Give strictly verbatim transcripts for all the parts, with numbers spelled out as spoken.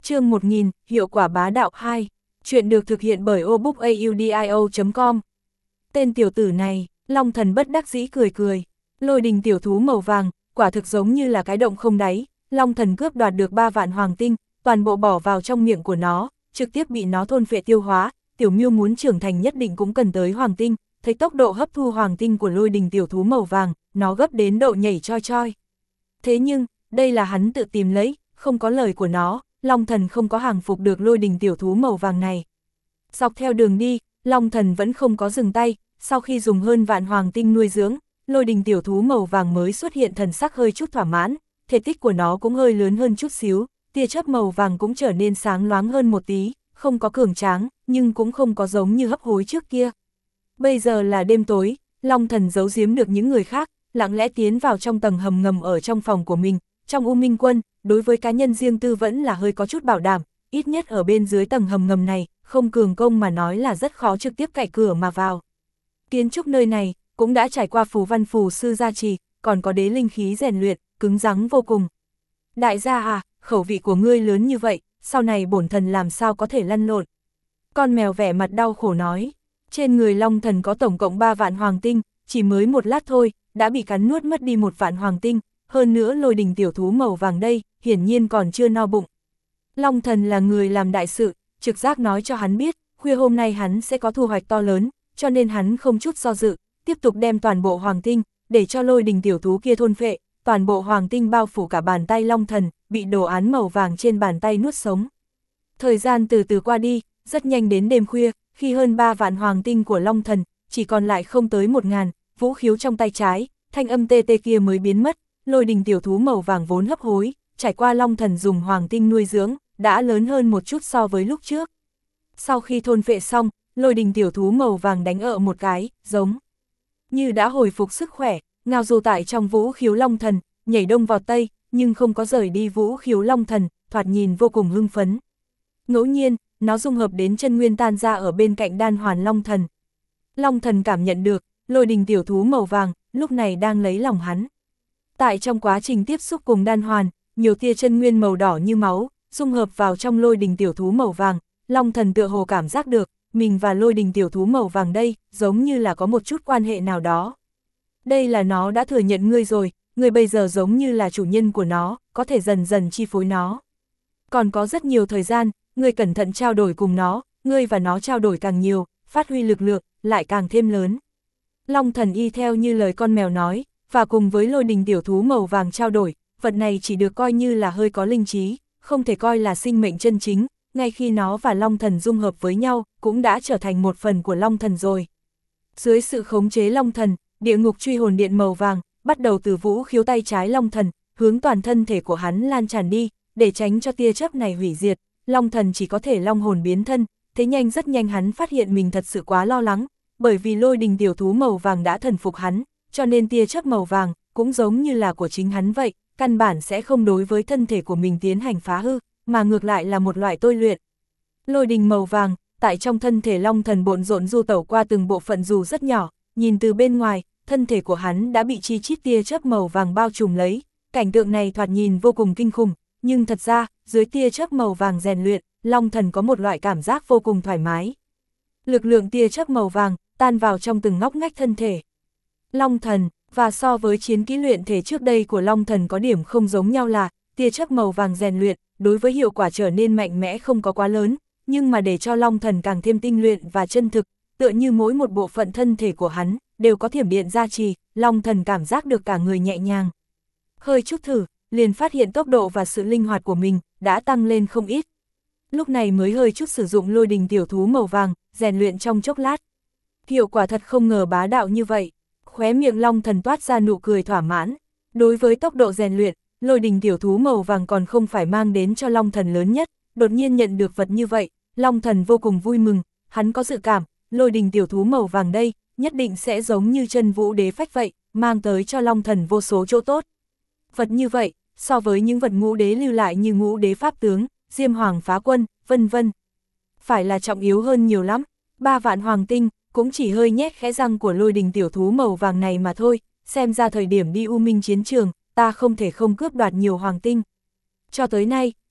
Chương một nghìn, hiệu quả bá đạo hai. Chuyện được thực hiện bởi obookaudio chấm com. Tên tiểu tử này, Long Thần bất đắc dĩ cười cười. Lôi đình tiểu thú màu vàng, quả thực giống như là cái động không đáy. Long Thần cướp đoạt được ba vạn hoàng tinh, toàn bộ bỏ vào trong miệng của nó, trực tiếp bị nó thôn phệ tiêu hóa. Tiểu miêu muốn trưởng thành nhất định cũng cần tới hoàng tinh. Thấy tốc độ hấp thu hoàng tinh của lôi đình tiểu thú màu vàng, nó gấp đến độ nhảy choi choi. Thế nhưng, đây là hắn tự tìm lấy, không có lời của nó, Long Thần không có hàng phục được lôi đình tiểu thú màu vàng này. Dọc theo đường đi, Long Thần vẫn không có dừng tay, sau khi dùng hơn vạn hoàng tinh nuôi dưỡng, lôi đình tiểu thú màu vàng mới xuất hiện thần sắc hơi chút thỏa mãn, thể tích của nó cũng hơi lớn hơn chút xíu, tia chớp màu vàng cũng trở nên sáng loáng hơn một tí, không có cường tráng, nhưng cũng không có giống như hấp hối trước kia. Bây giờ là đêm tối, Long Thần giấu giếm được những người khác, lặng lẽ tiến vào trong tầng hầm ngầm ở trong phòng của mình. Trong U Minh Quân, đối với cá nhân riêng tư vẫn là hơi có chút bảo đảm, ít nhất ở bên dưới tầng hầm ngầm này, không cường công mà nói là rất khó trực tiếp cậy cửa mà vào. Kiến trúc nơi này cũng đã trải qua phù văn phù sư gia trì, còn có đế linh khí rèn luyện, cứng rắn vô cùng. Đại gia à, khẩu vị của ngươi lớn như vậy, sau này bổn thần làm sao có thể lăn lộn. Con mèo vẻ mặt đau khổ nói, trên người Long Thần có tổng cộng ba vạn hoàng tinh, chỉ mới một lát thôi, đã bị cắn nuốt mất đi một vạn hoàng tinh. Hơn nữa lôi đình tiểu thú màu vàng đây, hiển nhiên còn chưa no bụng. Long Thần là người làm đại sự, trực giác nói cho hắn biết, khuya hôm nay hắn sẽ có thu hoạch to lớn, cho nên hắn không chút do dự, tiếp tục đem toàn bộ hoàng tinh, để cho lôi đình tiểu thú kia thôn phệ, toàn bộ hoàng tinh bao phủ cả bàn tay Long Thần, bị đồ án màu vàng trên bàn tay nuốt sống. Thời gian từ từ qua đi, rất nhanh đến đêm khuya, khi hơn ba vạn hoàng tinh của Long Thần, chỉ còn lại không tới một ngàn, vũ khiếu trong tay trái, thanh âm tê tê kia mới biến mất. Lôi đình tiểu thú màu vàng vốn hấp hối, trải qua Long Thần dùng hoàng tinh nuôi dưỡng, đã lớn hơn một chút so với lúc trước. Sau khi thôn phệ xong, lôi đình tiểu thú màu vàng đánh ợ một cái, giống như đã hồi phục sức khỏe, ngao du tại trong vũ khiếu Long Thần, nhảy đông vào tây, nhưng không có rời đi vũ khiếu Long Thần, thoạt nhìn vô cùng hưng phấn. Ngẫu nhiên, nó dung hợp đến chân nguyên tan ra ở bên cạnh đan hoàn Long Thần. Long Thần cảm nhận được, lôi đình tiểu thú màu vàng, lúc này đang lấy lòng hắn. Tại trong quá trình tiếp xúc cùng đan hoàn, nhiều tia chân nguyên màu đỏ như máu, dung hợp vào trong lôi đình tiểu thú màu vàng, Long Thần tựa hồ cảm giác được, mình và lôi đình tiểu thú màu vàng đây, giống như là có một chút quan hệ nào đó. Đây là nó đã thừa nhận ngươi rồi, ngươi bây giờ giống như là chủ nhân của nó, có thể dần dần chi phối nó. Còn có rất nhiều thời gian, ngươi cẩn thận trao đổi cùng nó, ngươi và nó trao đổi càng nhiều, phát huy lực lượng, lại càng thêm lớn. Long Thần y theo như lời con mèo nói, và cùng với lôi đình tiểu thú màu vàng trao đổi, vật này chỉ được coi như là hơi có linh trí, không thể coi là sinh mệnh chân chính, ngay khi nó và Long Thần dung hợp với nhau, cũng đã trở thành một phần của Long Thần rồi. Dưới sự khống chế Long Thần, địa ngục truy hồn điện màu vàng, bắt đầu từ vũ khiếu tay trái Long Thần, hướng toàn thân thể của hắn lan tràn đi, để tránh cho tia chớp này hủy diệt, Long Thần chỉ có thể long hồn biến thân, thế nhanh rất nhanh hắn phát hiện mình thật sự quá lo lắng, bởi vì lôi đình tiểu thú màu vàng đã thần phục hắn, cho nên tia chớp màu vàng, cũng giống như là của chính hắn vậy, căn bản sẽ không đối với thân thể của mình tiến hành phá hư, mà ngược lại là một loại tôi luyện. Lôi đình màu vàng, tại trong thân thể Long Thần bộn rộn du tẩu qua từng bộ phận dù rất nhỏ, nhìn từ bên ngoài, thân thể của hắn đã bị chi chít tia chớp màu vàng bao trùm lấy, cảnh tượng này thoạt nhìn vô cùng kinh khủng, nhưng thật ra, dưới tia chớp màu vàng rèn luyện, Long Thần có một loại cảm giác vô cùng thoải mái. Lực lượng tia chớp màu vàng, tan vào trong từng ngóc ngách thân thể. Long Thần, và so với chiến kỹ luyện thể trước đây của Long Thần có điểm không giống nhau là, tia chớp màu vàng rèn luyện, đối với hiệu quả trở nên mạnh mẽ không có quá lớn, nhưng mà để cho Long Thần càng thêm tinh luyện và chân thực, tựa như mỗi một bộ phận thân thể của hắn, đều có thiểm điện gia trì, Long Thần cảm giác được cả người nhẹ nhàng. Hơi chút thử, liền phát hiện tốc độ và sự linh hoạt của mình, đã tăng lên không ít. Lúc này mới hơi chút sử dụng lôi đình tiểu thú màu vàng, rèn luyện trong chốc lát. Hiệu quả thật không ngờ bá đạo như vậy. Khóe miệng Long Thần toát ra nụ cười thỏa mãn. Đối với tốc độ rèn luyện, lôi đình tiểu thú màu vàng còn không phải mang đến cho Long Thần lớn nhất, đột nhiên nhận được vật như vậy, Long Thần vô cùng vui mừng, hắn có dự cảm, lôi đình tiểu thú màu vàng đây, nhất định sẽ giống như chân vũ đế phách vậy, mang tới cho Long Thần vô số chỗ tốt. Vật như vậy, so với những vật ngũ đế lưu lại như ngũ đế pháp tướng, diêm hoàng phá quân, vân vân, phải là trọng yếu hơn nhiều lắm. Ba vạn hoàng tinh, cũng chỉ hơi nhét khẽ răng của lôi đình tiểu thú màu vàng này mà thôi, xem ra thời điểm đi U Minh chiến trường, ta không thể không cướp đoạt nhiều hoàng tinh. Cho tới nay,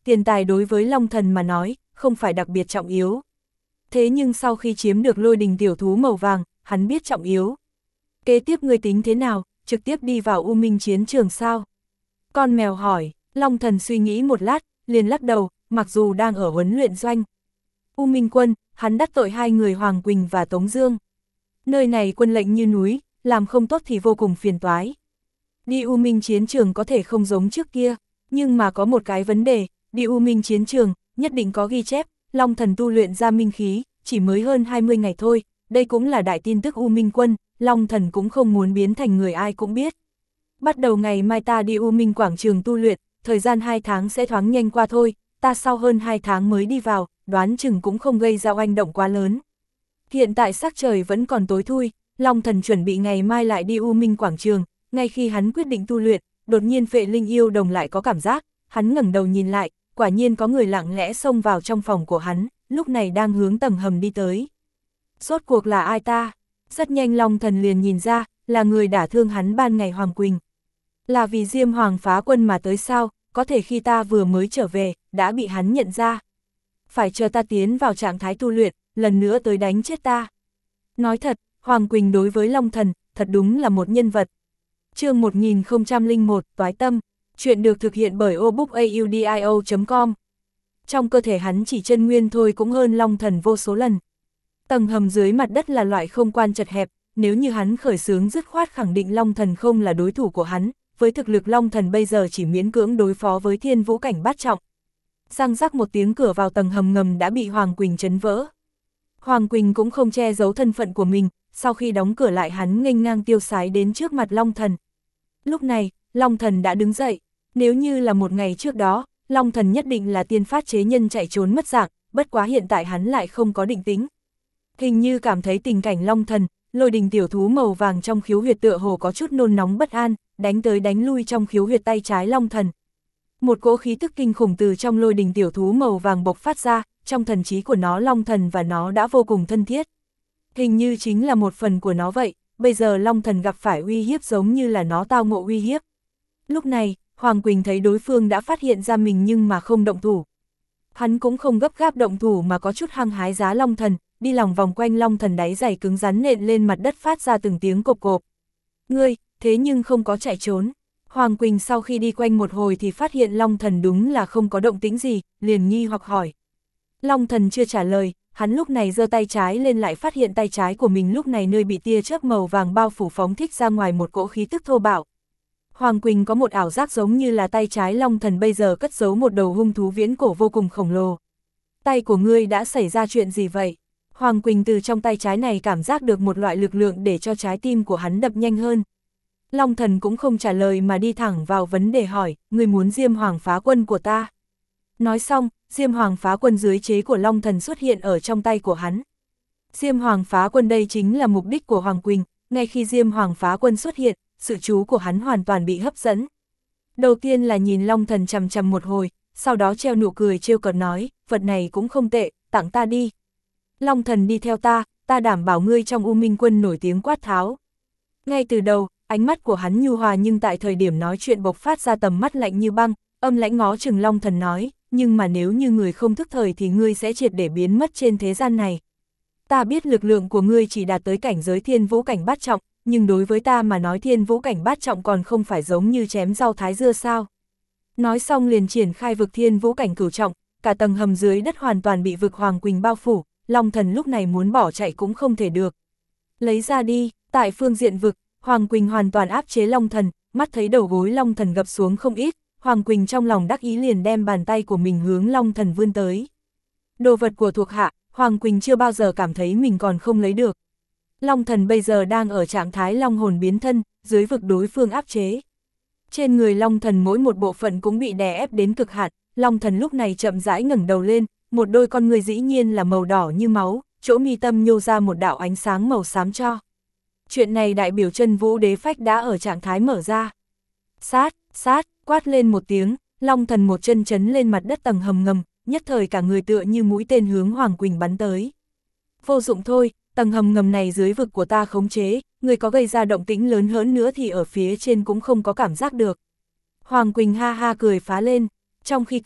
tiền tài đối với Long Thần mà nói, không phải đặc biệt trọng yếu. Thế nhưng sau khi chiếm được lôi đình tiểu thú màu vàng, hắn biết trọng yếu. Kế tiếp ngươi tính thế nào, trực tiếp đi vào U Minh chiến trường sao? Con mèo hỏi, Long Thần suy nghĩ một lát, liền lắc đầu, mặc dù đang ở huấn luyện doanh. U Minh quân, hắn đắc tội hai người Hoàng Quỳnh và Tống Dương. Nơi này quân lệnh như núi, làm không tốt thì vô cùng phiền toái. Đi U Minh chiến trường có thể không giống trước kia, nhưng mà có một cái vấn đề, đi U Minh chiến trường, nhất định có ghi chép, Long Thần tu luyện ra minh khí, chỉ mới hơn hai mươi ngày thôi, đây cũng là đại tin tức U Minh quân, Long Thần cũng không muốn biến thành người ai cũng biết. Bắt đầu ngày mai ta đi U Minh quảng trường tu luyện, thời gian hai tháng sẽ thoáng nhanh qua thôi, ta sau hơn hai tháng mới đi vào, đoán chừng cũng không gây ra oanh động quá lớn. Hiện tại sắc trời vẫn còn tối thui, Long Thần chuẩn bị ngày mai lại đi U Minh quảng trường, ngay khi hắn quyết định tu luyện, đột nhiên Phệ Linh yêu đồng lại có cảm giác, hắn ngẩng đầu nhìn lại, quả nhiên có người lặng lẽ xông vào trong phòng của hắn, lúc này đang hướng tầng hầm đi tới. Rốt cuộc là ai ta? Rất nhanh Long Thần liền nhìn ra, là người đả thương hắn ban ngày Hoàng Quỳnh. Là vì Diêm Hoàng phá quân mà tới sao, có thể khi ta vừa mới trở về, đã bị hắn nhận ra. Phải chờ ta tiến vào trạng thái tu luyện, lần nữa tới đánh chết ta. Nói thật, Hoàng Quỳnh đối với Long Thần, thật đúng là một nhân vật. Chương một nghìn không trăm lẻ một, Toái Tâm, chuyện được thực hiện bởi obookaudio chấm com. Trong cơ thể hắn chỉ chân nguyên thôi cũng hơn Long Thần vô số lần. Tầng hầm dưới mặt đất là loại không quan chật hẹp, nếu như hắn khởi xướng dứt khoát khẳng định Long Thần không là đối thủ của hắn, với thực lực Long Thần bây giờ chỉ miễn cưỡng đối phó với thiên vũ cảnh bát trọng. Răng rắc một tiếng, cửa vào tầng hầm ngầm đã bị Hoàng Quỳnh chấn vỡ. Hoàng Quỳnh cũng không che giấu thân phận của mình, sau khi đóng cửa lại hắn nghênh ngang tiêu sái đến trước mặt Long Thần. Lúc này, Long Thần đã đứng dậy, nếu như là một ngày trước đó, Long Thần nhất định là tiên phát chế nhân chạy trốn mất dạng, bất quá hiện tại hắn lại không có định tính. Hình như cảm thấy tình cảnh Long Thần, lôi đình tiểu thú màu vàng trong khiếu huyệt tựa hồ có chút nôn nóng bất an, đánh tới đánh lui trong khiếu huyệt tay trái Long Thần. Một cỗ khí tức kinh khủng từ trong lôi đình tiểu thú màu vàng bộc phát ra, trong thần trí của nó Long Thần và nó đã vô cùng thân thiết. Hình như chính là một phần của nó vậy, bây giờ Long Thần gặp phải uy hiếp giống như là nó tao ngộ uy hiếp. Lúc này, Hoàng Quỳnh thấy đối phương đã phát hiện ra mình nhưng mà không động thủ. Hắn cũng không gấp gáp động thủ mà có chút hăng hái giá Long Thần, đi lòng vòng quanh Long Thần đáy giày cứng rắn nện lên mặt đất phát ra từng tiếng cộp cộp. Ngươi, thế nhưng không có chạy trốn. Hoàng Quỳnh sau khi đi quanh một hồi thì phát hiện Long Thần đúng là không có động tĩnh gì, liền nghi hoặc hỏi. Long Thần chưa trả lời, hắn lúc này giơ tay trái lên lại phát hiện tay trái của mình lúc này nơi bị tia chớp màu vàng bao phủ phóng thích ra ngoài một cỗ khí tức thô bạo. Hoàng Quỳnh có một ảo giác giống như là tay trái Long Thần bây giờ cất giấu một đầu hung thú viễn cổ vô cùng khổng lồ. Tay của ngươi đã xảy ra chuyện gì vậy? Hoàng Quỳnh từ trong tay trái này cảm giác được một loại lực lượng để cho trái tim của hắn đập nhanh hơn. Long Thần cũng không trả lời mà đi thẳng vào vấn đề hỏi, ngươi muốn Diêm Hoàng phá quân của ta. Nói xong, Diêm Hoàng phá quân dưới chế của Long Thần xuất hiện ở trong tay của hắn. Diêm Hoàng phá quân đây chính là mục đích của Hoàng Quỳnh, ngay khi Diêm Hoàng phá quân xuất hiện, sự chú của hắn hoàn toàn bị hấp dẫn. Đầu tiên là nhìn Long Thần chằm chằm một hồi, sau đó treo nụ cười trêu cợt nói, vật này cũng không tệ, tặng ta đi. Long Thần đi theo ta, ta đảm bảo ngươi trong U Minh quân nổi tiếng quát tháo. Ngay từ đầu, ánh mắt của hắn nhu hòa nhưng tại thời điểm nói chuyện bộc phát ra tầm mắt lạnh như băng, âm lãnh ngó chừng Long Thần nói, nhưng mà nếu như người không thức thời thì ngươi sẽ triệt để biến mất trên thế gian này. Ta biết lực lượng của ngươi chỉ đạt tới cảnh giới thiên vũ cảnh bát trọng, nhưng đối với ta mà nói thiên vũ cảnh bát trọng còn không phải giống như chém rau thái dưa sao. Nói xong liền triển khai vực thiên vũ cảnh cửu trọng, cả tầng hầm dưới đất hoàn toàn bị vực Hoàng Quỳnh bao phủ, Long Thần lúc này muốn bỏ chạy cũng không thể được. Lấy ra đi, tại phương diện vực, Hoàng Quỳnh hoàn toàn áp chế Long Thần, mắt thấy đầu gối Long Thần gập xuống không ít, Hoàng Quỳnh trong lòng đắc ý liền đem bàn tay của mình hướng Long Thần vươn tới. Đồ vật của thuộc hạ, Hoàng Quỳnh chưa bao giờ cảm thấy mình còn không lấy được. Long Thần bây giờ đang ở trạng thái long hồn biến thân, dưới vực đối phương áp chế. Trên người Long Thần mỗi một bộ phận cũng bị đè ép đến cực hạn, Long Thần lúc này chậm rãi ngẩng đầu lên, một đôi con người dĩ nhiên là màu đỏ như máu, chỗ mi tâm nhô ra một đạo ánh sáng màu xám cho. Chuyện này đại biểu chân vũ đế phách đã ở trạng thái mở ra. Sát, sát, quát lên một tiếng, Long Thần một chân chấn lên mặt đất tầng hầm ngầm, nhất thời cả người tựa như mũi tên hướng Hoàng Quỳnh bắn tới. Vô dụng thôi, tầng hầm ngầm này dưới vực của ta khống chế, người có gây ra động tĩnh lớn hơn nữa thì ở phía trên cũng không có cảm giác được. Hoàng Quỳnh ha ha cười phá lên, trong khi cười,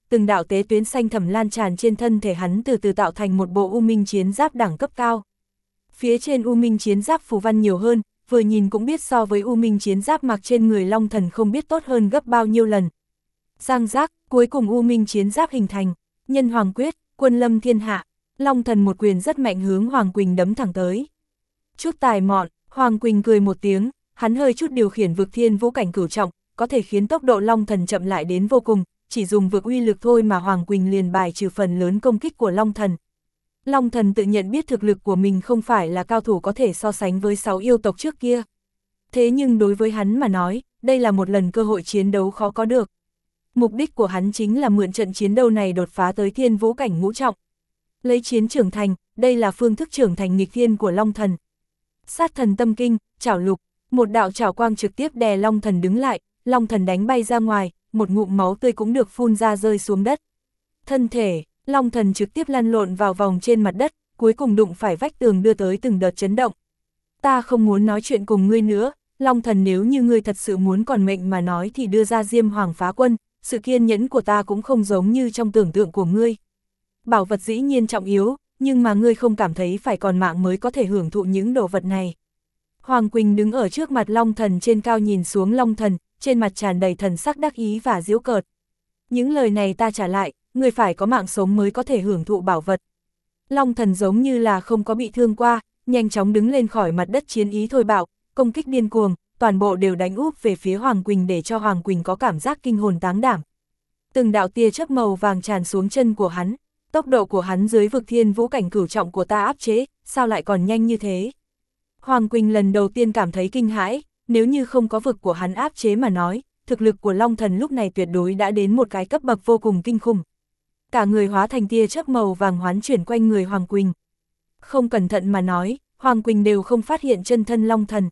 từng đạo tế tuyến xanh thẳm lan tràn trên thân thể hắn từ từ tạo thành một bộ U Minh chiến giáp đẳng cấp cao. Phía trên U Minh chiến giáp phù văn nhiều hơn, vừa nhìn cũng biết so với U Minh chiến giáp mặc trên người Long Thần không biết tốt hơn gấp bao nhiêu lần. Giang giác, cuối cùng U Minh chiến giáp hình thành, Nhân Hoàng quyết, quân lâm thiên hạ. Long Thần một quyền rất mạnh hướng Hoàng Quỳnh đấm thẳng tới. Chút tài mọn, Hoàng Quỳnh cười một tiếng, hắn hơi chút điều khiển vực thiên vũ cảnh cửu trọng, có thể khiến tốc độ Long Thần chậm lại đến vô cùng, chỉ dùng vực uy lực thôi mà Hoàng Quỳnh liền bài trừ phần lớn công kích của Long Thần. Long Thần tự nhận biết thực lực của mình không phải là cao thủ có thể so sánh với sáu yêu tộc trước kia. Thế nhưng đối với hắn mà nói, đây là một lần cơ hội chiến đấu khó có được. Mục đích của hắn chính là mượn trận chiến đấu này đột phá tới thiên vũ cảnh ngũ trọng. Lấy chiến trưởng thành, đây là phương thức trưởng thành nghịch thiên của Long Thần. Sát thần tâm kinh, chảo lục, một đạo chảo quang trực tiếp đè Long Thần đứng lại, Long Thần đánh bay ra ngoài, một ngụm máu tươi cũng được phun ra rơi xuống đất. Thân thể, Long Thần trực tiếp lăn lộn vào vòng trên mặt đất, cuối cùng đụng phải vách tường đưa tới từng đợt chấn động. Ta không muốn nói chuyện cùng ngươi nữa, Long Thần, nếu như ngươi thật sự muốn còn mệnh mà nói thì đưa ra Diêm Hoàng phá quân, sự kiên nhẫn của ta cũng không giống như trong tưởng tượng của ngươi. Bảo vật dĩ nhiên trọng yếu, nhưng mà ngươi không cảm thấy phải còn mạng mới có thể hưởng thụ những đồ vật này. Hoàng Quỳnh đứng ở trước mặt Long Thần trên cao nhìn xuống Long Thần, trên mặt tràn đầy thần sắc đắc ý và giễu cợt. Những lời này ta trả lại, ngươi phải có mạng sống mới có thể hưởng thụ bảo vật. Long Thần giống như là không có bị thương qua, nhanh chóng đứng lên khỏi mặt đất, chiến ý thôi bạo, công kích điên cuồng, toàn bộ đều đánh úp về phía Hoàng Quỳnh để cho Hoàng Quỳnh có cảm giác kinh hồn táng đảm. Từng đạo tia chớp màu vàng tràn xuống chân của hắn, tốc độ của hắn dưới vực thiên vũ cảnh cửu trọng của ta áp chế, sao lại còn nhanh như thế? Hoàng Quỳnh lần đầu tiên cảm thấy kinh hãi, nếu như không có vực của hắn áp chế mà nói, thực lực của Long Thần lúc này tuyệt đối đã đến một cái cấp bậc vô cùng kinh khủng. Cả người hóa thành tia chớp màu vàng hoán chuyển quanh người Hoàng Quỳnh. Không cẩn thận mà nói, Hoàng Quỳnh đều không phát hiện chân thân Long Thần.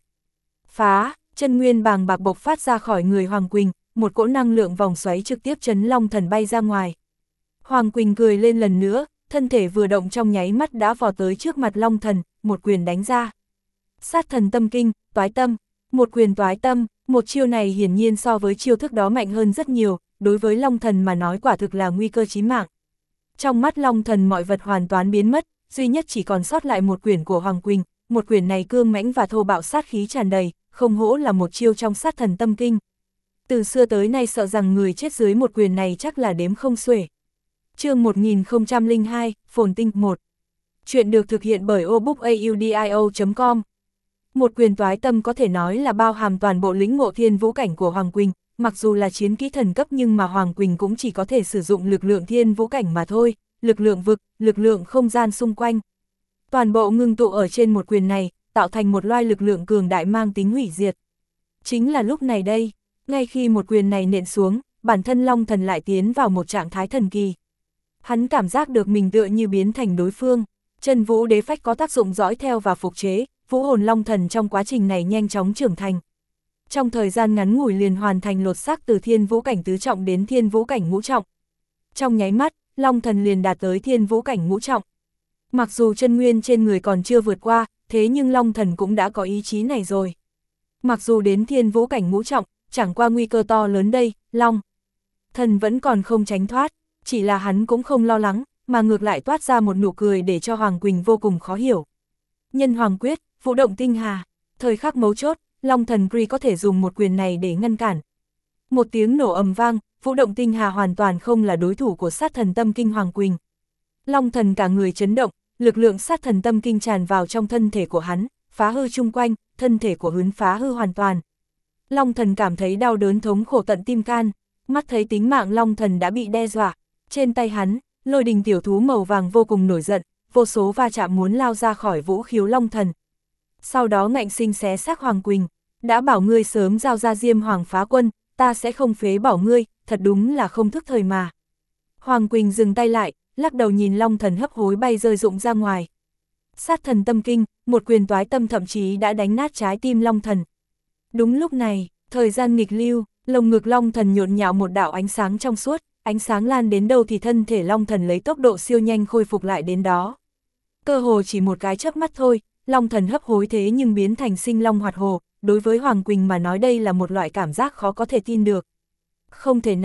Phá, chân nguyên bàng bạc bộc phát ra khỏi người Hoàng Quỳnh, một cỗ năng lượng vòng xoáy trực tiếp chấn Long Thần bay ra ngoài. Hoàng Quỳnh cười lên lần nữa, thân thể vừa động trong nháy mắt đã vò tới trước mặt Long Thần, một quyền đánh ra. Sát thần tâm kinh, toái tâm, một quyền toái tâm, một chiêu này hiển nhiên so với chiêu thức đó mạnh hơn rất nhiều, đối với Long Thần mà nói quả thực là nguy cơ chí mạng. Trong mắt Long Thần mọi vật hoàn toàn biến mất, duy nhất chỉ còn sót lại một quyền của Hoàng Quỳnh, một quyền này cương mãnh và thô bạo sát khí tràn đầy, không hổ là một chiêu trong sát thần tâm kinh. Từ xưa tới nay sợ rằng người chết dưới một quyền này chắc là đếm không xuể. Chương một nghìn không trăm lẻ hai, Phồn Tinh một. Chuyện được thực hiện bởi obookaudio chấm com. Một quyền toái tâm có thể nói là bao hàm toàn bộ lĩnh ngộ thiên vũ cảnh của Hoàng Quỳnh, mặc dù là chiến kỹ thần cấp nhưng mà Hoàng Quỳnh cũng chỉ có thể sử dụng lực lượng thiên vũ cảnh mà thôi, lực lượng vực, lực lượng không gian xung quanh. Toàn bộ ngưng tụ ở trên một quyền này, tạo thành một loài lực lượng cường đại mang tính hủy diệt. Chính là lúc này đây, ngay khi một quyền này nện xuống, bản thân Long Thần lại tiến vào một trạng thái thần kỳ. Hắn cảm giác được mình tựa như biến thành đối phương, chân vũ đế phách có tác dụng dõi theo và phục chế, vũ hồn Long Thần trong quá trình này nhanh chóng trưởng thành. Trong thời gian ngắn ngủi liền hoàn thành lột xác từ thiên vũ cảnh tứ trọng đến thiên vũ cảnh ngũ trọng. Trong nháy mắt, Long Thần liền đạt tới thiên vũ cảnh ngũ trọng. Mặc dù chân nguyên trên người còn chưa vượt qua, thế nhưng Long Thần cũng đã có ý chí này rồi. Mặc dù đến thiên vũ cảnh ngũ trọng, chẳng qua nguy cơ to lớn đây, Long Thần vẫn còn không tránh thoát, chỉ là hắn cũng không lo lắng, mà ngược lại toát ra một nụ cười để cho Hoàng Quỳnh vô cùng khó hiểu. Nhân Hoàng quyết, vũ động tinh hà, thời khắc mấu chốt, Long Thần Cree có thể dùng một quyền này để ngăn cản. Một tiếng nổ ầm vang, vũ động tinh hà hoàn toàn không là đối thủ của sát thần tâm kinh Hoàng Quỳnh. Long Thần cả người chấn động, lực lượng sát thần tâm kinh tràn vào trong thân thể của hắn, phá hư chung quanh, thân thể của hắn phá hư hoàn toàn. Long Thần cảm thấy đau đớn thống khổ tận tim can, mắt thấy tính mạng Long Thần đã bị đe dọa. Trên tay hắn, lôi đình tiểu thú màu vàng vô cùng nổi giận, vô số va chạm muốn lao ra khỏi vũ khiếu Long Thần. Sau đó ngạnh sinh xé xác Hoàng Quỳnh, đã bảo ngươi sớm giao ra Diêm Hoàng phá quân, ta sẽ không phế bỏ ngươi, thật đúng là không thức thời mà. Hoàng Quỳnh dừng tay lại, lắc đầu nhìn Long Thần hấp hối bay rơi rụng ra ngoài. Sát thần tâm kinh, một quyền toái tâm thậm chí đã đánh nát trái tim Long Thần. Đúng lúc này, thời gian nghịch lưu, lồng ngực Long Thần nhộn nhạo một đạo ánh sáng trong suốt, ánh sáng lan đến đâu thì thân thể Long Thần lấy tốc độ siêu nhanh khôi phục lại đến đó. Cơ hồ chỉ một cái chớp mắt thôi, Long Thần hấp hối thế nhưng biến thành sinh long hoạt hồ, đối với Hoàng Quỳnh mà nói đây là một loại cảm giác khó có thể tin được. Không thể nào,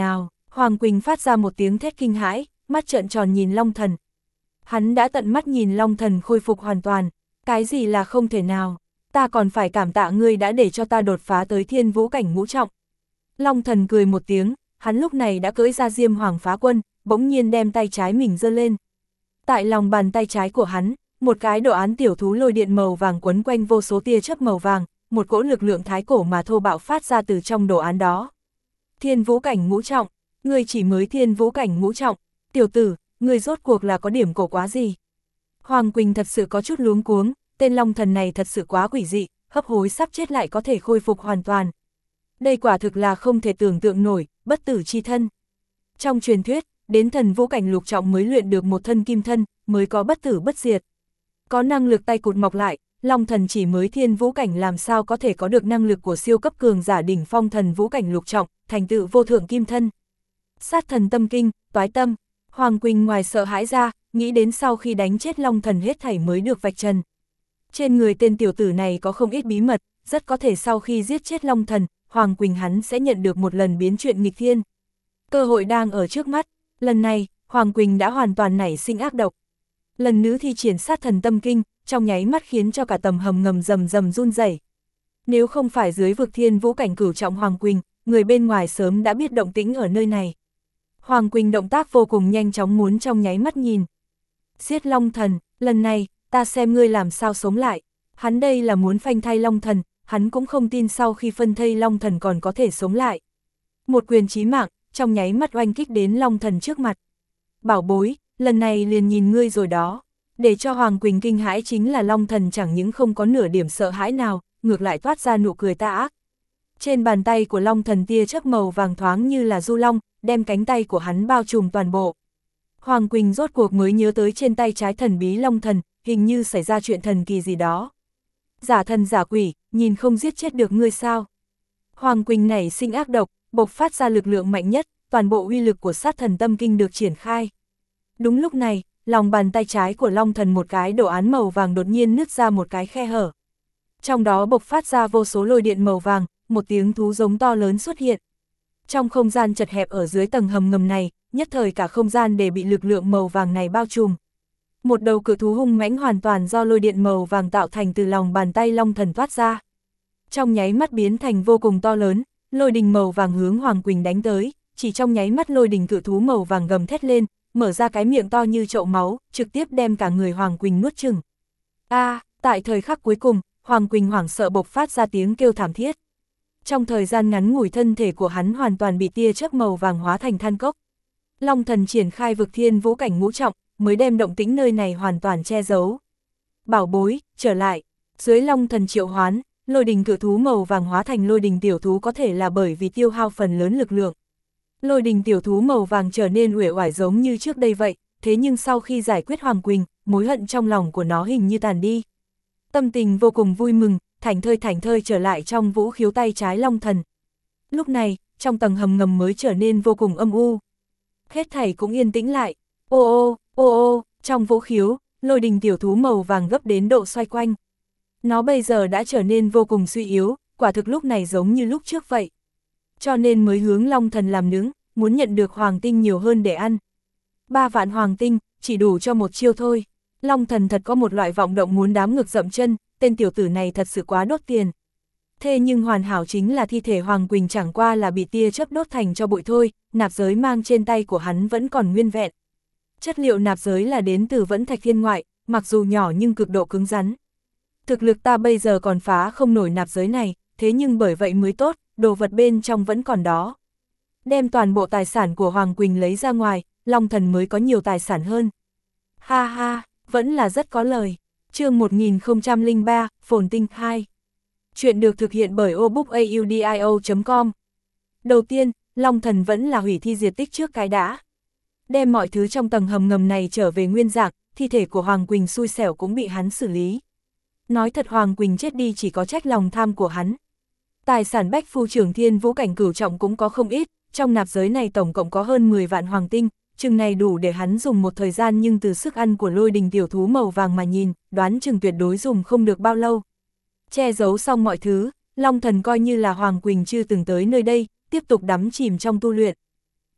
Hoàng Quỳnh phát ra một tiếng thét kinh hãi, mắt trợn tròn nhìn Long Thần. Hắn đã tận mắt nhìn Long Thần khôi phục hoàn toàn, cái gì là không thể nào, ta còn phải cảm tạ ngươi đã để cho ta đột phá tới thiên vũ cảnh ngũ trọng. Long Thần cười một tiếng, hắn lúc này đã cưỡi ra Diêm Hoàng Phá Quân, bỗng nhiên đem tay trái mình giơ lên. Tại lòng bàn tay trái của hắn, một cái đồ án tiểu thú lôi điện màu vàng quấn quanh vô số tia chớp màu vàng, một cỗ lực lượng thái cổ mà thô bạo phát ra từ trong đồ án đó. Thiên vũ cảnh ngũ trọng, ngươi chỉ mới thiên vũ cảnh ngũ trọng, tiểu tử, ngươi rốt cuộc là có điểm cổ quá gì? Hoàng Quỳnh thật sự có chút luống cuống, tên Long Thần này thật sự quá quỷ dị, hấp hối sắp chết lại có thể khôi phục hoàn toàn. Đây quả thực là không thể tưởng tượng nổi, bất tử chi thân. Trong truyền thuyết, đến thần vũ cảnh lục trọng mới luyện được một thân kim thân, mới có bất tử bất diệt. Có năng lực tay cụt mọc lại, Long Thần chỉ mới thiên vũ cảnh làm sao có thể có được năng lực của siêu cấp cường giả đỉnh phong thần vũ cảnh lục trọng, thành tựu vô thượng kim thân. Sát thần tâm kinh, toái tâm, Hoàng Quỳnh ngoài sợ hãi ra, nghĩ đến sau khi đánh chết Long Thần hết thảy mới được vạch trần. Trên người tên tiểu tử này có không ít bí mật, rất có thể sau khi giết chết Long Thần, Hoàng Quỳnh hắn sẽ nhận được một lần biến chuyện nghịch thiên. Cơ hội đang ở trước mắt, lần này, Hoàng Quỳnh đã hoàn toàn nảy sinh ác độc. Lần nữa thi triển sát thần tâm kinh, trong nháy mắt khiến cho cả tầm hầm ngầm rầm rầm run rẩy. Nếu không phải dưới vực thiên vũ cảnh cửu trọng Hoàng Quỳnh, người bên ngoài sớm đã biết động tĩnh ở nơi này. Hoàng Quỳnh động tác vô cùng nhanh chóng muốn trong nháy mắt nhìn. Giết Long Thần, lần này, ta xem ngươi làm sao sống lại. Hắn đây là muốn phanh thay Long Thần, hắn cũng không tin sau khi phân thây Long Thần còn có thể sống lại. Một quyền chí mạng, trong nháy mắt oanh kích đến Long Thần trước mặt. Bảo bối, lần này liền nhìn ngươi rồi đó. Để cho Hoàng Quỳnh kinh hãi chính là Long Thần chẳng những không có nửa điểm sợ hãi nào, ngược lại toát ra nụ cười tà ác. Trên bàn tay của Long Thần tia chớp màu vàng thoáng như là du long, đem cánh tay của hắn bao trùm toàn bộ. Hoàng Quỳnh rốt cuộc mới nhớ tới trên tay trái thần bí Long Thần, hình như xảy ra chuyện thần kỳ gì đó. Giả thần giả quỷ, nhìn không giết chết được ngươi sao? Hoàng Quỳnh nảy sinh ác độc, bộc phát ra lực lượng mạnh nhất, toàn bộ uy lực của sát thần tâm kinh được triển khai. Đúng lúc này, lòng bàn tay trái của Long Thần một cái đồ án màu vàng đột nhiên nứt ra một cái khe hở. Trong đó bộc phát ra vô số lôi điện màu vàng, một tiếng thú giống to lớn xuất hiện. Trong không gian chật hẹp ở dưới tầng hầm ngầm này, nhất thời cả không gian đều bị lực lượng màu vàng này bao trùm. Một đầu cự thú hung mãnh hoàn toàn do lôi điện màu vàng tạo thành từ lòng bàn tay Long Thần thoát ra. Trong nháy mắt biến thành vô cùng to lớn, lôi đình màu vàng hướng Hoàng Quỳnh đánh tới, chỉ trong nháy mắt lôi đình cự thú màu vàng gầm thét lên, mở ra cái miệng to như chậu máu, trực tiếp đem cả người Hoàng Quỳnh nuốt chửng. A, à, tại thời khắc cuối cùng, Hoàng Quỳnh hoảng sợ bộc phát ra tiếng kêu thảm thiết. Trong thời gian ngắn ngủi thân thể của hắn hoàn toàn bị tia chớp màu vàng hóa thành than cốc. Long Thần triển khai vực thiên vũ cảnh ngũ trọng, mới đem động tĩnh nơi này hoàn toàn che giấu. Bảo bối, trở lại, dưới Long Thần triệu hoán, lôi đình cự thú màu vàng hóa thành lôi đình tiểu thú có thể là bởi vì tiêu hao phần lớn lực lượng. Lôi đình tiểu thú màu vàng trở nên uể oải giống như trước đây vậy, thế nhưng sau khi giải quyết Hoàng Quỳnh, mối hận trong lòng của nó hình như tàn đi. Tâm tình vô cùng vui mừng, thảnh thơi thảnh thơi trở lại trong vũ khiếu tay trái Long Thần. Lúc này, trong tầng hầm ngầm mới trở nên vô cùng âm u. Hết thảy cũng yên tĩnh lại. Ô ô, ô ô, trong vũ khiếu, lôi đình tiểu thú màu vàng gấp đến độ xoay quanh. Nó bây giờ đã trở nên vô cùng suy yếu, quả thực lúc này giống như lúc trước vậy. Cho nên mới hướng Long Thần làm nướng, muốn nhận được hoàng tinh nhiều hơn để ăn. Ba vạn hoàng tinh, chỉ đủ cho một chiêu thôi. Long Thần thật có một loại vọng động muốn đám ngược dậm chân, tên tiểu tử này thật sự quá đốt tiền. Thế nhưng hoàn hảo chính là thi thể Hoàng Quỳnh chẳng qua là bị tia chớp đốt thành cho bụi thôi, nạp giới mang trên tay của hắn vẫn còn nguyên vẹn. Chất liệu nạp giới là đến từ Vẫn Thạch Thiên ngoại, mặc dù nhỏ nhưng cực độ cứng rắn. Thực lực ta bây giờ còn phá không nổi nạp giới này, thế nhưng bởi vậy mới tốt, đồ vật bên trong vẫn còn đó. Đem toàn bộ tài sản của Hoàng Quỳnh lấy ra ngoài, Long Thần mới có nhiều tài sản hơn. Ha ha, vẫn là rất có lời. Chương một nghìn không trăm lẻ ba, Phồn Tinh hai. Chuyện được thực hiện bởi obookaudio chấm com. Đầu tiên, Long Thần vẫn là hủy thi diệt tích trước cái đã. Đem mọi thứ trong tầng hầm ngầm này trở về nguyên dạng, thi thể của Hoàng Quỳnh xui xẻo cũng bị hắn xử lý. Nói thật Hoàng Quỳnh chết đi chỉ có trách lòng tham của hắn. Tài sản bách phu trưởng thiên vũ cảnh cửu trọng cũng có không ít, trong nạp giới này tổng cộng có hơn mười vạn hoàng tinh, chừng này đủ để hắn dùng một thời gian nhưng từ sức ăn của lôi đình tiểu thú màu vàng mà nhìn, đoán chừng tuyệt đối dùng không được bao lâu. Che giấu xong mọi thứ, Long Thần coi như là Hoàng Quỳnh chưa từng tới nơi đây, tiếp tục đắm chìm trong tu luyện.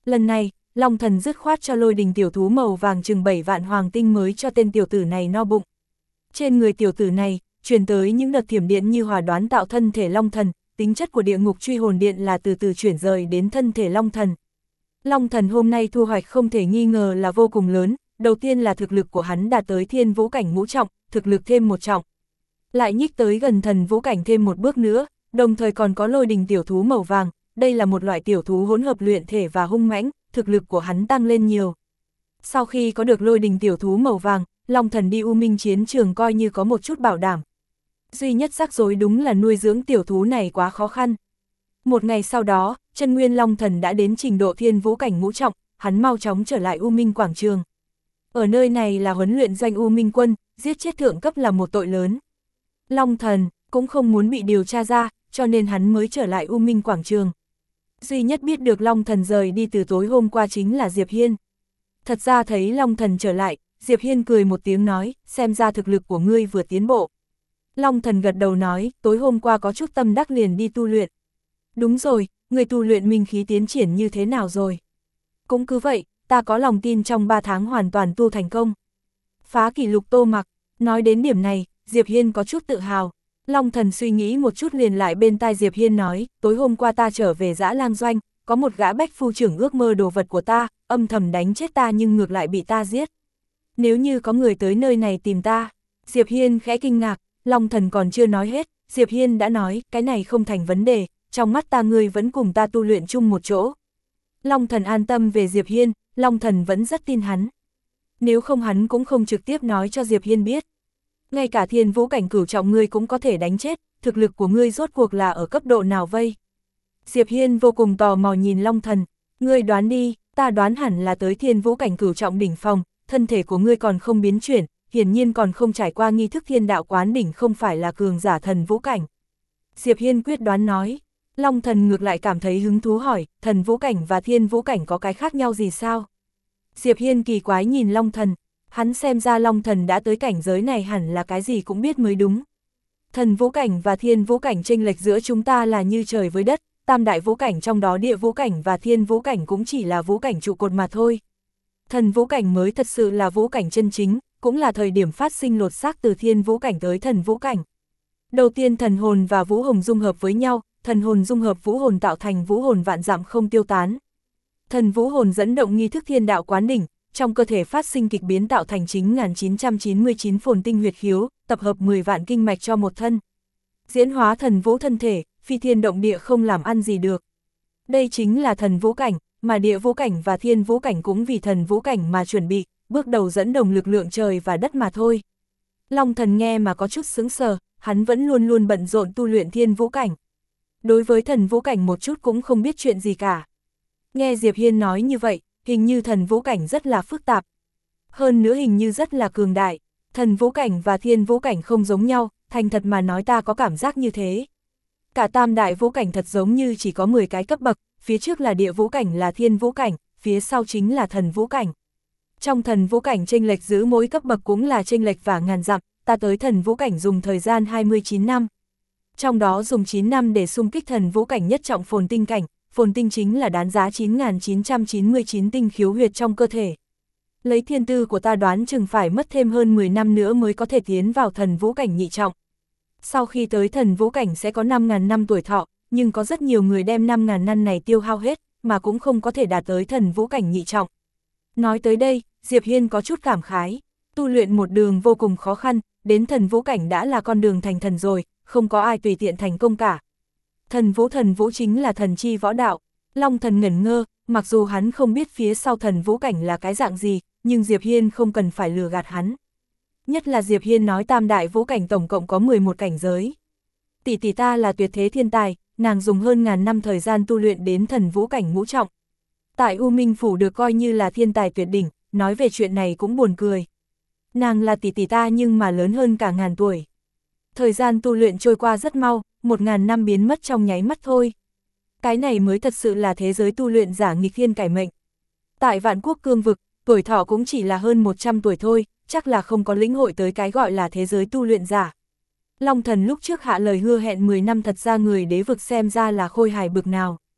Lần này, Long Thần dứt khoát cho lôi đình tiểu thú màu vàng chừng bảy vạn hoàng tinh mới cho tên tiểu tử này no bụng. Trên người tiểu tử này, truyền tới những đợt thiểm điện như hòa đoán tạo thân thể Long Thần, tính chất của địa ngục truy hồn điện là từ từ chuyển rời đến thân thể Long Thần. Long Thần hôm nay thu hoạch không thể nghi ngờ là vô cùng lớn, đầu tiên là thực lực của hắn đạt tới thiên vũ cảnh ngũ trọng, thực lực thêm một trọng. Lại nhích tới gần thần vũ cảnh thêm một bước nữa, đồng thời còn có lôi đình tiểu thú màu vàng, đây là một loại tiểu thú hỗn hợp luyện thể và hung mãnh, thực lực của hắn tăng lên nhiều. Sau khi có được lôi đình tiểu thú màu vàng, Long Thần đi U Minh chiến trường coi như có một chút bảo đảm. Duy nhất rắc rối đúng là nuôi dưỡng tiểu thú này quá khó khăn. Một ngày sau đó, chân nguyên Long Thần đã đến trình độ thiên vũ cảnh ngũ trọng, hắn mau chóng trở lại U Minh quảng trường. Ở nơi này là huấn luyện doanh U Minh quân, giết chết thượng cấp là một tội lớn. Long Thần cũng không muốn bị điều tra ra, cho nên hắn mới trở lại U Minh quảng trường. Duy nhất biết được Long Thần rời đi từ tối hôm qua chính là Diệp Hiên. Thật ra thấy Long Thần trở lại, Diệp Hiên cười một tiếng nói, xem ra thực lực của ngươi vừa tiến bộ. Long Thần gật đầu nói, tối hôm qua có chút tâm đắc liền đi tu luyện. Đúng rồi, người tu luyện minh khí tiến triển như thế nào rồi? Cũng cứ vậy, ta có lòng tin trong ba tháng hoàn toàn tu thành công. Phá kỷ lục Tô Mặc, nói đến điểm này, Diệp Hiên có chút tự hào. Long Thần suy nghĩ một chút liền lại bên tai Diệp Hiên nói, tối hôm qua ta trở về Dã Lang doanh, có một gã bách phu trưởng ước mơ đồ vật của ta, âm thầm đánh chết ta nhưng ngược lại bị ta giết. Nếu như có người tới nơi này tìm ta, Diệp Hiên khẽ kinh ngạc, Long Thần còn chưa nói hết, Diệp Hiên đã nói, cái này không thành vấn đề, trong mắt ta ngươi vẫn cùng ta tu luyện chung một chỗ. Long Thần an tâm về Diệp Hiên, Long Thần vẫn rất tin hắn. Nếu không hắn cũng không trực tiếp nói cho Diệp Hiên biết. Ngay cả thiên vũ cảnh cửu trọng ngươi cũng có thể đánh chết, thực lực của ngươi rốt cuộc là ở cấp độ nào vây? Diệp Hiên vô cùng tò mò nhìn Long Thần, ngươi đoán đi, ta đoán hẳn là tới thiên vũ cảnh cửu trọng đỉnh phong, thân thể của ngươi còn không biến chuyển, hiển nhiên còn không trải qua nghi thức thiên đạo quán đỉnh, không phải là cường giả thần vũ cảnh. Diệp Hiên quyết đoán nói. Long Thần ngược lại cảm thấy hứng thú hỏi, thần vũ cảnh và thiên vũ cảnh có cái khác nhau gì sao? Diệp Hiên kỳ quái nhìn Long Thần, hắn xem ra Long Thần đã tới cảnh giới này hẳn là cái gì cũng biết mới đúng. Thần vũ cảnh và thiên vũ cảnh chênh lệch giữa chúng ta là như trời với đất, tam đại vũ cảnh trong đó địa vũ cảnh và thiên vũ cảnh cũng chỉ là vũ cảnh trụ cột mà thôi. Thần vũ cảnh mới thật sự là vũ cảnh chân chính, cũng là thời điểm phát sinh lột xác từ thiên vũ cảnh tới thần vũ cảnh. Đầu tiên thần hồn và vũ hồn dung hợp với nhau, thần hồn dung hợp vũ hồn tạo thành vũ hồn vạn dặm không tiêu tán. Thần vũ hồn dẫn động nghi thức thiên đạo quán đỉnh, trong cơ thể phát sinh kịch biến tạo thành chín nghìn chín trăm chín mươi chín phồn tinh huyệt khiếu, tập hợp mười vạn kinh mạch cho một thân. Diễn hóa thần vũ thân thể, phi thiên động địa không làm ăn gì được. Đây chính là thần vũ cảnh, mà địa vũ cảnh và thiên vũ cảnh cũng vì thần vũ cảnh mà chuẩn bị, bước đầu dẫn đồng lực lượng trời và đất mà thôi. Long Thần nghe mà có chút sững sờ, hắn vẫn luôn luôn bận rộn tu luyện thiên vũ cảnh. Đối với thần vũ cảnh một chút cũng không biết chuyện gì cả. Nghe Diệp Hiên nói như vậy, hình như thần vũ cảnh rất là phức tạp. Hơn nữa hình như rất là cường đại. Thần vũ cảnh và thiên vũ cảnh không giống nhau, thành thật mà nói ta có cảm giác như thế. Cả tam đại vũ cảnh thật giống như chỉ có mười cái cấp bậc, phía trước là địa vũ cảnh là thiên vũ cảnh, phía sau chính là thần vũ cảnh. Trong thần vũ cảnh chênh lệch giữa mỗi cấp bậc cũng là chênh lệch và ngàn dặm, ta tới thần vũ cảnh dùng thời gian hai mươi chín năm. Trong đó dùng chín năm để xung kích thần vũ cảnh nhất trọng phồn tinh cảnh, phồn tinh chính là đáng giá chín nghìn chín trăm chín mươi chín tinh khiếu huyệt trong cơ thể. Lấy thiên tư của ta đoán chừng phải mất thêm hơn mười năm nữa mới có thể tiến vào thần vũ cảnh nhị trọng. Sau khi tới thần vũ cảnh sẽ có năm nghìn năm tuổi thọ, nhưng có rất nhiều người đem năm nghìn năm này tiêu hao hết, mà cũng không có thể đạt tới thần vũ cảnh nhị trọng. Nói tới đây, Diệp Hiên có chút cảm khái, tu luyện một đường vô cùng khó khăn, đến thần vũ cảnh đã là con đường thành thần rồi, không có ai tùy tiện thành công cả. Thần vũ thần vũ chính là thần chi võ đạo. Long Thần ngẩn ngơ, mặc dù hắn không biết phía sau thần vũ cảnh là cái dạng gì, nhưng Diệp Hiên không cần phải lừa gạt hắn. Nhất là Diệp Hiên nói tam đại vũ cảnh tổng cộng có mười một cảnh giới. Tỷ tỷ ta là tuyệt thế thiên tài, nàng dùng hơn ngàn năm thời gian tu luyện đến thần vũ cảnh ngũ trọng. Tại U Minh Phủ được coi như là thiên tài tuyệt đỉnh, nói về chuyện này cũng buồn cười. Nàng là tỷ tỷ ta nhưng mà lớn hơn cả ngàn tuổi. Thời gian tu luyện trôi qua rất mau, một ngàn năm biến mất trong nháy mắt thôi. Cái này mới thật sự là thế giới tu luyện giả nghịch thiên cải mệnh. Tại Vạn Quốc cương vực, tuổi thọ cũng chỉ là hơn một trăm tuổi thôi, chắc là không có lĩnh hội tới cái gọi là thế giới tu luyện giả. Long Thần lúc trước hạ lời hứa hẹn mười năm thật ra người đế vực xem ra là khôi hài bực nào.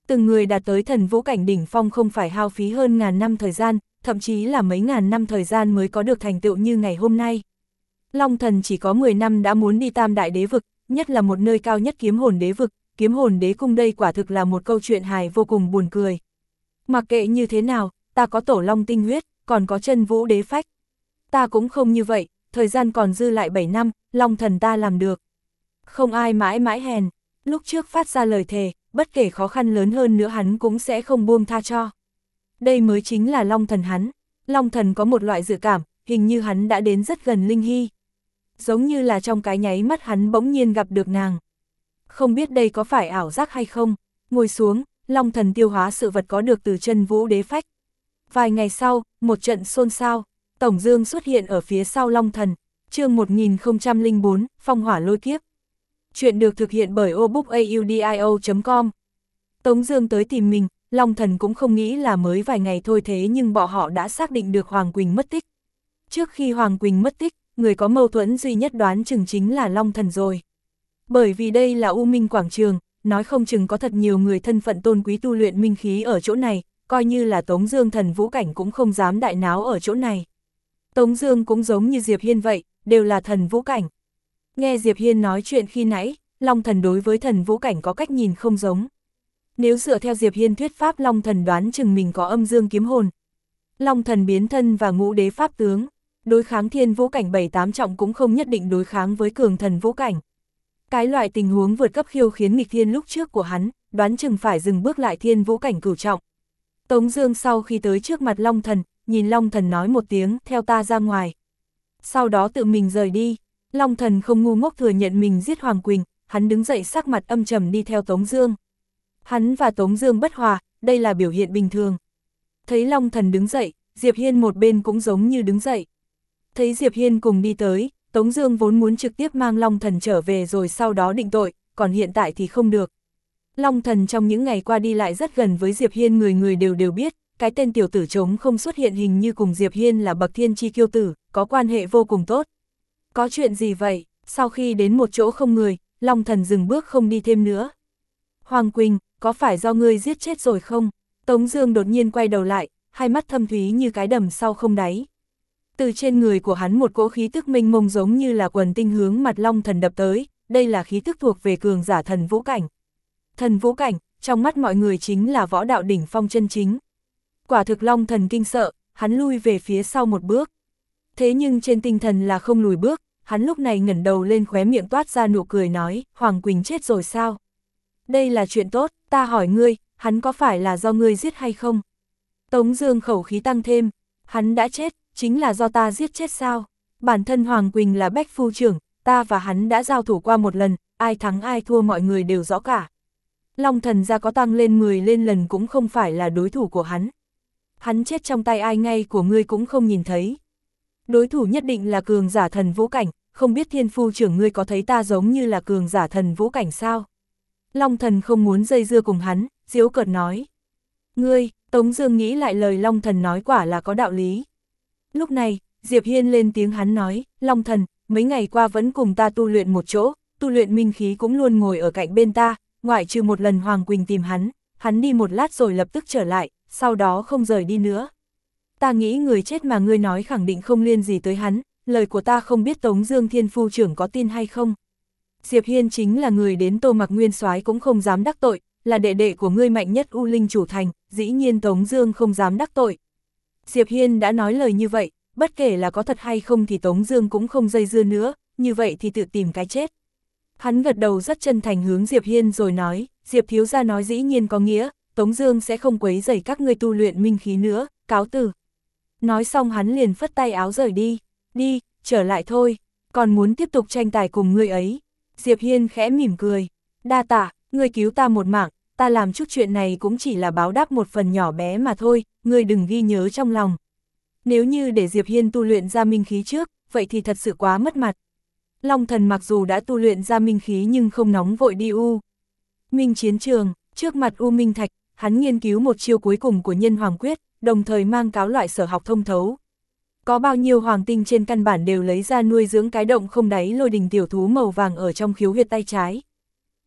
Từng người đạt tới thần vũ cảnh đỉnh phong không phải hao phí hơn ngàn năm thời gian, thậm chí là mấy ngàn năm thời gian mới có được thành tựu như ngày hôm nay. Long Thần chỉ có mười năm đã muốn đi tam đại đế vực, nhất là một nơi cao nhất kiếm hồn đế vực, kiếm hồn đế cung đây quả thực là một câu chuyện hài vô cùng buồn cười. Mặc kệ như thế nào, ta có tổ long tinh huyết, còn có chân vũ đế phách. Ta cũng không như vậy, thời gian còn dư lại bảy năm, Long Thần ta làm được. Không ai mãi mãi hèn, lúc trước phát ra lời thề, bất kể khó khăn lớn hơn nữa hắn cũng sẽ không buông tha cho. Đây mới chính là Long Thần hắn. Long Thần có một loại dự cảm, hình như hắn đã đến rất gần Linh Hy. Giống như là trong cái nháy mắt hắn bỗng nhiên gặp được nàng. Không biết đây có phải ảo giác hay không, ngồi xuống, Long Thần tiêu hóa sự vật có được từ chân vũ đế phách. Vài ngày sau, một trận xôn xao, Tổng Dương xuất hiện ở phía sau Long Thần, chương một nghìn không trăm lẻ bốn, Phong hỏa lôi kiếp. Chuyện được thực hiện bởi obookaudio chấm com. Tống Dương tới tìm mình, Long Thần cũng không nghĩ là mới vài ngày thôi, thế nhưng bọn họ đã xác định được Hoàng Quỳnh mất tích. Trước khi Hoàng Quỳnh mất tích, người có mâu thuẫn duy nhất đoán chừng chính là Long Thần rồi. Bởi vì đây là U Minh Quảng Trường, nói không chừng có thật nhiều người thân phận tôn quý tu luyện minh khí ở chỗ này, coi như là Tống Dương thần vũ cảnh cũng không dám đại náo ở chỗ này. Tống Dương cũng giống như Diệp Hiên vậy, đều là thần vũ cảnh. Nghe Diệp Hiên nói chuyện khi nãy, Long Thần đối với thần vũ cảnh có cách nhìn không giống. Nếu dựa theo Diệp Hiên thuyết pháp, Long Thần đoán chừng mình có âm dương kiếm hồn. Long Thần biến thân và ngũ đế pháp tướng, đối kháng thiên vũ cảnh bảy tám trọng cũng không nhất định đối kháng với cường thần vũ cảnh. Cái loại tình huống vượt cấp khiêu khiến nghịch thiên lúc trước của hắn, đoán chừng phải dừng bước lại thiên vũ cảnh cửu trọng. Tống Dương sau khi tới trước mặt Long Thần, nhìn Long Thần nói một tiếng, theo ta ra ngoài. Sau đó tự mình rời đi. Long Thần không ngu ngốc thừa nhận mình giết Hoàng Quỳnh, hắn đứng dậy sắc mặt âm trầm đi theo Tống Dương. Hắn và Tống Dương bất hòa, đây là biểu hiện bình thường. Thấy Long Thần đứng dậy, Diệp Hiên một bên cũng giống như đứng dậy. Thấy Diệp Hiên cùng đi tới, Tống Dương vốn muốn trực tiếp mang Long Thần trở về rồi sau đó định tội, còn hiện tại thì không được. Long Thần trong những ngày qua đi lại rất gần với Diệp Hiên, người người đều đều biết, cái tên tiểu tử trống không xuất hiện hình như cùng Diệp Hiên là bậc thiên chi kiêu tử, có quan hệ vô cùng tốt. Có chuyện gì vậy? Sau khi đến một chỗ không người, Long Thần dừng bước không đi thêm nữa. Hoàng Quỳnh, có phải do ngươi giết chết rồi không? Tống Dương đột nhiên quay đầu lại, hai mắt thâm thúy như cái đầm sau không đáy. Từ trên người của hắn một cỗ khí tức mênh mông giống như là quần tinh hướng mặt Long Thần đập tới, đây là khí tức thuộc về cường giả thần vũ cảnh. Thần vũ cảnh, trong mắt mọi người chính là võ đạo đỉnh phong chân chính. Quả thực Long Thần kinh sợ, hắn lui về phía sau một bước. Thế nhưng trên tinh thần là không lùi bước, hắn lúc này ngẩng đầu lên, khóe miệng toát ra nụ cười nói, Hoàng Quỳnh chết rồi sao? Đây là chuyện tốt, ta hỏi ngươi, hắn có phải là do ngươi giết hay không? Tống Dương khẩu khí tăng thêm, hắn đã chết, chính là do ta giết chết sao? Bản thân Hoàng Quỳnh là bách phu trưởng, ta và hắn đã giao thủ qua một lần, ai thắng ai thua mọi người đều rõ cả. Long Thần gia có tăng lên mười lên lần cũng không phải là đối thủ của hắn. Hắn chết trong tay ai ngay của ngươi cũng không nhìn thấy. Đối thủ nhất định là cường giả thần vũ cảnh, không biết thiên phu trưởng ngươi có thấy ta giống như là cường giả thần vũ cảnh sao? Long Thần không muốn dây dưa cùng hắn, giễu cợt nói. Ngươi, Tống Dương nghĩ lại lời Long Thần nói quả là có đạo lý. Lúc này, Diệp Hiên lên tiếng, hắn nói, Long Thần, mấy ngày qua vẫn cùng ta tu luyện một chỗ, tu luyện minh khí cũng luôn ngồi ở cạnh bên ta, ngoại trừ một lần Hoàng Quỳnh tìm hắn, hắn đi một lát rồi lập tức trở lại, sau đó không rời đi nữa. Ta nghĩ người chết mà ngươi nói khẳng định không liên gì tới hắn, lời của ta không biết Tống Dương thiên phu trưởng có tin hay không. Diệp Hiên chính là người đến Tô Mặc Nguyên Soái cũng không dám đắc tội, là đệ đệ của ngươi mạnh nhất U Linh chủ thành, dĩ nhiên Tống Dương không dám đắc tội. Diệp Hiên đã nói lời như vậy, bất kể là có thật hay không thì Tống Dương cũng không dây dưa nữa, như vậy thì tự tìm cái chết. Hắn gật đầu rất chân thành hướng Diệp Hiên rồi nói, Diệp thiếu gia nói dĩ nhiên có nghĩa, Tống Dương sẽ không quấy rầy các ngươi tu luyện minh khí nữa, cáo từ. Nói xong hắn liền phất tay áo rời đi, đi, trở lại thôi, còn muốn tiếp tục tranh tài cùng ngươi ấy. Diệp Hiên khẽ mỉm cười, đa tạ, ngươi cứu ta một mạng, ta làm chút chuyện này cũng chỉ là báo đáp một phần nhỏ bé mà thôi, ngươi đừng ghi nhớ trong lòng. Nếu như để Diệp Hiên tu luyện ra minh khí trước, vậy thì thật sự quá mất mặt. Long Thần mặc dù đã tu luyện ra minh khí nhưng không nóng vội đi U Minh chiến trường, trước mặt U Minh Thạch, hắn nghiên cứu một chiêu cuối cùng của Nhân Hoàng Quyết, đồng thời mang cáo loại sở học thông thấu. Có bao nhiêu hoàng tinh trên căn bản đều lấy ra nuôi dưỡng cái động không đáy lôi đình tiểu thú màu vàng ở trong khiếu huyệt tay trái.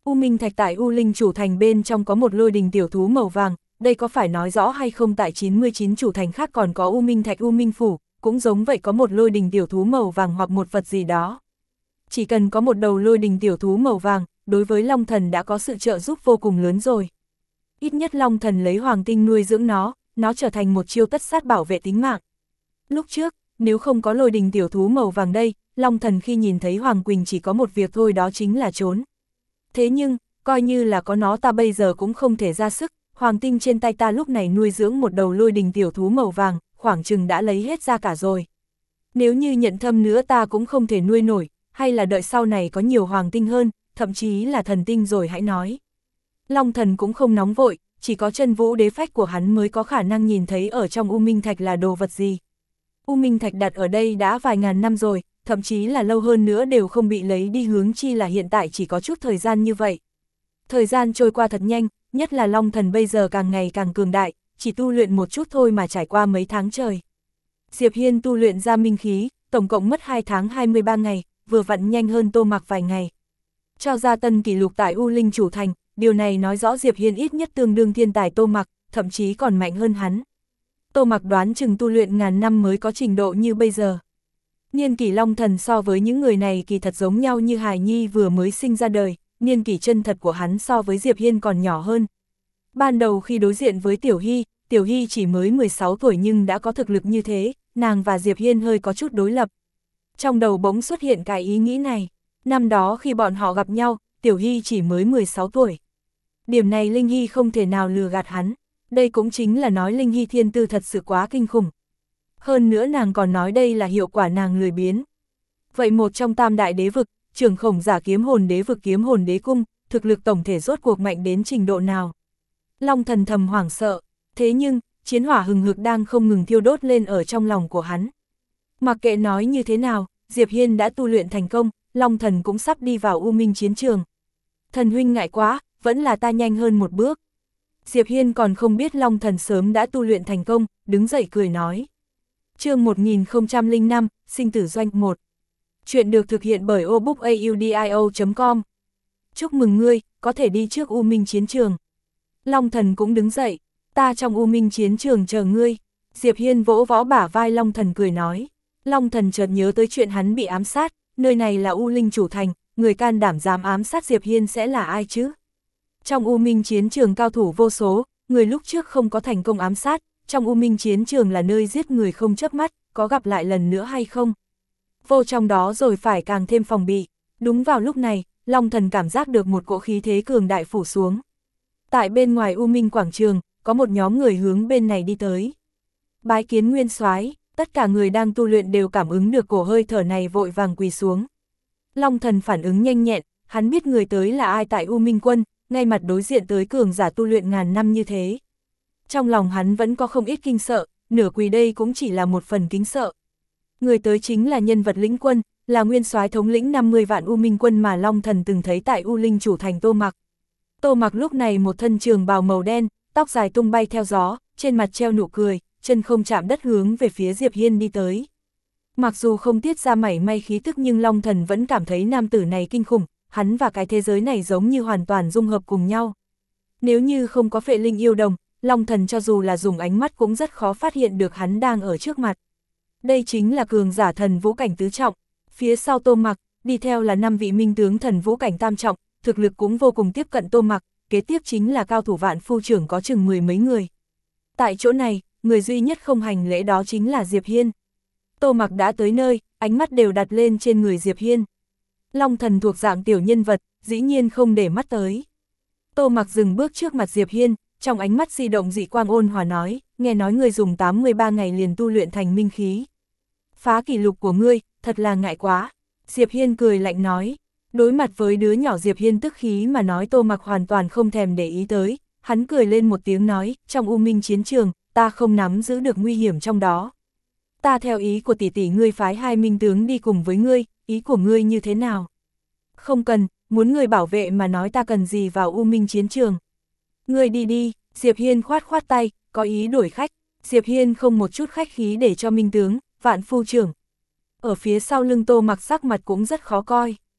U Minh Thạch tại U Linh chủ thành bên trong có một lôi đình tiểu thú màu vàng, đây có phải nói rõ hay không tại chín mươi chín chủ thành khác còn có U Minh Thạch U Minh Phủ, cũng giống vậy có một lôi đình tiểu thú màu vàng hoặc một vật gì đó. Chỉ cần có một đầu lôi đình tiểu thú màu vàng, đối với Long Thần đã có sự trợ giúp vô cùng lớn rồi. Ít nhất Long Thần lấy hoàng tinh nuôi dưỡng nó, nó trở thành một chiêu tất sát bảo vệ tính mạng. Lúc trước, nếu không có lôi đình tiểu thú màu vàng đây, Long Thần khi nhìn thấy Hoàng Quỳnh chỉ có một việc thôi, đó chính là trốn. Thế nhưng, coi như là có nó ta bây giờ cũng không thể ra sức, hoàng tinh trên tay ta lúc này nuôi dưỡng một đầu lôi đình tiểu thú màu vàng, khoảng chừng đã lấy hết ra cả rồi. Nếu như nhận thâm nữa ta cũng không thể nuôi nổi, hay là đợi sau này có nhiều hoàng tinh hơn, thậm chí là thần tinh rồi hãy nói. Long Thần cũng không nóng vội, chỉ có chân vũ đế phách của hắn mới có khả năng nhìn thấy ở trong U Minh Thạch là đồ vật gì. U Minh Thạch đặt ở đây đã vài ngàn năm rồi, thậm chí là lâu hơn nữa đều không bị lấy đi, hướng chi là hiện tại chỉ có chút thời gian như vậy. Thời gian trôi qua thật nhanh, nhất là Long Thần bây giờ càng ngày càng cường đại, chỉ tu luyện một chút thôi mà trải qua mấy tháng trời. Diệp Hiên tu luyện ra minh khí, tổng cộng mất hai tháng hai mươi ba ngày, vừa vặn nhanh hơn Tô Mặc vài ngày. Cho ra tân kỷ lục tại U Linh chủ thành, điều này nói rõ Diệp Hiên ít nhất tương đương thiên tài Tô Mặc, thậm chí còn mạnh hơn hắn. Tô Mặc đoán chừng tu luyện ngàn năm mới có trình độ như bây giờ. Niên kỷ Long Thần so với những người này kỳ thật giống nhau như hài nhi vừa mới sinh ra đời, niên kỷ chân thật của hắn so với Diệp Hiên còn nhỏ hơn. Ban đầu khi đối diện với Tiểu Hy, Tiểu Hy chỉ mới mười sáu tuổi nhưng đã có thực lực như thế, nàng và Diệp Hiên hơi có chút đối lập. Trong đầu bỗng xuất hiện cái ý nghĩ này, năm đó khi bọn họ gặp nhau, Tiểu Hy chỉ mới mười sáu tuổi. Điểm này Linh Hy không thể nào lừa gạt hắn, đây cũng chính là nói Linh Hy thiên tư thật sự quá kinh khủng. Hơn nữa nàng còn nói đây là hiệu quả nàng lười biếng. Vậy một trong tam đại đế vực, trưởng khổng giả kiếm hồn đế vực kiếm hồn đế cung, thực lực tổng thể rốt cuộc mạnh đến trình độ nào? Long Thần thầm hoảng sợ, thế nhưng, chiến hỏa hừng hực đang không ngừng thiêu đốt lên ở trong lòng của hắn. Mặc kệ nói như thế nào, Diệp Hiên đã tu luyện thành công, Long Thần cũng sắp đi vào U Minh chiến trường. Thần huynh ngại quá, vẫn là ta nhanh hơn một bước. Diệp Hiên còn không biết Long Thần sớm đã tu luyện thành công, đứng dậy cười nói. Chương một nghìn không trăm lẻ năm, sinh tử doanh một. Chuyện được thực hiện bởi obookaudio chấm com. Chúc mừng ngươi, có thể đi trước U Minh chiến trường. Long Thần cũng đứng dậy, ta trong U Minh chiến trường chờ ngươi. Diệp Hiên vỗ võ bả vai Long Thần cười nói. Long Thần chợt nhớ tới chuyện hắn bị ám sát, nơi này là U Linh chủ thành, người can đảm dám ám sát Diệp Hiên sẽ là ai chứ? Trong U Minh chiến trường cao thủ vô số, người lúc trước không có thành công ám sát, trong U Minh chiến trường là nơi giết người không chớp mắt, có gặp lại lần nữa hay không? Vô trong đó rồi phải càng thêm phòng bị. Đúng vào lúc này, Long Thần cảm giác được một cỗ khí thế cường đại phủ xuống. Tại bên ngoài U Minh quảng trường, có một nhóm người hướng bên này đi tới. Bái kiến nguyên soái, tất cả người đang tu luyện đều cảm ứng được cổ hơi thở này vội vàng quỳ xuống. Long Thần phản ứng nhanh nhẹn, hắn biết người tới là ai tại U Minh quân, ngay mặt đối diện tới cường giả tu luyện ngàn năm như thế. Trong lòng hắn vẫn có không ít kinh sợ, nửa quỳ đây cũng chỉ là một phần kính sợ. Người tới chính là nhân vật lĩnh quân, là nguyên soái thống lĩnh năm mươi vạn U Minh quân mà Long Thần từng thấy tại U Linh chủ thành Tô Mặc. Tô Mặc lúc này một thân trường bào màu đen, tóc dài tung bay theo gió, trên mặt treo nụ cười, chân không chạm đất hướng về phía Diệp Hiên đi tới. Mặc dù không tiết ra mảy may khí tức nhưng Long Thần vẫn cảm thấy nam tử này kinh khủng, hắn và cái thế giới này giống như hoàn toàn dung hợp cùng nhau. Nếu như không có phệ linh yêu đồng, Long Thần cho dù là dùng ánh mắt cũng rất khó phát hiện được hắn đang ở trước mặt. Đây chính là cường giả thần vũ cảnh tứ trọng, phía sau Tô Mặc, đi theo là năm vị minh tướng thần vũ cảnh tam trọng, thực lực cũng vô cùng tiếp cận Tô Mặc, kế tiếp chính là cao thủ vạn phu trưởng có chừng mười mấy người. Tại chỗ này, người duy nhất không hành lễ đó chính là Diệp Hiên. Tô Mặc đã tới nơi, ánh mắt đều đặt lên trên người Diệp Hiên. Long Thần thuộc dạng tiểu nhân vật, dĩ nhiên không để mắt tới. Tô Mặc dừng bước trước mặt Diệp Hiên, trong ánh mắt di động dị quang ôn hòa nói, nghe nói ngươi dùng tám mươi ba ngày liền tu luyện thành minh khí. Phá kỷ lục của ngươi, thật là ngại quá. Diệp Hiên cười lạnh nói, đối mặt với đứa nhỏ Diệp Hiên tức khí mà nói Tô Mặc hoàn toàn không thèm để ý tới, hắn cười lên một tiếng nói, trong U Minh chiến trường, ta không nắm giữ được nguy hiểm trong đó. Ta theo ý của tỷ tỷ ngươi phái hai minh tướng đi cùng với ngươi, ý của ngươi như thế nào? Không cần, muốn người bảo vệ mà nói ta cần gì vào U Minh chiến trường. Ngươi đi đi, Diệp Hiên khoát khoát tay, có ý đổi khách. Diệp Hiên không một chút khách khí để cho minh tướng, vạn phu trưởng. Ở phía sau lưng Tô Mặc sắc mặt cũng rất khó coi.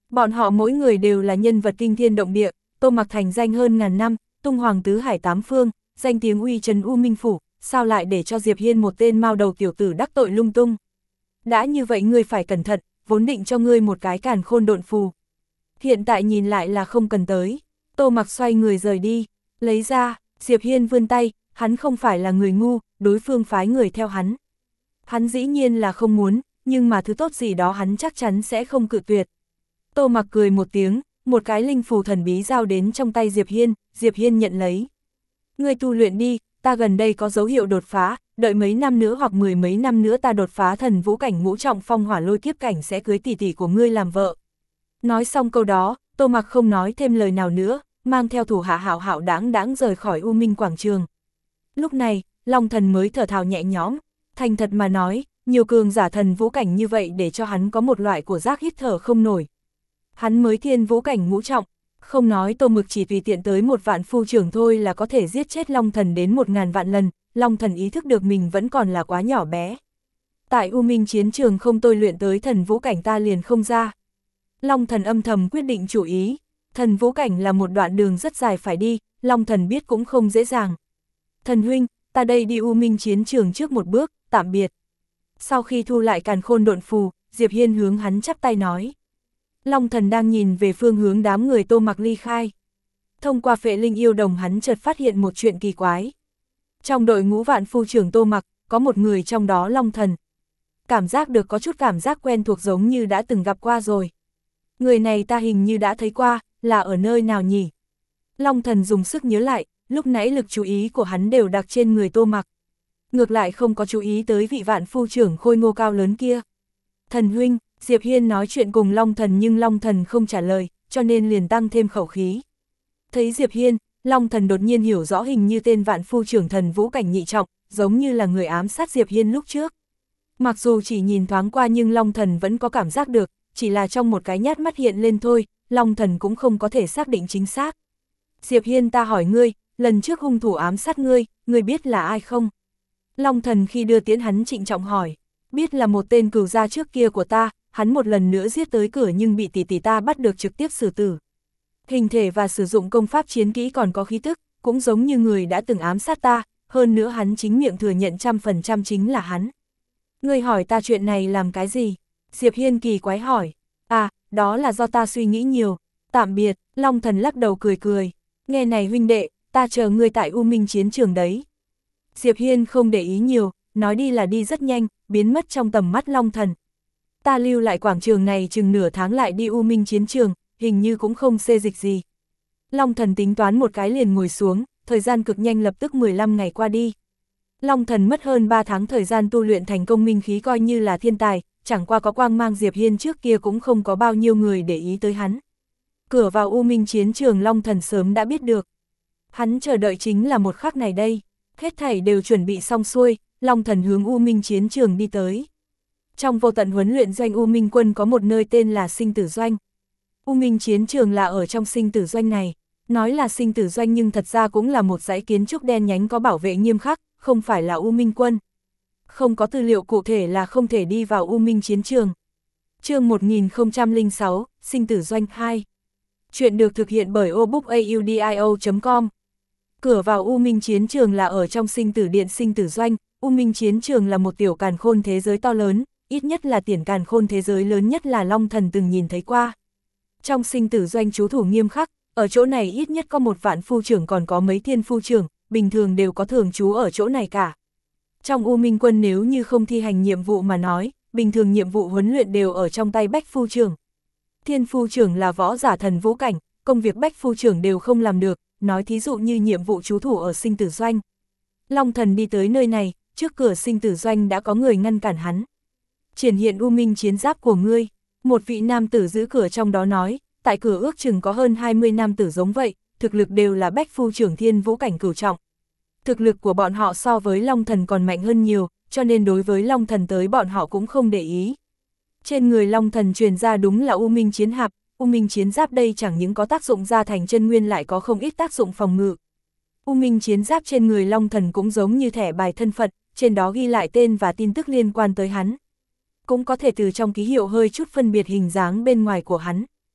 Bọn họ mỗi người đều là nhân vật kinh thiên động địa, Tô Mặc thành danh hơn ngàn năm, tung hoàng tứ hải tám phương, danh tiếng uy trấn U Minh Phủ, sao lại để cho Diệp Hiên một tên mao đầu tiểu tử đắc tội lung tung. Đã như vậy ngươi phải cẩn thận, vốn định cho ngươi một cái càn khôn độn phù. Hiện tại nhìn lại là không cần tới. Tô Mặc xoay người rời đi, lấy ra, Diệp Hiên vươn tay, hắn không phải là người ngu, đối phương phái người theo hắn. Hắn dĩ nhiên là không muốn, nhưng mà thứ tốt gì đó hắn chắc chắn sẽ không cự tuyệt. Tô Mặc cười một tiếng, một cái linh phù thần bí giao đến trong tay Diệp Hiên, Diệp Hiên nhận lấy. Ngươi tu luyện đi, ta gần đây có dấu hiệu đột phá, đợi mấy năm nữa hoặc mười mấy năm nữa ta đột phá thần vũ cảnh ngũ trọng phong hỏa lôi kiếp cảnh sẽ cưới tỷ tỷ của ngươi làm vợ. Nói xong câu đó, Tô Mặc không nói thêm lời nào nữa, mang theo thủ hạ hảo hảo đáng đáng rời khỏi U Minh quảng trường. Lúc này, Long Thần mới thở thào nhẹ nhõm, thành thật mà nói, nhiều cường giả thần vũ cảnh như vậy để cho hắn có một loại của giác hít thở không nổi. Hắn mới thiên vũ cảnh ngũ trọng, không nói Tô Mực chỉ tùy tiện tới một vạn phu trưởng thôi là có thể giết chết Long Thần đến một ngàn vạn lần, Long Thần ý thức được mình vẫn còn là quá nhỏ bé. Tại U Minh chiến trường không tôi luyện tới thần vũ cảnh ta liền không ra. Long Thần âm thầm quyết định chủ ý, thần vũ cảnh là một đoạn đường rất dài phải đi, Long Thần biết cũng không dễ dàng. Thần huynh, ta đây đi U Minh chiến trường trước một bước, tạm biệt. Sau khi thu lại càn khôn độn phù, Diệp Hiên hướng hắn chắp tay nói. Long Thần đang nhìn về phương hướng đám người Tô Mặc ly khai. Thông qua phệ linh yêu đồng hắn chợt phát hiện một chuyện kỳ quái. Trong đội ngũ vạn phu trưởng Tô Mặc, có một người trong đó Long Thần. Cảm giác được có chút cảm giác quen thuộc giống như đã từng gặp qua rồi. Người này ta hình như đã thấy qua, là ở nơi nào nhỉ? Long Thần dùng sức nhớ lại, lúc nãy lực chú ý của hắn đều đặt trên người Tô Mặc. Ngược lại không có chú ý tới vị vạn phu trưởng khôi ngô cao lớn kia. Thần huynh, Diệp Hiên nói chuyện cùng Long Thần nhưng Long Thần không trả lời, cho nên liền tăng thêm khẩu khí. Thấy Diệp Hiên, Long Thần đột nhiên hiểu rõ hình như tên vạn phu trưởng thần vũ cảnh nhị trọng, giống như là người ám sát Diệp Hiên lúc trước. Mặc dù chỉ nhìn thoáng qua nhưng Long Thần vẫn có cảm giác được, chỉ là trong một cái nhát mắt hiện lên thôi, Long Thần cũng không có thể xác định chính xác. Diệp Hiên, ta hỏi ngươi, lần trước hung thủ ám sát ngươi, ngươi biết là ai không? Long Thần khi đưa tiễn hắn trịnh trọng hỏi, biết là một tên cừu gia trước kia của ta, hắn một lần nữa giết tới cửa nhưng bị tỷ tỷ ta bắt được trực tiếp xử tử. Hình thể và sử dụng công pháp chiến kỹ còn có khí tức, cũng giống như người đã từng ám sát ta, hơn nữa hắn chính miệng thừa nhận trăm phần trăm chính là hắn. Ngươi hỏi ta chuyện này làm cái gì? Diệp Hiên kỳ quái hỏi. À, đó là do ta suy nghĩ nhiều. Tạm biệt, Long Thần lắc đầu cười cười. Nghe này huynh đệ, ta chờ ngươi tại U Minh chiến trường đấy. Diệp Hiên không để ý nhiều, nói đi là đi rất nhanh, biến mất trong tầm mắt Long Thần. Ta lưu lại quảng trường này chừng nửa tháng lại đi U Minh chiến trường, hình như cũng không xê dịch gì. Long Thần tính toán một cái liền ngồi xuống, thời gian cực nhanh lập tức mười lăm ngày qua đi. Long Thần mất hơn ba tháng thời gian tu luyện thành công minh khí coi như là thiên tài, chẳng qua có quang mang Diệp Hiên trước kia cũng không có bao nhiêu người để ý tới hắn. Cửa vào U Minh chiến trường Long Thần sớm đã biết được. Hắn chờ đợi chính là một khắc này đây. Hết thảy đều chuẩn bị xong xuôi, Long Thần hướng U Minh chiến trường đi tới. Trong vô tận huấn luyện doanh U Minh quân có một nơi tên là sinh tử doanh. U Minh chiến trường là ở trong sinh tử doanh này. Nói là sinh tử doanh nhưng thật ra cũng là một dãy kiến trúc đen nhánh có bảo vệ nghiêm khắc, không phải là U Minh quân. Không có tư liệu cụ thể là không thể đi vào U Minh chiến trường. Chương một nghìn không trăm lẻ sáu, sinh tử doanh hai. Chuyện được thực hiện bởi obookaudio chấm com. Cửa vào U Minh chiến trường là ở trong sinh tử điện sinh tử doanh. U Minh chiến trường là một tiểu càn khôn thế giới to lớn, ít nhất là tiền càn khôn thế giới lớn nhất là Long Thần từng nhìn thấy qua. Trong sinh tử doanh trú thủ nghiêm khắc, ở chỗ này ít nhất có một vạn phu trưởng còn có mấy thiên phu trưởng, bình thường đều có thường trú ở chỗ này cả. Trong U Minh quân nếu như không thi hành nhiệm vụ mà nói, bình thường nhiệm vụ huấn luyện đều ở trong tay bách phu trưởng. Thiên phu trưởng là võ giả thần vũ cảnh, công việc bách phu trưởng đều không làm được, nói thí dụ như nhiệm vụ trú thủ ở sinh tử doanh. Long Thần đi tới nơi này, trước cửa sinh tử doanh đã có người ngăn cản hắn. Triển hiện U Minh chiến giáp của ngươi, một vị nam tử giữ cửa trong đó nói, tại cửa ước chừng có hơn hai mươi nam tử giống vậy, thực lực đều là bách phu trưởng thiên vũ cảnh cửu trọng. Thực lực của bọn họ so với Long Thần còn mạnh hơn nhiều, cho nên đối với Long Thần tới bọn họ cũng không để ý. Trên người Long Thần truyền ra đúng là U Minh chiến hạp, U Minh chiến giáp đây chẳng những có tác dụng gia thành chân nguyên lại có không ít tác dụng phòng ngự. U Minh chiến giáp trên người Long Thần cũng giống như thẻ bài thân phận, trên đó ghi lại tên và tin tức liên quan tới hắn. Cũng có thể từ trong ký hiệu hơi chút phân biệt hình dáng bên ngoài của hắn.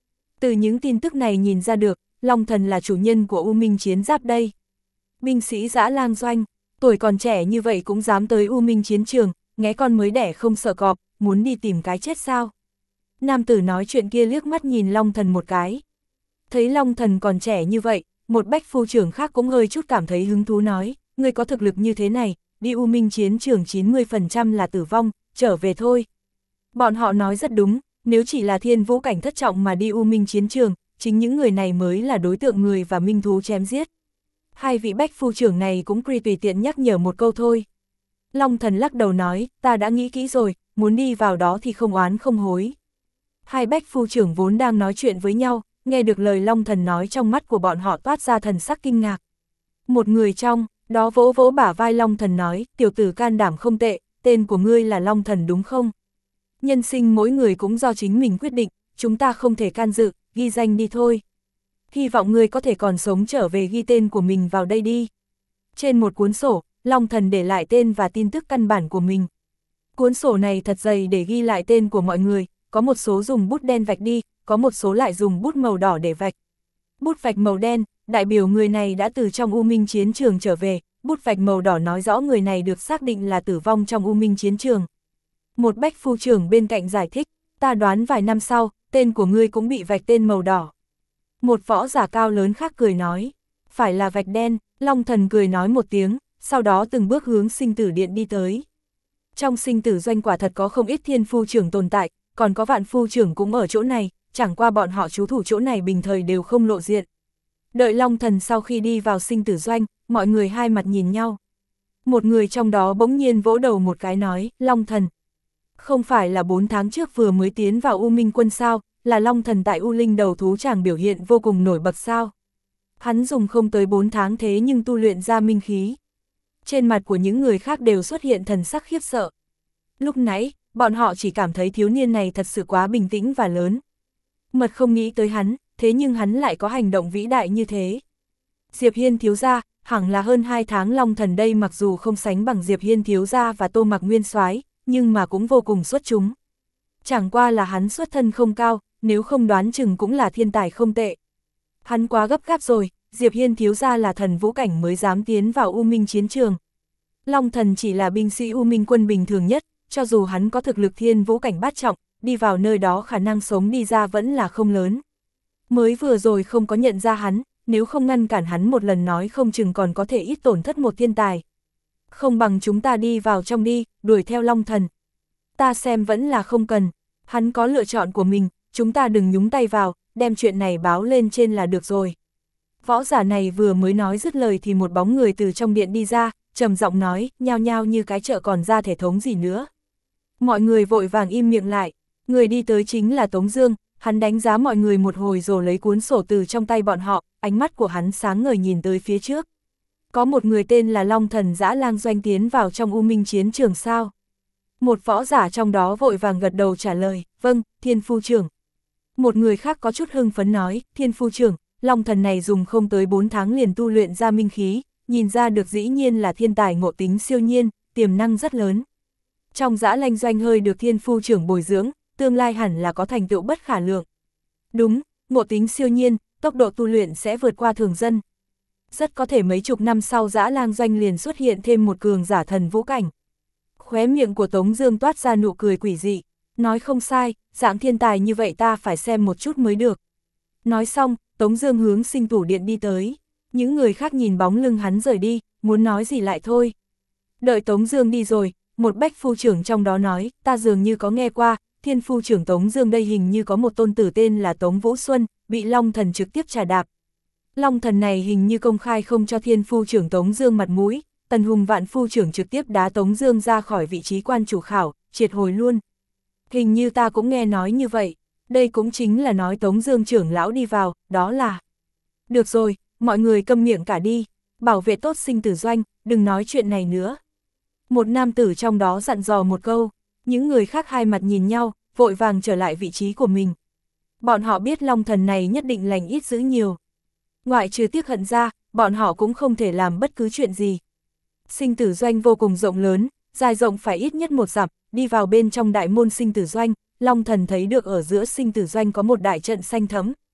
Từ những tin tức này nhìn ra được, Long Thần là chủ nhân của U Minh Chiến Giáp đây. Binh sĩ Dã Lang Doanh, tuổi còn trẻ như vậy cũng dám tới U Minh Chiến trường, nghé con mới đẻ không sợ cọp, muốn đi tìm cái chết sao? Nam tử nói chuyện kia liếc mắt nhìn Long Thần một cái. Thấy Long Thần còn trẻ như vậy, một bách phu trưởng khác cũng hơi chút cảm thấy hứng thú nói, ngươi có thực lực như thế này, đi U Minh Chiến trường chín mươi phần trăm là tử vong, trở về thôi. Bọn họ nói rất đúng, nếu chỉ là thiên vũ cảnh thất trọng mà đi U Minh Chiến trường, chính những người này mới là đối tượng người và minh thú chém giết. Hai vị bách phu trưởng này cũng quy tùy tiện nhắc nhở một câu thôi. Long Thần lắc đầu nói, ta đã nghĩ kỹ rồi, muốn đi vào đó thì không oán không hối. Hai bách phu trưởng vốn đang nói chuyện với nhau, nghe được lời Long Thần nói trong mắt của bọn họ toát ra thần sắc kinh ngạc. Một người trong đó vỗ vỗ bả vai Long Thần nói, tiểu tử can đảm không tệ, tên của ngươi là Long Thần đúng không? Nhân sinh mỗi người cũng do chính mình quyết định, chúng ta không thể can dự, ghi danh đi thôi. Hy vọng ngươi có thể còn sống trở về ghi tên của mình vào đây đi. Trên một cuốn sổ, Long Thần để lại tên và tin tức căn bản của mình. Cuốn sổ này thật dày để ghi lại tên của mọi người, có một số dùng bút đen vạch đi, có một số lại dùng bút màu đỏ để vạch. Bút vạch màu đen, đại biểu người này đã từ trong U Minh Chiến trường trở về, bút vạch màu đỏ nói rõ người này được xác định là tử vong trong U Minh Chiến trường. Một bách phu trưởng bên cạnh giải thích, ta đoán vài năm sau, tên của ngươi cũng bị vạch tên màu đỏ. Một võ giả cao lớn khác cười nói, phải là vạch đen, Long Thần cười nói một tiếng, sau đó từng bước hướng sinh tử điện đi tới. Trong sinh tử doanh quả thật có không ít thiên phu trưởng tồn tại, còn có vạn phu trưởng cũng ở chỗ này, chẳng qua bọn họ trú thủ chỗ này bình thời đều không lộ diện. Đợi Long Thần sau khi đi vào sinh tử doanh, mọi người hai mặt nhìn nhau. Một người trong đó bỗng nhiên vỗ đầu một cái nói, Long Thần. Không phải là bốn tháng trước vừa mới tiến vào U Minh quân sao, là Long Thần tại U Linh đầu thú tràng biểu hiện vô cùng nổi bật sao. Hắn dùng không tới bốn tháng thế nhưng tu luyện ra minh khí. Trên mặt của những người khác đều xuất hiện thần sắc khiếp sợ. Lúc nãy, bọn họ chỉ cảm thấy thiếu niên này thật sự quá bình tĩnh và lớn. Mật không nghĩ tới hắn, thế nhưng hắn lại có hành động vĩ đại như thế. Diệp Hiên thiếu gia, hẳn là hơn hai tháng Long Thần đây mặc dù không sánh bằng Diệp Hiên thiếu gia và Tô Mặc Nguyên soái, nhưng mà cũng vô cùng xuất chúng. Chẳng qua là hắn xuất thân không cao, nếu không đoán chừng cũng là thiên tài không tệ. Hắn quá gấp gáp rồi, Diệp Hiên thiếu gia là thần vũ cảnh mới dám tiến vào U Minh chiến trường. Long Thần chỉ là binh sĩ U Minh quân bình thường nhất, cho dù hắn có thực lực thiên vũ cảnh bát trọng, đi vào nơi đó khả năng sống đi ra vẫn là không lớn. Mới vừa rồi không có nhận ra hắn, nếu không ngăn cản hắn một lần nói không chừng còn có thể ít tổn thất một thiên tài. Không bằng chúng ta đi vào trong đi, đuổi theo Long Thần. Ta xem vẫn là không cần, hắn có lựa chọn của mình, chúng ta đừng nhúng tay vào, đem chuyện này báo lên trên là được rồi. Võ giả này vừa mới nói dứt lời thì một bóng người từ trong điện đi ra, trầm giọng nói, nhao nhao như cái chợ còn ra thể thống gì nữa. Mọi người vội vàng im miệng lại, người đi tới chính là Tống Dương, hắn đánh giá mọi người một hồi rồi lấy cuốn sổ từ trong tay bọn họ, ánh mắt của hắn sáng ngời nhìn tới phía trước. Có một người tên là Long Thần Dã Lang Doanh tiến vào trong U Minh chiến trường sao? Một võ giả trong đó vội vàng gật đầu trả lời, vâng, Thiên Phu trưởng. Một người khác có chút hưng phấn nói, Thiên Phu trưởng, Long Thần này dùng không tới bốn tháng liền tu luyện ra minh khí, nhìn ra được dĩ nhiên là thiên tài ngộ tính siêu nhiên, tiềm năng rất lớn. Trong Dã Lang Doanh hơi được Thiên Phu trưởng bồi dưỡng, tương lai hẳn là có thành tựu bất khả lượng. Đúng, ngộ tính siêu nhiên, tốc độ tu luyện sẽ vượt qua thường dân. Rất có thể mấy chục năm sau Dã Lang Doanh liền xuất hiện thêm một cường giả thần vũ cảnh. Khóe miệng của Tống Dương toát ra nụ cười quỷ dị, nói không sai, dạng thiên tài như vậy ta phải xem một chút mới được. Nói xong, Tống Dương hướng sinh tử điện đi tới. Những người khác nhìn bóng lưng hắn rời đi, muốn nói gì lại thôi. Đợi Tống Dương đi rồi, một bách phu trưởng trong đó nói, ta dường như có nghe qua, Thiên Phu trưởng Tống Dương đây hình như có một tôn tử tên là Tống Vũ Xuân, bị Long Thần trực tiếp trà đạp. Long Thần này hình như công khai không cho Thiên Phu trưởng Tống Dương mặt mũi, Tần Hùng Vạn Phu trưởng trực tiếp đá Tống Dương ra khỏi vị trí quan chủ khảo, triệt hồi luôn. Hình như ta cũng nghe nói như vậy, đây cũng chính là nói Tống Dương trưởng lão đi vào, đó là... Được rồi, mọi người câm miệng cả đi, bảo vệ tốt sinh tử doanh, đừng nói chuyện này nữa. Một nam tử trong đó dặn dò một câu, những người khác hai mặt nhìn nhau, vội vàng trở lại vị trí của mình. Bọn họ biết Long Thần này nhất định lành ít dữ nhiều. Ngoại trừ tiếc hận ra, bọn họ cũng không thể làm bất cứ chuyện gì. Sinh tử doanh vô cùng rộng lớn, dài rộng phải ít nhất một dặm, đi vào bên trong đại môn sinh tử doanh, Long Thần thấy được ở giữa sinh tử doanh có một đại trận xanh thẫm.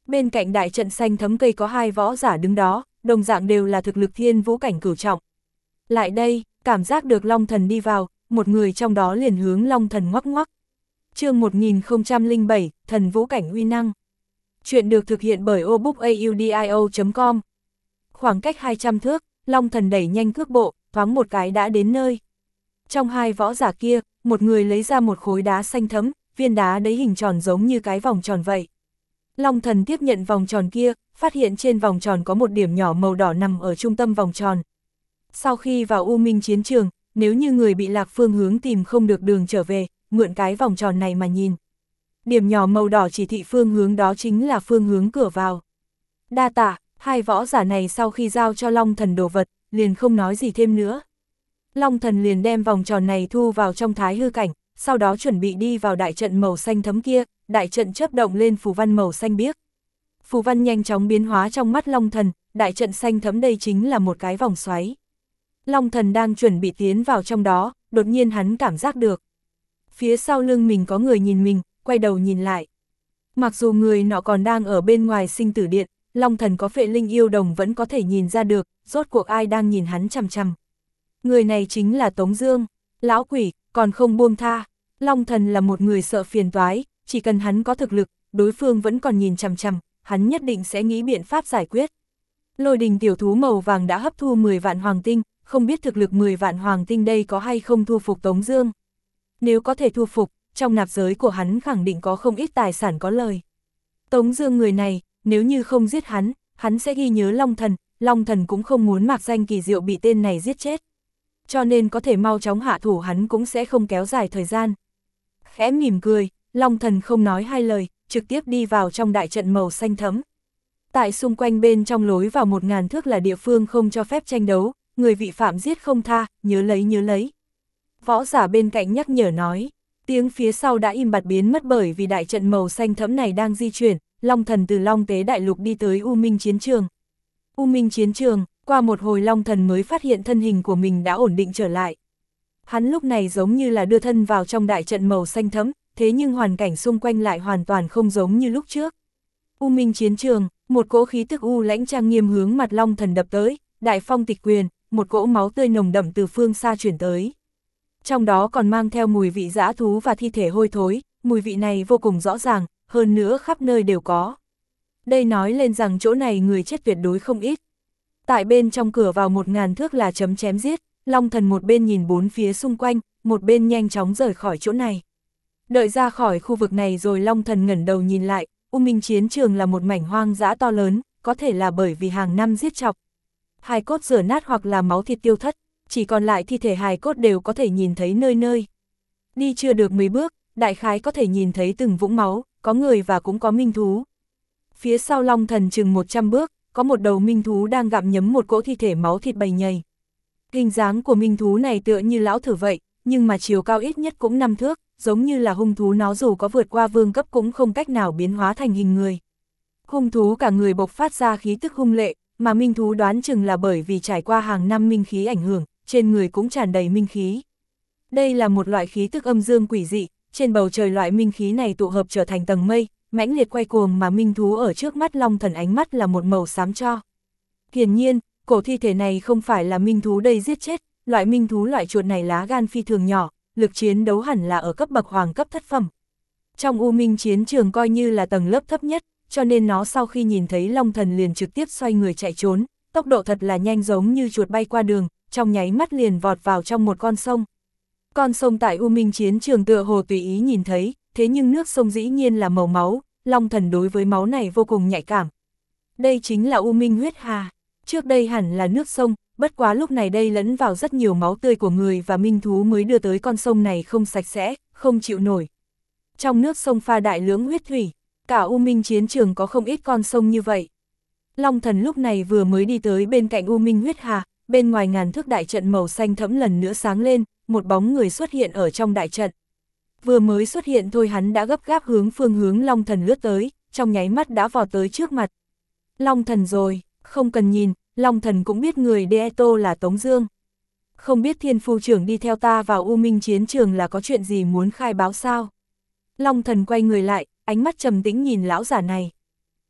Bên cạnh đại trận xanh thấm cây có hai võ giả đứng đó, đồng dạng đều là thực lực thiên vũ cảnh cửu trọng. Lại đây, cảm giác được Long Thần đi vào, một người trong đó liền hướng Long Thần ngoắc ngoắc. chương một nghìn không trăm lẻ bảy, Thần Vũ Cảnh Uy Năng. Chuyện được thực hiện bởi obookaudio chấm com. Khoảng cách hai trăm thước, Long Thần đẩy nhanh cước bộ, thoáng một cái đã đến nơi. Trong hai võ giả kia, một người lấy ra một khối đá xanh thấm, viên đá đấy hình tròn giống như cái vòng tròn vậy. Long Thần tiếp nhận vòng tròn kia, phát hiện trên vòng tròn có một điểm nhỏ màu đỏ nằm ở trung tâm vòng tròn. Sau khi vào U Minh chiến trường, nếu như người bị lạc phương hướng tìm không được đường trở về, mượn cái vòng tròn này mà nhìn. Điểm nhỏ màu đỏ chỉ thị phương hướng đó chính là phương hướng cửa vào. Đa tạ, hai võ giả này sau khi giao cho Long Thần đồ vật, liền không nói gì thêm nữa. Long Thần liền đem vòng tròn này thu vào trong thái hư cảnh, sau đó chuẩn bị đi vào đại trận màu xanh thấm kia, đại trận chớp động lên phù văn màu xanh biếc. Phù văn nhanh chóng biến hóa trong mắt Long Thần, đại trận xanh thấm đây chính là một cái vòng xoáy. Long Thần đang chuẩn bị tiến vào trong đó, đột nhiên hắn cảm giác được. Phía sau lưng mình có người nhìn mình, quay đầu nhìn lại. Mặc dù người nọ còn đang ở bên ngoài sinh tử điện, Long Thần có phệ linh yêu đồng vẫn có thể nhìn ra được, rốt cuộc ai đang nhìn hắn chằm chằm. Người này chính là Tống Dương, lão quỷ, còn không buông tha. Long Thần là một người sợ phiền toái, chỉ cần hắn có thực lực, đối phương vẫn còn nhìn chằm chằm, hắn nhất định sẽ nghĩ biện pháp giải quyết. Lôi đình tiểu thú màu vàng đã hấp thu mười vạn hoàng tinh, không biết thực lực mười vạn hoàng tinh đây có hay không thu phục Tống Dương. Nếu có thể thu phục, trong nạp giới của hắn khẳng định có không ít tài sản có lời. Tống Dương người này, nếu như không giết hắn, hắn sẽ ghi nhớ Long Thần, Long Thần cũng không muốn mạc danh kỳ diệu bị tên này giết chết. Cho nên có thể mau chóng hạ thủ hắn cũng sẽ không kéo dài thời gian. Khẽ mỉm cười, Long Thần không nói hai lời, trực tiếp đi vào trong đại trận màu xanh thấm. Tại xung quanh bên trong lối vào một ngàn thước là địa phương không cho phép tranh đấu, người vị phạm giết không tha, nhớ lấy nhớ lấy. Võ giả bên cạnh nhắc nhở nói, tiếng phía sau đã im bặt biến mất bởi vì đại trận màu xanh thẫm này đang di chuyển, Long Thần từ Long Tế Đại Lục đi tới U Minh chiến trường. U Minh chiến trường, qua một hồi Long Thần mới phát hiện thân hình của mình đã ổn định trở lại. Hắn lúc này giống như là đưa thân vào trong đại trận màu xanh thẫm, thế nhưng hoàn cảnh xung quanh lại hoàn toàn không giống như lúc trước. U Minh chiến trường, một cỗ khí tức u lãnh trang nghiêm hướng mặt Long Thần đập tới, đại phong tịch quyền, một cỗ máu tươi nồng đậm từ phương xa chuyển tới. Trong đó còn mang theo mùi vị dã thú và thi thể hôi thối, mùi vị này vô cùng rõ ràng, hơn nữa khắp nơi đều có. Đây nói lên rằng chỗ này người chết tuyệt đối không ít. Tại bên trong cửa vào một ngàn thước là chấm chém giết, Long Thần một bên nhìn bốn phía xung quanh, một bên nhanh chóng rời khỏi chỗ này. Đợi ra khỏi khu vực này rồi Long Thần ngẩng đầu nhìn lại, U Minh chiến trường là một mảnh hoang dã to lớn, có thể là bởi vì hàng năm giết chọc. Hài cốt rửa nát hoặc là máu thịt tiêu thất, chỉ còn lại thi thể hài cốt đều có thể nhìn thấy nơi nơi. Đi chưa được mấy bước, đại khái có thể nhìn thấy từng vũng máu, có người và cũng có minh thú. Phía sau Long Thần chừng một trăm bước, có một đầu minh thú đang gặm nhấm một cỗ thi thể máu thịt bầy nhầy. Hình dáng của minh thú này tựa như lão thử vậy, nhưng mà chiều cao ít nhất cũng năm thước, giống như là hung thú nó dù có vượt qua vương cấp cũng không cách nào biến hóa thành hình người. Hung thú cả người bộc phát ra khí tức hung lệ, mà minh thú đoán chừng là bởi vì trải qua hàng năm minh khí ảnh hưởng, trên người cũng tràn đầy minh khí. Đây là một loại khí tức âm dương quỷ dị, trên bầu trời loại minh khí này tụ hợp trở thành tầng mây, mãnh liệt quay cuồng mà minh thú ở trước mắt Long Thần ánh mắt là một màu xám cho. Hiển nhiên, cổ thi thể này không phải là minh thú đây giết chết, loại minh thú loại chuột này lá gan phi thường nhỏ, lực chiến đấu hẳn là ở cấp bậc hoàng cấp thất phẩm. Trong U Minh chiến trường coi như là tầng lớp thấp nhất, cho nên nó sau khi nhìn thấy Long Thần liền trực tiếp xoay người chạy trốn, tốc độ thật là nhanh giống như chuột bay qua đường, trong nháy mắt liền vọt vào trong một con sông. Con sông tại U Minh chiến trường tựa hồ tùy ý nhìn thấy, thế nhưng nước sông dĩ nhiên là màu máu, Long Thần đối với máu này vô cùng nhạy cảm. Đây chính là U Minh huyết hà, trước đây hẳn là nước sông, bất quá lúc này đây lẫn vào rất nhiều máu tươi của người và minh thú mới đưa tới con sông này không sạch sẽ, không chịu nổi. Trong nước sông pha đại lưỡng huyết thủy, cả U Minh chiến trường có không ít con sông như vậy. Long Thần lúc này vừa mới đi tới bên cạnh U Minh huyết hà, bên ngoài ngàn thước đại trận màu xanh thẫm lần nữa sáng lên, một bóng người xuất hiện ở trong đại trận. Vừa mới xuất hiện thôi hắn đã gấp gáp hướng phương hướng Long Thần lướt tới, trong nháy mắt đã vọt tới trước mặt. Long Thần rồi, không cần nhìn, Long Thần cũng biết người Deeto là Tống Dương. Không biết thiên phu trưởng đi theo ta vào U Minh chiến trường là có chuyện gì muốn khai báo sao? Long Thần quay người lại, ánh mắt trầm tĩnh nhìn lão giả này.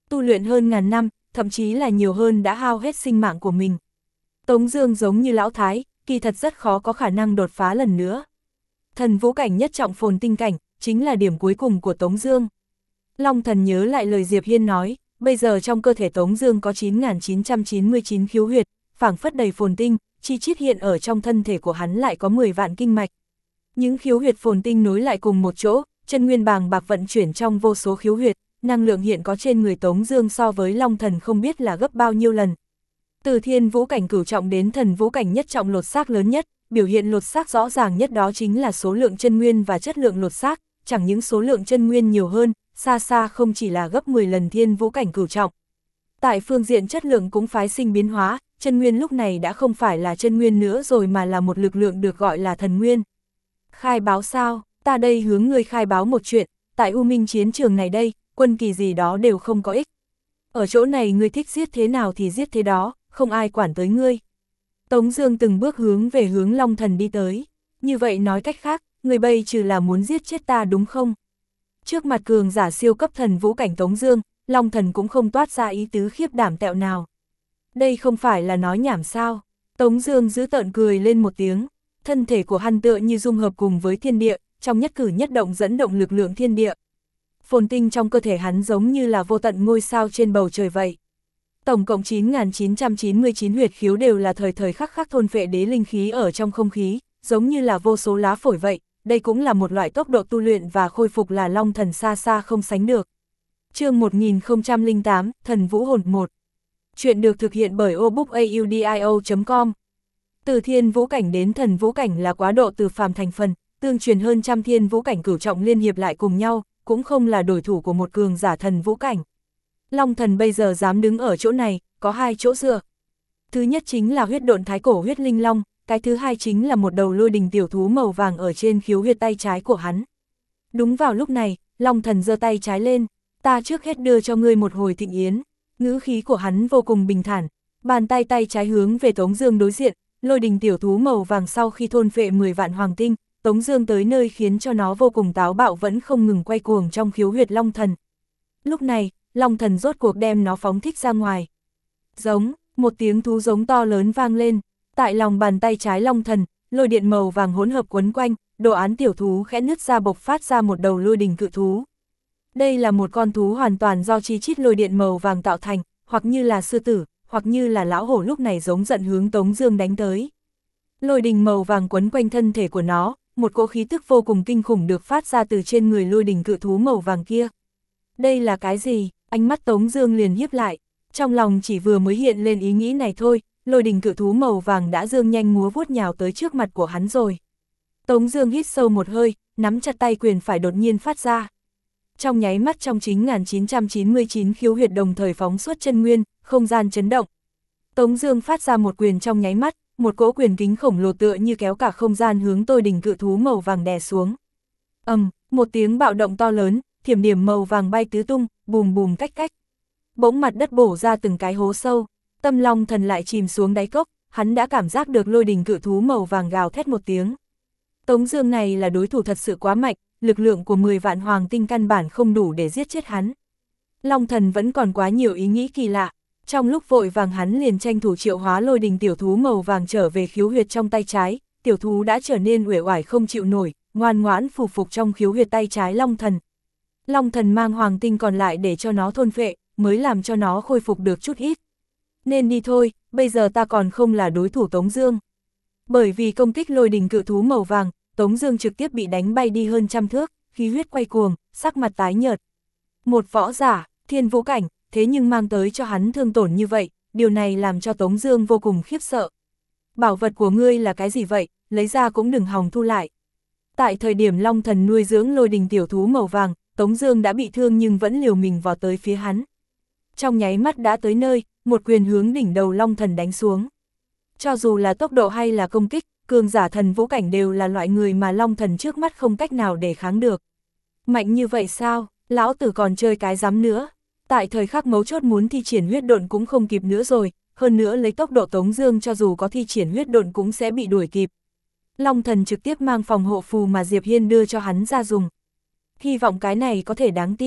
tu luyện hơn ngàn năm, thậm chí là nhiều hơn đã hao hết sinh mạng của mình. Tống Dương giống như lão thái, kỳ thật rất khó có khả năng đột phá lần nữa. Thần vũ cảnh nhất trọng phồn tinh cảnh, chính là điểm cuối cùng của Tống Dương. Long Thần nhớ lại lời Diệp Hiên nói, bây giờ trong cơ thể Tống Dương có chín nghìn chín trăm chín mươi chín khiếu huyệt, phảng phất đầy phồn tinh, chi chít hiện ở trong thân thể của hắn lại có mười vạn kinh mạch. Những khiếu huyệt phồn tinh nối lại cùng một chỗ, chân nguyên bàng bạc vận chuyển trong vô số khiếu huyệt, năng lượng hiện có trên người Tống Dương so với Long Thần không biết là gấp bao nhiêu lần. Từ thiên vũ cảnh cửu trọng đến thần vũ cảnh nhất trọng lột xác lớn nhất, biểu hiện lột xác rõ ràng nhất đó chính là số lượng chân nguyên và chất lượng lột xác, chẳng những số lượng chân nguyên nhiều hơn, xa xa không chỉ là gấp mười lần thiên vũ cảnh cửu trọng. Tại phương diện chất lượng cũng phái sinh biến hóa, chân nguyên lúc này đã không phải là chân nguyên nữa rồi mà là một lực lượng được gọi là thần nguyên. Khai báo sao, ta đây hướng ngươi khai báo một chuyện, tại U Minh chiến trường này đây, quân kỳ gì đó đều không có ích. Ở chỗ này ngươi thích giết thế nào thì giết thế đó, không ai quản tới ngươi. Tống Dương từng bước hướng về hướng Long Thần đi tới. Như vậy nói cách khác, người bây trừ là muốn giết chết ta đúng không? Trước mặt cường giả siêu cấp thần vũ cảnh Tống Dương, Long Thần cũng không toát ra ý tứ khiếp đảm tẹo nào. Đây không phải là nói nhảm sao? Tống Dương giữ tợn cười lên một tiếng. Thân thể của hắn tựa như dung hợp cùng với thiên địa, trong nhất cử nhất động dẫn động lực lượng thiên địa. Phồn tinh trong cơ thể hắn giống như là vô tận ngôi sao trên bầu trời vậy. Tổng cộng chín nghìn chín trăm chín mươi chín huyệt khiếu đều là thời thời khắc khắc thôn phệ đế linh khí ở trong không khí, giống như là vô số lá phổi vậy. Đây cũng là một loại tốc độ tu luyện và khôi phục là Long Thần xa xa không sánh được. Chương một nghìn không trăm lẻ tám, Thần Vũ Hồn một. Chuyện được thực hiện bởi obookaudio chấm com. Từ thiên vũ cảnh đến thần vũ cảnh là quá độ từ phàm thành phần, tương truyền hơn trăm thiên vũ cảnh cửu trọng liên hiệp lại cùng nhau, cũng không là đối thủ của một cường giả thần vũ cảnh. Long Thần bây giờ dám đứng ở chỗ này, có hai chỗ dựa. Thứ nhất chính là huyết độn thái cổ huyết linh long, cái thứ hai chính là một đầu lôi đình tiểu thú màu vàng ở trên khiếu huyệt tay trái của hắn. Đúng vào lúc này, Long Thần giơ tay trái lên, ta trước hết đưa cho ngươi một hồi thịnh yến. Ngữ khí của hắn vô cùng bình thản, bàn tay tay trái hướng về Tống Dương đối diện, lôi đình tiểu thú màu vàng sau khi thôn phệ mười vạn hoàng tinh, Tống Dương tới nơi khiến cho nó vô cùng táo bạo vẫn không ngừng quay cuồng trong khiếu huyệt Long Thần. Lúc này, Long Thần rốt cuộc đem nó phóng thích ra ngoài. Giống, một tiếng thú giống to lớn vang lên, tại lòng bàn tay trái Long Thần, lôi điện màu vàng hỗn hợp quấn quanh, đồ án tiểu thú khẽ nứt ra bộc phát ra một đầu lôi đình cự thú. Đây là một con thú hoàn toàn do chi chít lôi điện màu vàng tạo thành, hoặc như là sư tử, hoặc như là lão hổ lúc này giống giận hướng Tống Dương đánh tới. Lôi đình màu vàng quấn quanh thân thể của nó, một cỗ khí tức vô cùng kinh khủng được phát ra từ trên người lôi đình cự thú màu vàng kia. Đây là cái gì? Ánh mắt Tống Dương liền híp lại, trong lòng chỉ vừa mới hiện lên ý nghĩ này thôi, lôi đình cự thú màu vàng đã dương nhanh múa vuốt nhào tới trước mặt của hắn rồi. Tống Dương hít sâu một hơi, nắm chặt tay quyền phải đột nhiên phát ra. Trong nháy mắt trong chín nghìn chín trăm chín mươi chín khiếu huyệt đồng thời phóng xuất chân nguyên, không gian chấn động. Tống Dương phát ra một quyền trong nháy mắt, một cỗ quyền kính khổng lồ tựa như kéo cả không gian hướng tôi đỉnh cự thú màu vàng đè xuống. ầm, um, một tiếng bạo động to lớn, thiểm điểm màu vàng bay tứ tung, bùm bùm cách cách. Bỗng mặt đất bổ ra từng cái hố sâu, tâm Long Thần lại chìm xuống đáy cốc, hắn đã cảm giác được lôi đình cự thú màu vàng gào thét một tiếng. Tống Dương này là đối thủ thật sự quá mạnh, lực lượng của mười vạn hoàng tinh căn bản không đủ để giết chết hắn. Long Thần vẫn còn quá nhiều ý nghĩ kỳ lạ, trong lúc vội vàng hắn liền tranh thủ triệu hóa lôi đình tiểu thú màu vàng trở về khiếu huyệt trong tay trái, tiểu thú đã trở nên uể oải không chịu nổi, ngoan ngoãn phù phục trong khiếu huyệt tay trái Long Thần. Long Thần mang hoàng tinh còn lại để cho nó thôn phệ, mới làm cho nó khôi phục được chút ít. Nên đi thôi, bây giờ ta còn không là đối thủ Tống Dương. Bởi vì công kích lôi đình cự thú màu vàng, Tống Dương trực tiếp bị đánh bay đi hơn trăm thước, khí huyết quay cuồng, sắc mặt tái nhợt. Một võ giả, thiên vũ cảnh, thế nhưng mang tới cho hắn thương tổn như vậy, điều này làm cho Tống Dương vô cùng khiếp sợ. Bảo vật của ngươi là cái gì vậy, lấy ra cũng đừng hòng thu lại. Tại thời điểm Long Thần nuôi dưỡng lôi đình tiểu thú màu vàng, Tống Dương đã bị thương nhưng vẫn liều mình vào tới phía hắn. Trong nháy mắt đã tới nơi, một quyền hướng đỉnh đầu Long Thần đánh xuống. Cho dù là tốc độ hay là công kích, cường giả thần vũ cảnh đều là loại người mà Long Thần trước mắt không cách nào để kháng được. Mạnh như vậy sao, lão tử còn chơi cái rắm nữa. Tại thời khắc mấu chốt muốn thi triển huyết độn cũng không kịp nữa rồi, hơn nữa lấy tốc độ Tống Dương cho dù có thi triển huyết độn cũng sẽ bị đuổi kịp. Long Thần trực tiếp mang phòng hộ phù mà Diệp Hiên đưa cho hắn ra dùng. Hy vọng cái này có thể đáng tin.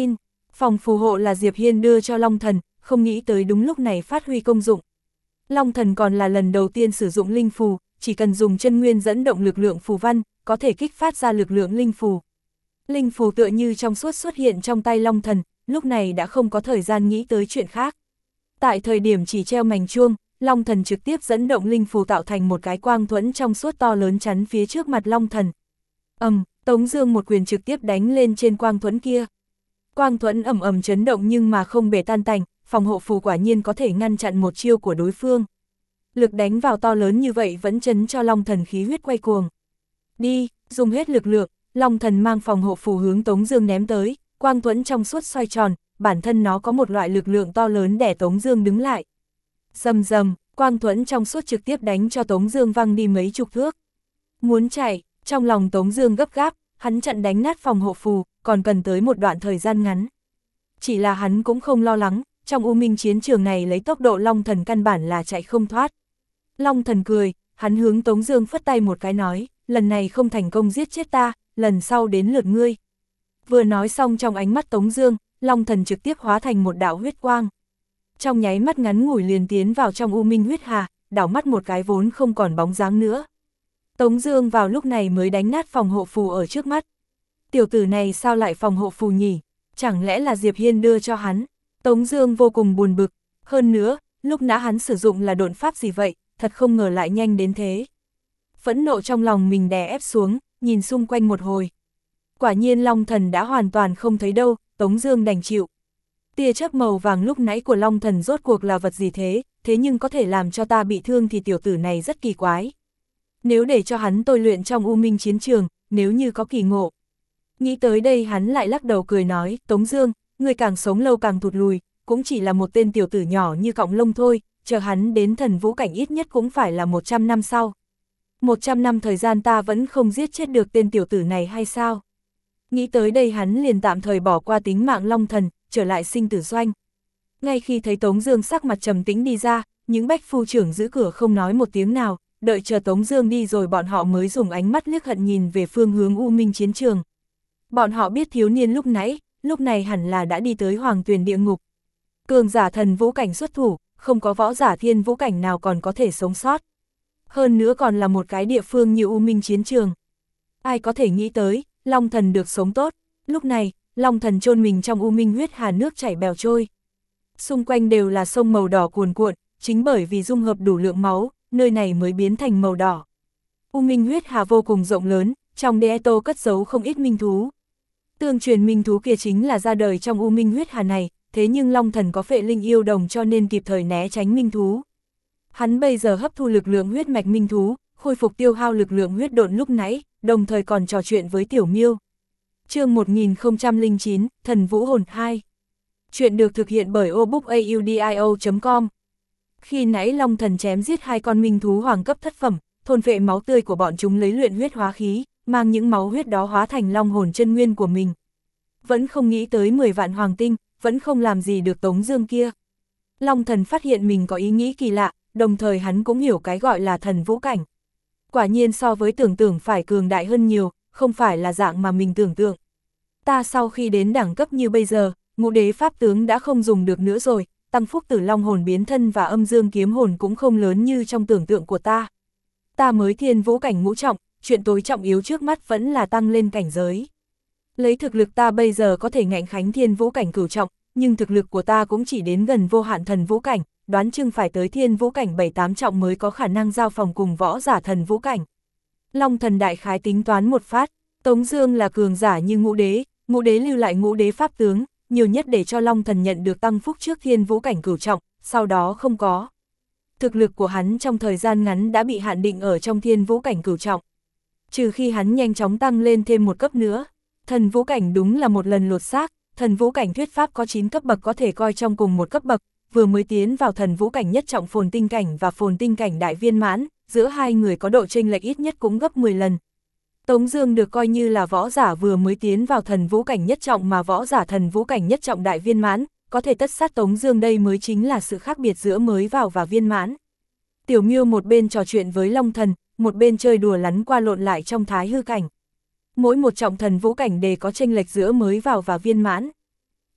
Phòng phù hộ là Diệp Hiên đưa cho Long Thần, không nghĩ tới đúng lúc này phát huy công dụng. Long Thần còn là lần đầu tiên sử dụng linh phù, chỉ cần dùng chân nguyên dẫn động lực lượng phù văn, có thể kích phát ra lực lượng linh phù. Linh phù tựa như trong suốt xuất hiện trong tay Long Thần, lúc này đã không có thời gian nghĩ tới chuyện khác. Tại thời điểm chỉ treo mảnh chuông, Long Thần trực tiếp dẫn động linh phù tạo thành một cái quang thuẫn trong suốt to lớn chắn phía trước mặt Long Thần. Ầm, um, Tống Dương một quyền trực tiếp đánh lên trên quang thuẫn kia. Quang thuẫn ầm ầm chấn động nhưng mà không bể tan tành, phòng hộ phù quả nhiên có thể ngăn chặn một chiêu của đối phương. Lực đánh vào to lớn như vậy vẫn chấn cho Long Thần khí huyết quay cuồng. Đi, dùng hết lực lượng, Long Thần mang phòng hộ phù hướng Tống Dương ném tới, quang thuẫn trong suốt xoay tròn, bản thân nó có một loại lực lượng to lớn để Tống Dương đứng lại. Rầm rầm, quang thuẫn trong suốt trực tiếp đánh cho Tống Dương văng đi mấy chục thước. Muốn chạy, trong lòng Tống Dương gấp gáp, hắn chặn đánh nát phòng hộ phù, còn cần tới một đoạn thời gian ngắn. Chỉ là hắn cũng không lo lắng, trong U Minh chiến trường này lấy tốc độ Long Thần căn bản là chạy không thoát. Long Thần cười, hắn hướng Tống Dương phất tay một cái nói, lần này không thành công giết chết ta, lần sau đến lượt ngươi. Vừa nói xong trong ánh mắt Tống Dương, Long Thần trực tiếp hóa thành một đạo huyết quang. Trong nháy mắt ngắn ngủi liền tiến vào trong U Minh huyết hà, đảo mắt một cái vốn không còn bóng dáng nữa. Tống Dương vào lúc này mới đánh nát phòng hộ phù ở trước mắt. Tiểu tử này sao lại phòng hộ phù nhỉ? Chẳng lẽ là Diệp Hiên đưa cho hắn? Tống Dương vô cùng buồn bực. Hơn nữa, lúc nãy hắn sử dụng là độn pháp gì vậy? Thật không ngờ lại nhanh đến thế. Phẫn nộ trong lòng mình đè ép xuống, nhìn xung quanh một hồi. Quả nhiên Long Thần đã hoàn toàn không thấy đâu, Tống Dương đành chịu. Tia chớp màu vàng lúc nãy của Long Thần rốt cuộc là vật gì thế? Thế nhưng có thể làm cho ta bị thương thì tiểu tử này rất kỳ quái. Nếu để cho hắn tôi luyện trong U Minh chiến trường, nếu như có kỳ ngộ. Nghĩ tới đây hắn lại lắc đầu cười nói, Tống Dương, người càng sống lâu càng thụt lùi, cũng chỉ là một tên tiểu tử nhỏ như cọng lông thôi, chờ hắn đến thần vũ cảnh ít nhất cũng phải là một trăm năm sau. một trăm năm thời gian ta vẫn không giết chết được tên tiểu tử này hay sao? Nghĩ tới đây hắn liền tạm thời bỏ qua tính mạng Long Thần, trở lại sinh tử doanh. Ngay khi thấy Tống Dương sắc mặt trầm tĩnh đi ra, những bách phu trưởng giữ cửa không nói một tiếng nào, đợi chờ Tống Dương đi rồi bọn họ mới dùng ánh mắt liếc hận nhìn về phương hướng U Minh chiến trường. Bọn họ biết thiếu niên lúc nãy, lúc này hẳn là đã đi tới Hoàng Tuyền địa ngục. Cường giả thần vũ cảnh xuất thủ, không có võ giả thiên vũ cảnh nào còn có thể sống sót. Hơn nữa còn là một cái địa phương như U Minh chiến trường. Ai có thể nghĩ tới, Long Thần được sống tốt. Lúc này, Long Thần chôn mình trong U Minh huyết hà, nước chảy bèo trôi. Xung quanh đều là sông màu đỏ cuồn cuộn, chính bởi vì dung hợp đủ lượng máu, nơi này mới biến thành màu đỏ. U Minh huyết hà vô cùng rộng lớn, trong đế tô cất giấu không ít minh thú. Tương truyền minh thú kia chính là ra đời trong U Minh huyết hà này, thế nhưng Long Thần có phệ linh yêu đồng cho nên kịp thời né tránh minh thú. Hắn bây giờ hấp thu lực lượng huyết mạch minh thú, khôi phục tiêu hao lực lượng huyết độn lúc nãy, đồng thời còn trò chuyện với Tiểu Miêu. Chương một nghìn không trăm lẻ chín, Thần Vũ Hồn hai. Chuyện được thực hiện bởi obookaudio chấm com. Khi nãy Long Thần chém giết hai con minh thú hoàng cấp thất phẩm, thôn phệ máu tươi của bọn chúng lấy luyện huyết hóa khí, mang những máu huyết đó hóa thành long hồn chân nguyên của mình. Vẫn không nghĩ tới mười vạn hoàng tinh, vẫn không làm gì được Tống Dương kia. Long Thần phát hiện mình có ý nghĩ kỳ lạ, đồng thời hắn cũng hiểu cái gọi là thần vũ cảnh. Quả nhiên so với tưởng tượng phải cường đại hơn nhiều, không phải là dạng mà mình tưởng tượng. Ta sau khi đến đẳng cấp như bây giờ, ngũ đế pháp tướng đã không dùng được nữa rồi, tăng phúc tử long hồn biến thân và âm dương kiếm hồn cũng không lớn như trong tưởng tượng của ta. Ta mới thiên vũ cảnh ngũ trọng, chuyện tối trọng yếu trước mắt vẫn là tăng lên cảnh giới. Lấy thực lực ta bây giờ có thể ngạnh khánh thiên vũ cảnh cửu trọng, nhưng thực lực của ta cũng chỉ đến gần vô hạn thần vũ cảnh, đoán chừng phải tới thiên vũ cảnh bảy tám trọng mới có khả năng giao phòng cùng võ giả thần vũ cảnh. Long Thần đại khái tính toán một phát, Tống Dương là cường giả như ngũ đế, ngũ đế lưu lại ngũ đế pháp tướng, nhiều nhất để cho Long Thần nhận được tăng phúc trước thiên vũ cảnh cửu trọng, sau đó không có. Thực lực của hắn trong thời gian ngắn đã bị hạn định ở trong thiên vũ cảnh cửu trọng. Trừ khi hắn nhanh chóng tăng lên thêm một cấp nữa. Thần vũ cảnh đúng là một lần lột xác, thần vũ cảnh thuyết pháp có chín cấp bậc có thể coi trong cùng một cấp bậc, vừa mới tiến vào thần vũ cảnh nhất trọng phồn tinh cảnh và phồn tinh cảnh đại viên mãn, giữa hai người có độ chênh lệch ít nhất cũng gấp mười lần. Tống Dương được coi như là võ giả vừa mới tiến vào thần vũ cảnh nhất trọng mà võ giả thần vũ cảnh nhất trọng đại viên mãn, có thể tất sát Tống Dương đây mới chính là sự khác biệt giữa mới vào và viên mãn. Tiểu Miêu một bên trò chuyện với Long Thần, một bên chơi đùa lắn qua lộn lại trong thái hư cảnh. Mỗi một trọng thần vũ cảnh đều có chênh lệch giữa mới vào và viên mãn.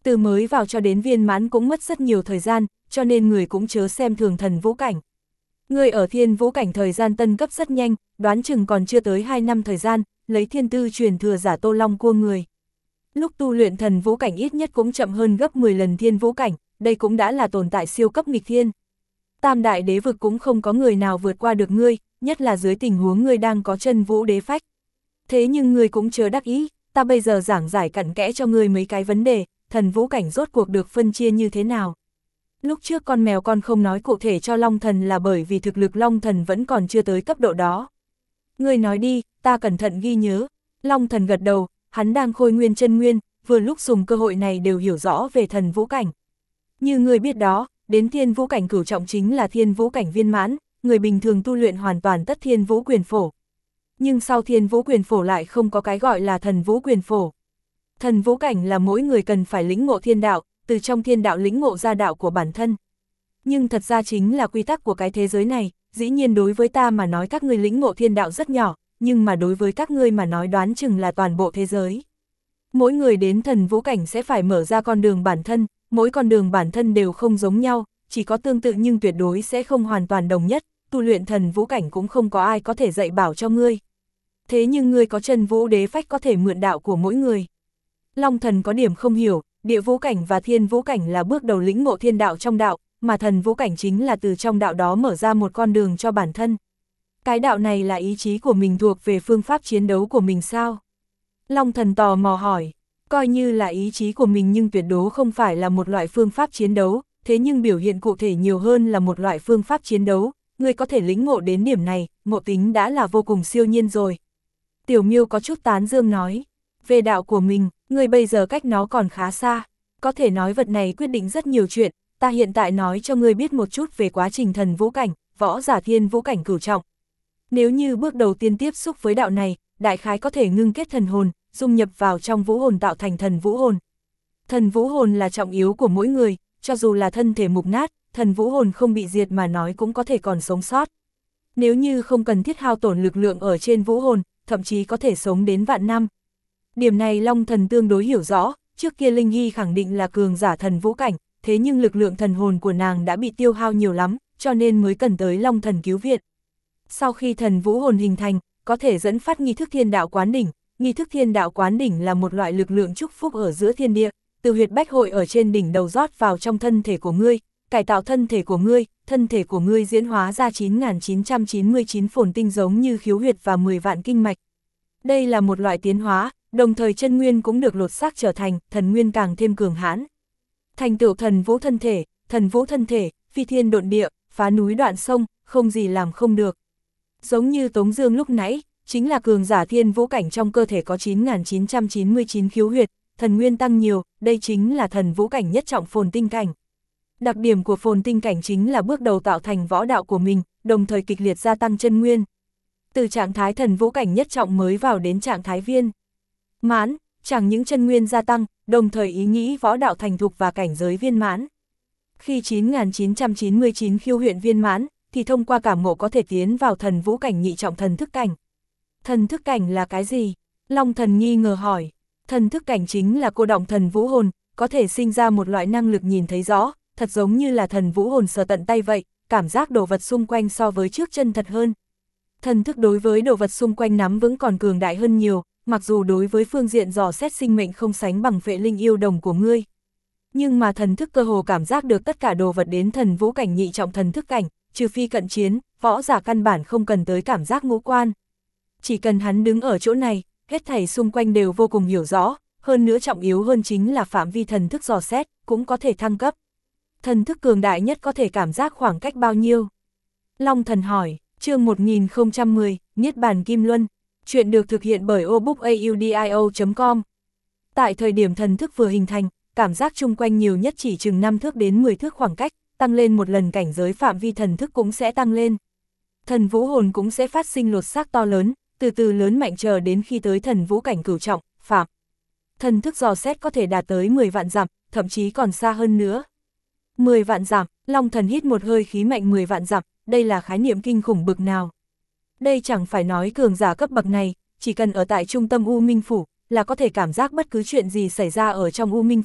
Từ mới vào cho đến viên mãn cũng mất rất nhiều thời gian, cho nên người cũng chớ xem thường thần vũ cảnh. Người ở thiên vũ cảnh thời gian tân cấp rất nhanh, đoán chừng còn chưa tới hai năm thời gian, lấy thiên tư truyền thừa giả Tô Long cua người. Lúc tu luyện thần vũ cảnh ít nhất cũng chậm hơn gấp mười lần thiên vũ cảnh, đây cũng đã là tồn tại siêu cấp nghịch thiên. Tam đại đế vực cũng không có người nào vượt qua được ngươi, nhất là dưới tình huống ngươi đang có chân vũ đế phách. Thế nhưng ngươi cũng chớ đắc ý, ta bây giờ giảng giải cặn kẽ cho ngươi mấy cái vấn đề, thần vũ cảnh rốt cuộc được phân chia như thế nào. Lúc trước con mèo con không nói cụ thể cho Long Thần là bởi vì thực lực Long Thần vẫn còn chưa tới cấp độ đó. Ngươi nói đi, ta cẩn thận ghi nhớ. Long Thần gật đầu, hắn đang khôi nguyên chân nguyên, vừa lúc dùng cơ hội này đều hiểu rõ về thần vũ cảnh. Như ngươi biết đó, đến thiên vũ cảnh cửu trọng chính là thiên vũ cảnh viên mãn, người bình thường tu luyện hoàn toàn tất thiên vũ quyền phổ. Nhưng sau thiên vũ quyền phổ lại không có cái gọi là thần vũ quyền phổ. Thần vũ cảnh là mỗi người cần phải lĩnh ngộ thiên đạo, từ trong thiên đạo lĩnh ngộ ra đạo của bản thân. Nhưng thật ra chính là quy tắc của cái thế giới này, dĩ nhiên đối với ta mà nói các ngươi lĩnh ngộ thiên đạo rất nhỏ, nhưng mà đối với các ngươi mà nói đoán chừng là toàn bộ thế giới. Mỗi người đến thần vũ cảnh sẽ phải mở ra con đường bản thân, mỗi con đường bản thân đều không giống nhau, chỉ có tương tự nhưng tuyệt đối sẽ không hoàn toàn đồng nhất, tu luyện thần vũ cảnh cũng không có ai có thể dạy bảo cho ngươi. Thế nhưng ngươi có chân vũ đế phách có thể mượn đạo của mỗi người. Long Thần có điểm không hiểu, địa vũ cảnh và thiên vũ cảnh là bước đầu lĩnh ngộ thiên đạo trong đạo, mà thần vũ cảnh chính là từ trong đạo đó mở ra một con đường cho bản thân. Cái đạo này là ý chí của mình thuộc về phương pháp chiến đấu của mình sao? Long Thần tò mò hỏi, coi như là ý chí của mình nhưng tuyệt đối không phải là một loại phương pháp chiến đấu, thế nhưng biểu hiện cụ thể nhiều hơn là một loại phương pháp chiến đấu, ngươi có thể lĩnh ngộ đến điểm này, ngộ tính đã là vô cùng siêu nhiên rồi. Tiểu Miêu có chút tán dương nói, về đạo của mình, ngươi bây giờ cách nó còn khá xa, có thể nói vật này quyết định rất nhiều chuyện, ta hiện tại nói cho ngươi biết một chút về quá trình thần vũ cảnh, võ giả thiên vũ cảnh cửu trọng. Nếu như bước đầu tiên tiếp xúc với đạo này, đại khái có thể ngưng kết thần hồn, dung nhập vào trong vũ hồn tạo thành thần vũ hồn. Thần vũ hồn là trọng yếu của mỗi người, cho dù là thân thể mục nát, thần vũ hồn không bị diệt mà nói cũng có thể còn sống sót. Nếu như không cần thiết hao tổn lực lượng ở trên vũ hồn, thậm chí có thể sống đến vạn năm. Điểm này Long Thần tương đối hiểu rõ, trước kia Linh Hy khẳng định là cường giả thần vũ cảnh, thế nhưng lực lượng thần hồn của nàng đã bị tiêu hao nhiều lắm, cho nên mới cần tới Long Thần cứu viện. Sau khi thần vũ hồn hình thành, có thể dẫn phát nghi thức thiên đạo quán đỉnh, nghi thức thiên đạo quán đỉnh là một loại lực lượng chúc phúc ở giữa thiên địa, từ huyệt bách hội ở trên đỉnh đầu rót vào trong thân thể của ngươi, cải tạo thân thể của ngươi, thân thể của ngươi diễn hóa ra chín nghìn chín trăm chín mươi chín phồn tinh giống như khiếu huyệt và mười vạn kinh mạch. Đây là một loại tiến hóa, đồng thời chân nguyên cũng được lột xác trở thành thần nguyên càng thêm cường hãn. Thành tựu thần vũ thân thể, thần vũ thân thể, phi thiên độn địa, phá núi đoạn sông, không gì làm không được. Giống như Tống Dương lúc nãy, chính là cường giả thiên vũ cảnh trong cơ thể có chín nghìn chín trăm chín mươi chín khiếu huyệt, thần nguyên tăng nhiều, đây chính là thần vũ cảnh nhất trọng phồn tinh cảnh. Đặc điểm của phồn tinh cảnh chính là bước đầu tạo thành võ đạo của mình, đồng thời kịch liệt gia tăng chân nguyên. Từ trạng thái thần vũ cảnh nhất trọng mới vào đến trạng thái viên mãn, chẳng những chân nguyên gia tăng, đồng thời ý nghĩ võ đạo thành thục và cảnh giới viên mãn. Khi chín nghìn chín trăm chín mươi chín khiêu huyện viên mãn, thì thông qua cảm ngộ có thể tiến vào thần vũ cảnh nhị trọng thần thức cảnh. Thần thức cảnh là cái gì? Long Thần nghi ngờ hỏi. Thần thức cảnh chính là cô động thần vũ hồn, có thể sinh ra một loại năng lực nhìn thấy rõ, thật giống như là thần vũ hồn sờ tận tay vậy, cảm giác đồ vật xung quanh so với trước chân thật hơn. Thần thức đối với đồ vật xung quanh nắm vững còn cường đại hơn nhiều, mặc dù đối với phương diện dò xét sinh mệnh không sánh bằng Phệ Linh yêu đồng của ngươi. Nhưng mà thần thức cơ hồ cảm giác được tất cả đồ vật đến thần vũ cảnh nhị trọng thần thức cảnh, trừ phi cận chiến, võ giả căn bản không cần tới cảm giác ngũ quan. Chỉ cần hắn đứng ở chỗ này, hết thảy xung quanh đều vô cùng hiểu rõ, hơn nữa trọng yếu hơn chính là phạm vi thần thức dò xét, cũng có thể thăng cấp. Thần thức cường đại nhất có thể cảm giác khoảng cách bao nhiêu? Long Thần hỏi, chương một nghìn không trăm mười, Niết Bàn Kim Luân, chuyện được thực hiện bởi obookaudio chấm com. Tại thời điểm thần thức vừa hình thành, cảm giác chung quanh nhiều nhất chỉ chừng năm thước đến mười thước khoảng cách, tăng lên một lần cảnh giới phạm vi thần thức cũng sẽ tăng lên. Thần vũ hồn cũng sẽ phát sinh lột xác to lớn, từ từ lớn mạnh chờ đến khi tới thần vũ cảnh cửu trọng, phạm. Thần thức dò xét có thể đạt tới mười vạn dặm, thậm chí còn xa hơn nữa. mười vạn dặm, Long Thần hít một hơi khí mạnh mười vạn dặm, đây là khái niệm kinh khủng bực nào. Đây chẳng phải nói cường giả cấp bậc này, chỉ cần ở tại trung tâm U Minh Phủ, là có thể cảm giác bất cứ chuyện gì xảy ra ở trong U Minh Phủ,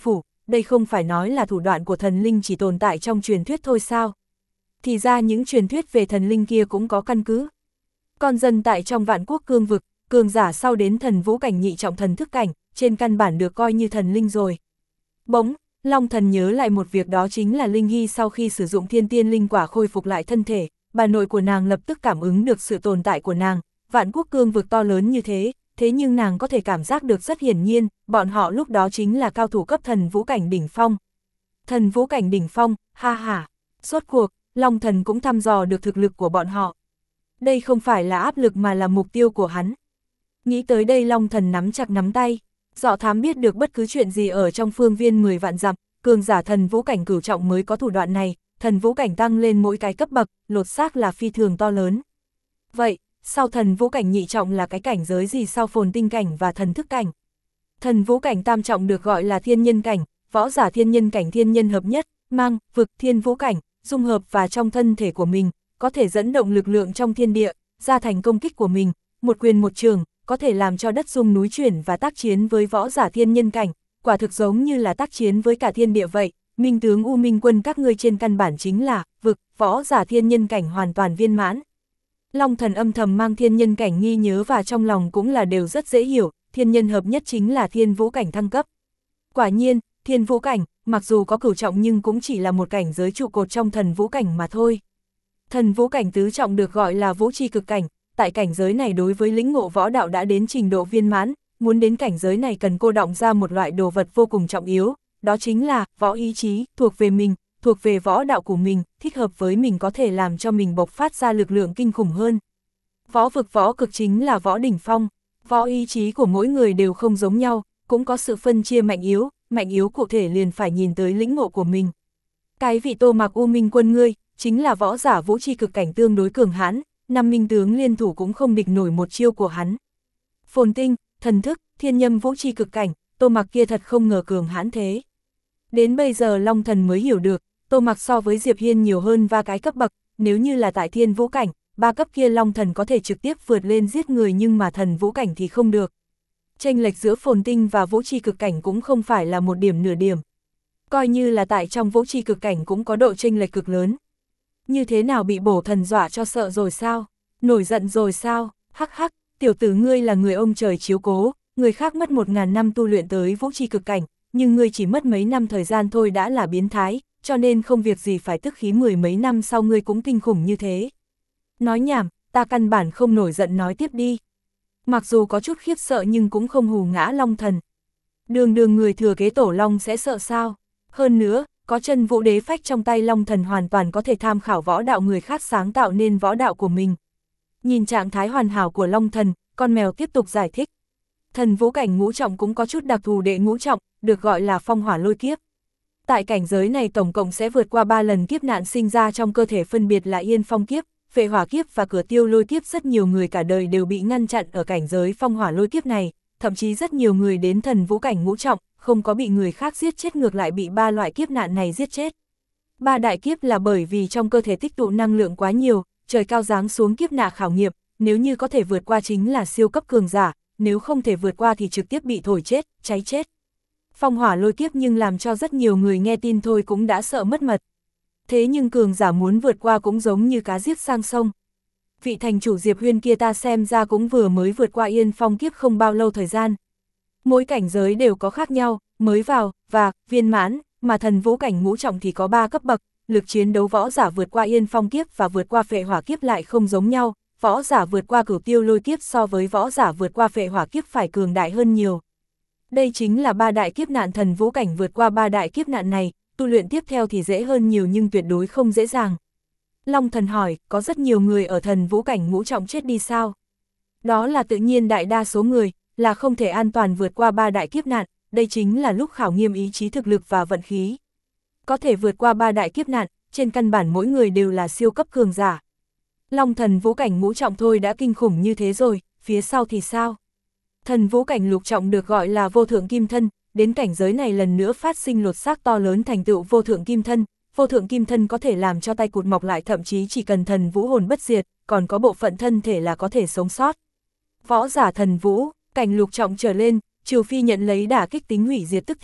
đây không phải nói là thủ đoạn của thần linh chỉ tồn tại trong truyền thuyết thôi sao? Thì ra những truyền thuyết về thần linh kia cũng có căn cứ. Con dân tại trong vạn quốc cương vực, cường giả sau đến thần vũ cảnh nhị trọng thần thức cảnh, trên căn bản được coi như thần linh rồi. Bỗng, Long Thần nhớ lại một việc, đó chính là Linh Hy sau khi sử dụng thiên tiên linh quả khôi phục lại thân thể, bà nội của nàng lập tức cảm ứng được sự tồn tại của nàng, vạn quốc cương vực to lớn như thế, thế nhưng nàng có thể cảm giác được rất hiển nhiên, bọn họ lúc đó chính là cao thủ cấp thần vũ cảnh đỉnh phong. Thần vũ cảnh đỉnh phong, ha ha, rốt cuộc, Long Thần cũng thăm dò được thực lực của bọn họ. Đây không phải là áp lực mà là mục tiêu của hắn. Nghĩ tới đây Long Thần nắm chặt nắm tay, dọ thám biết được bất cứ chuyện gì ở trong phương viên mười vạn dặm, cường giả thần vũ cảnh cửu trọng mới có thủ đoạn này, thần vũ cảnh tăng lên mỗi cái cấp bậc, lột xác là phi thường to lớn. Vậy, sau thần vũ cảnh nhị trọng là cái cảnh giới gì sau phồn tinh cảnh và thần thức cảnh? Thần vũ cảnh tam trọng được gọi là thiên nhân cảnh, võ giả thiên nhân cảnh thiên nhân hợp nhất, mang, vực thiên vũ cảnh, dung hợp và trong thân thể của mình, có thể dẫn động lực lượng trong thiên địa, ra thành công kích của mình, một quyền một trường, có thể làm cho đất rung núi chuyển và tác chiến với võ giả thiên nhân cảnh, quả thực giống như là tác chiến với cả thiên địa vậy. Minh tướng U Minh Quân các ngươi trên căn bản chính là vực, võ giả thiên nhân cảnh hoàn toàn viên mãn. Long Thần âm thầm mang thiên nhân cảnh nghi nhớ và trong lòng cũng là đều rất dễ hiểu, thiên nhân hợp nhất chính là thiên vũ cảnh thăng cấp. Quả nhiên, thiên vũ cảnh, mặc dù có cửu trọng nhưng cũng chỉ là một cảnh giới trụ cột trong thần vũ cảnh mà thôi. Thần vũ cảnh tứ trọng được gọi là vũ chi cực cảnh, tại cảnh giới này đối với lĩnh ngộ võ đạo đã đến trình độ viên mãn, muốn đến cảnh giới này cần cô đọng ra một loại đồ vật vô cùng trọng yếu, đó chính là võ ý chí, thuộc về mình, thuộc về võ đạo của mình, thích hợp với mình có thể làm cho mình bộc phát ra lực lượng kinh khủng hơn. Võ vực võ cực chính là võ đỉnh phong, võ ý chí của mỗi người đều không giống nhau, cũng có sự phân chia mạnh yếu, mạnh yếu cụ thể liền phải nhìn tới lĩnh ngộ của mình. Cái vị Tô Mạc U Minh Quân ngươi, chính là võ giả vũ chi cực cảnh tương đối cường hãn, năm minh tướng liên thủ cũng không địch nổi một chiêu của hắn. Phồn tinh, thần thức, thiên nhâm vũ chi cực cảnh, Tô Mạc kia thật không ngờ cường hãn thế. Đến bây giờ Long Thần mới hiểu được, Tô Mạc so với Diệp Hiên nhiều hơn ba cái cấp bậc, nếu như là tại thiên vũ cảnh, ba cấp kia Long Thần có thể trực tiếp vượt lên giết người nhưng mà thần vũ cảnh thì không được. Chênh lệch giữa phồn tinh và vũ chi cực cảnh cũng không phải là một điểm nửa điểm. Coi như là tại trong vũ chi cực cảnh cũng có độ chênh lệch cực lớn. Như thế nào bị bổ thần dọa cho sợ rồi sao? Nổi giận rồi sao? Hắc hắc, tiểu tử ngươi là người ông trời chiếu cố, người khác mất một ngàn năm tu luyện tới vũ chi cực cảnh, nhưng ngươi chỉ mất mấy năm thời gian thôi đã là biến thái, cho nên không việc gì phải tức khí mười mấy năm sau ngươi cũng kinh khủng như thế. Nói nhảm, ta căn bản không nổi giận, nói tiếp đi. Mặc dù có chút khiếp sợ nhưng cũng không hù ngã Long Thần. Đường đường người thừa kế tổ Long sẽ sợ sao? Hơn nữa, có chân vũ đế phách trong tay Long Thần hoàn toàn có thể tham khảo võ đạo người khác sáng tạo nên võ đạo của mình. Nhìn trạng thái hoàn hảo của Long Thần, con mèo tiếp tục giải thích. Thần vũ cảnh ngũ trọng cũng có chút đặc thù, đệ ngũ trọng, được gọi là phong hỏa lôi kiếp. Tại cảnh giới này tổng cộng sẽ vượt qua ba lần kiếp nạn sinh ra trong cơ thể, phân biệt là yên phong kiếp, phệ hỏa kiếp và cửa tiêu lôi kiếp. Rất nhiều người cả đời đều bị ngăn chặn ở cảnh giới phong hỏa lôi kiếp này, thậm chí rất nhiều người đến thần vũ cảnh ngũ trọng, không có bị người khác giết chết, ngược lại bị ba loại kiếp nạn này giết chết. Ba đại kiếp là bởi vì trong cơ thể tích tụ năng lượng quá nhiều, trời cao giáng xuống kiếp nạn khảo nghiệm, nếu như có thể vượt qua chính là siêu cấp cường giả, nếu không thể vượt qua thì trực tiếp bị thổi chết, cháy chết. Phong hỏa lôi kiếp nhưng làm cho rất nhiều người nghe tin thôi cũng đã sợ mất mật. Thế nhưng cường giả muốn vượt qua cũng giống như cá giết sang sông. Vị thành chủ Diệp Huyên kia ta xem ra cũng vừa mới vượt qua yên phong kiếp không bao lâu thời gian. Mỗi cảnh giới đều có khác nhau, mới vào, và, viên mãn, mà thần vũ cảnh ngũ trọng thì có ba cấp bậc, lực chiến đấu võ giả vượt qua yên phong kiếp và vượt qua phệ hỏa kiếp lại không giống nhau, võ giả vượt qua cửu tiêu lôi kiếp so với võ giả vượt qua phệ hỏa kiếp phải cường đại hơn nhiều. Đây chính là ba đại kiếp nạn, thần vũ cảnh vượt qua ba đại kiếp nạn này, tu luyện tiếp theo thì dễ hơn nhiều nhưng tuyệt đối không dễ dàng. Long Thần hỏi, có rất nhiều người ở thần vũ cảnh ngũ trọng chết đi sao? Đó là tự nhiên, đại đa số người là không thể an toàn vượt qua ba đại kiếp nạn, đây chính là lúc khảo nghiệm ý chí, thực lực và vận khí. Có thể vượt qua ba đại kiếp nạn, trên căn bản mỗi người đều là siêu cấp cường giả. Long thần vũ cảnh ngũ trọng thôi đã kinh khủng như thế rồi, phía sau thì sao? Thần vũ cảnh lục trọng được gọi là vô thượng kim thân, đến cảnh giới này lần nữa phát sinh lột xác to lớn thành tựu vô thượng kim thân. Vô thượng kim thân có thể làm cho tay cụt mọc lại, thậm chí chỉ cần thần vũ hồn bất diệt, còn có bộ phận thân thể là có thể sống sót. Võ giả thần vũ, cảnh lục trọng trở lên, trừ phi nhận lấy đả kích tính hủy diệt tức thì,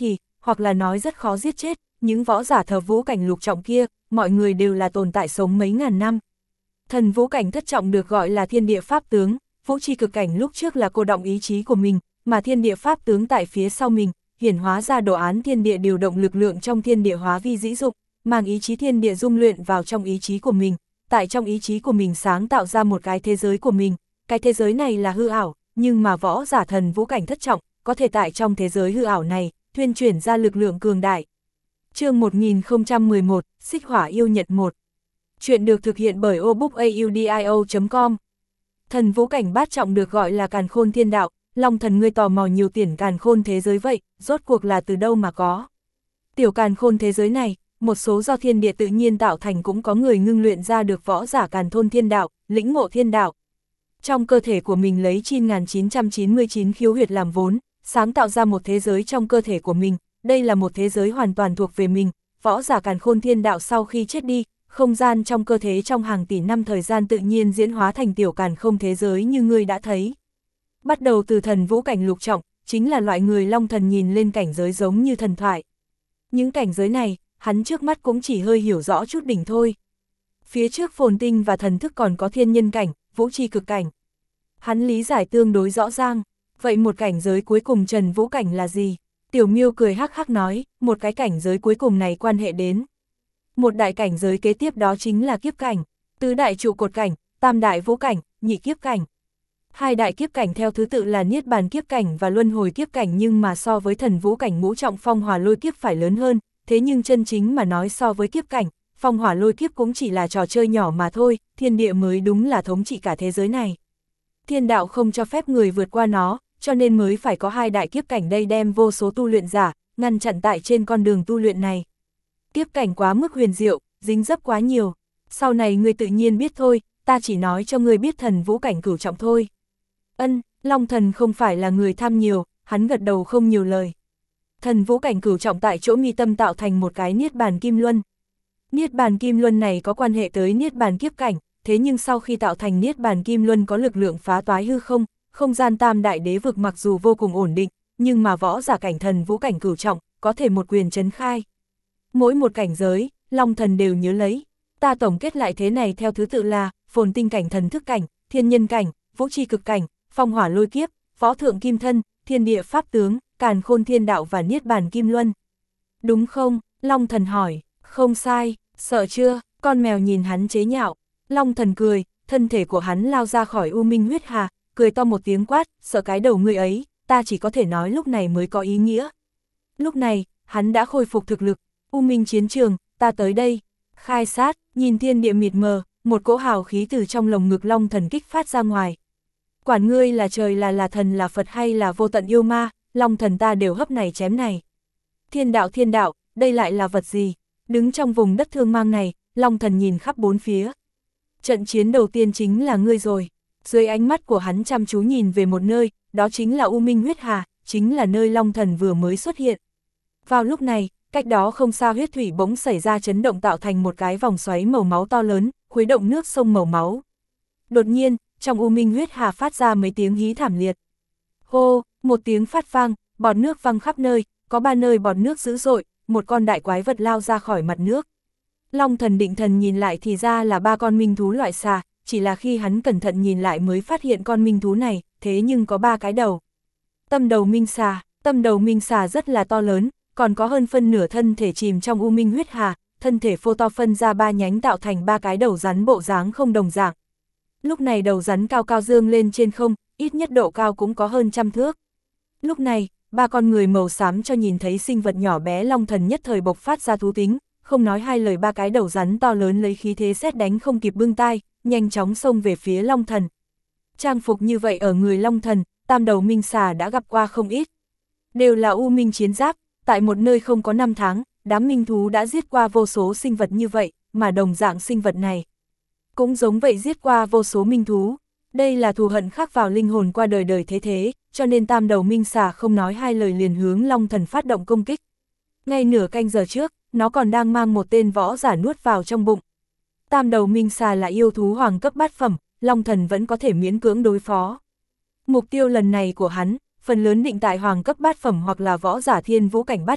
hoặc là nói rất khó giết chết, những võ giả thờ vũ cảnh lục trọng kia, mọi người đều là tồn tại sống mấy ngàn năm. Thần vũ cảnh thất trọng được gọi là thiên địa pháp tướng, vũ chi cực cảnh lúc trước là cô động ý chí của mình, mà thiên địa pháp tướng tại phía sau mình, hiển hóa ra đồ án thiên địa điều động lực lượng trong thiên địa hóa vi dĩ dụng, mang ý chí thiên địa dung luyện vào trong ý chí của mình, tại trong ý chí của mình sáng tạo ra một cái thế giới của mình, cái thế giới này là hư ảo, nhưng mà võ giả thần vũ cảnh thất trọng, có thể tại trong thế giới hư ảo này, thuyên chuyển ra lực lượng cường đại. Chương một nghìn không trăm mười một, Xích Hỏa Yêu Nhật một. Chuyện được thực hiện bởi obookaudio chấm com. Thần vũ cảnh bát trọng được gọi là Càn Khôn Thiên Đạo, Long Thần ngươi tò mò nhiều tiền càn khôn thế giới vậy, rốt cuộc là từ đâu mà có. Tiểu càn khôn thế giới này, một số do thiên địa tự nhiên tạo thành cũng có người ngưng luyện ra được võ giả càn khôn thiên đạo, lĩnh ngộ thiên đạo. Trong cơ thể của mình lấy chín nghìn chín trăm chín mươi chín khiếu huyệt làm vốn, sáng tạo ra một thế giới trong cơ thể của mình, đây là một thế giới hoàn toàn thuộc về mình, võ giả càn khôn thiên đạo sau khi chết đi, không gian trong cơ thể trong hàng tỷ năm thời gian tự nhiên diễn hóa thành tiểu càn khôn thế giới như ngươi đã thấy. Bắt đầu từ thần vũ cảnh lục trọng, chính là loại người Long Thần nhìn lên cảnh giới giống như thần thoại. Những cảnh giới này, hắn trước mắt cũng chỉ hơi hiểu rõ chút đỉnh thôi. Phía trước phồn tinh và thần thức còn có thiên nhân cảnh, vũ chi cực cảnh. Hắn lý giải tương đối rõ ràng, vậy một cảnh giới cuối cùng trần vũ cảnh là gì? Tiểu Miêu cười hắc hắc nói, một cái cảnh giới cuối cùng này quan hệ đến. Một đại cảnh giới kế tiếp đó chính là kiếp cảnh, tứ đại trụ cột cảnh, tam đại vũ cảnh, nhị kiếp cảnh. Hai đại kiếp cảnh theo thứ tự là Niết Bàn kiếp cảnh và Luân Hồi kiếp cảnh, nhưng mà so với thần vũ cảnh ngũ trọng phong hỏa lôi kiếp phải lớn hơn, thế nhưng chân chính mà nói so với kiếp cảnh, phong hỏa lôi kiếp cũng chỉ là trò chơi nhỏ mà thôi, thiên địa mới đúng là thống trị cả thế giới này. Thiên đạo không cho phép người vượt qua nó, cho nên mới phải có hai đại kiếp cảnh đây đem vô số tu luyện giả, ngăn chặn tại trên con đường tu luyện này. Kiếp cảnh quá mức huyền diệu, dính dấp quá nhiều, sau này ngươi tự nhiên biết thôi, ta chỉ nói cho ngươi biết thần vũ cảnh cửu trọng thôi. Ân, Long Thần không phải là người tham nhiều, hắn gật đầu không nhiều lời. Thần vũ cảnh cửu trọng tại chỗ mi tâm tạo thành một cái Niết Bàn Kim Luân. Niết Bàn Kim Luân này có quan hệ tới Niết Bàn kiếp cảnh, thế nhưng sau khi tạo thành Niết Bàn Kim Luân có lực lượng phá toái hư không, không gian tam đại đế vực mặc dù vô cùng ổn định, nhưng mà võ giả cảnh thần vũ cảnh cửu trọng, có thể một quyền chấn khai. Mỗi một cảnh giới, Long Thần đều nhớ lấy, ta tổng kết lại thế này theo thứ tự là, phồn tinh cảnh thần thức cảnh, thiên nhân cảnh, vũ chi cực cảnh, phong hỏa lôi kiếp, võ thượng kim thân, thiên địa pháp tướng, càn khôn thiên đạo và Niết Bàn Kim Luân. Đúng không? Long Thần hỏi. Không sai, sợ chưa? Con mèo nhìn hắn chế nhạo. Long Thần cười, thân thể của hắn lao ra khỏi U Minh huyết hà, cười to một tiếng quát, sợ cái đầu ngươi ấy, ta chỉ có thể nói lúc này mới có ý nghĩa. Lúc này, hắn đã khôi phục thực lực, U Minh chiến trường, ta tới đây. Khai sát, nhìn thiên địa mịt mờ, một cỗ hào khí từ trong lồng ngực Long Thần kích phát ra ngoài. Quản ngươi là trời là là thần là Phật hay là vô tận yêu ma, Long Thần ta đều hấp này chém này. Thiên đạo thiên đạo, đây lại là vật gì? Đứng trong vùng đất thương mang này, Long Thần nhìn khắp bốn phía. Trận chiến đầu tiên chính là ngươi rồi. Dưới ánh mắt của hắn chăm chú nhìn về một nơi, đó chính là U Minh huyết hà, chính là nơi Long Thần vừa mới xuất hiện. Vào lúc này, cách đó không xa huyết thủy bỗng xảy ra chấn động tạo thành một cái vòng xoáy màu máu to lớn, khuấy động nước sông màu máu. Đột nhiên, trong U Minh huyết hà phát ra mấy tiếng hí thảm liệt. Hô, một tiếng phát vang, bọt nước văng khắp nơi, có ba nơi bọt nước dữ dội, một con đại quái vật lao ra khỏi mặt nước. Long Thần định thần nhìn lại thì ra là ba con minh thú loại xà, chỉ là khi hắn cẩn thận nhìn lại mới phát hiện con minh thú này, thế nhưng có ba cái đầu. Tâm đầu minh xà, tâm đầu minh xà rất là to lớn, còn có hơn phân nửa thân thể chìm trong U Minh huyết hà, thân thể phô to phân ra ba nhánh tạo thành ba cái đầu rắn bộ dáng không đồng dạng. Lúc này đầu rắn cao cao dương lên trên không, ít nhất độ cao cũng có hơn trăm thước. Lúc này, ba con người màu xám cho nhìn thấy sinh vật nhỏ bé Long Thần nhất thời bộc phát ra thú tính, không nói hai lời ba cái đầu rắn to lớn lấy khí thế sét đánh không kịp bưng tai, nhanh chóng xông về phía Long Thần. Trang phục như vậy ở người Long Thần, tam đầu minh xà đã gặp qua không ít. Đều là U Minh chiến giáp, tại một nơi không có năm tháng, đám minh thú đã giết qua vô số sinh vật như vậy, mà đồng dạng sinh vật này cũng giống vậy giết qua vô số minh thú. Đây là thù hận khắc vào linh hồn qua đời đời thế thế, cho nên tam đầu minh xà không nói hai lời liền hướng Long Thần phát động công kích. Ngay nửa canh giờ trước, nó còn đang mang một tên võ giả nuốt vào trong bụng. Tam đầu minh xà là yêu thú hoàng cấp bát phẩm, Long Thần vẫn có thể miễn cưỡng đối phó. Mục tiêu lần này của hắn, phần lớn định tại hoàng cấp bát phẩm hoặc là võ giả thiên vũ cảnh bát trọng,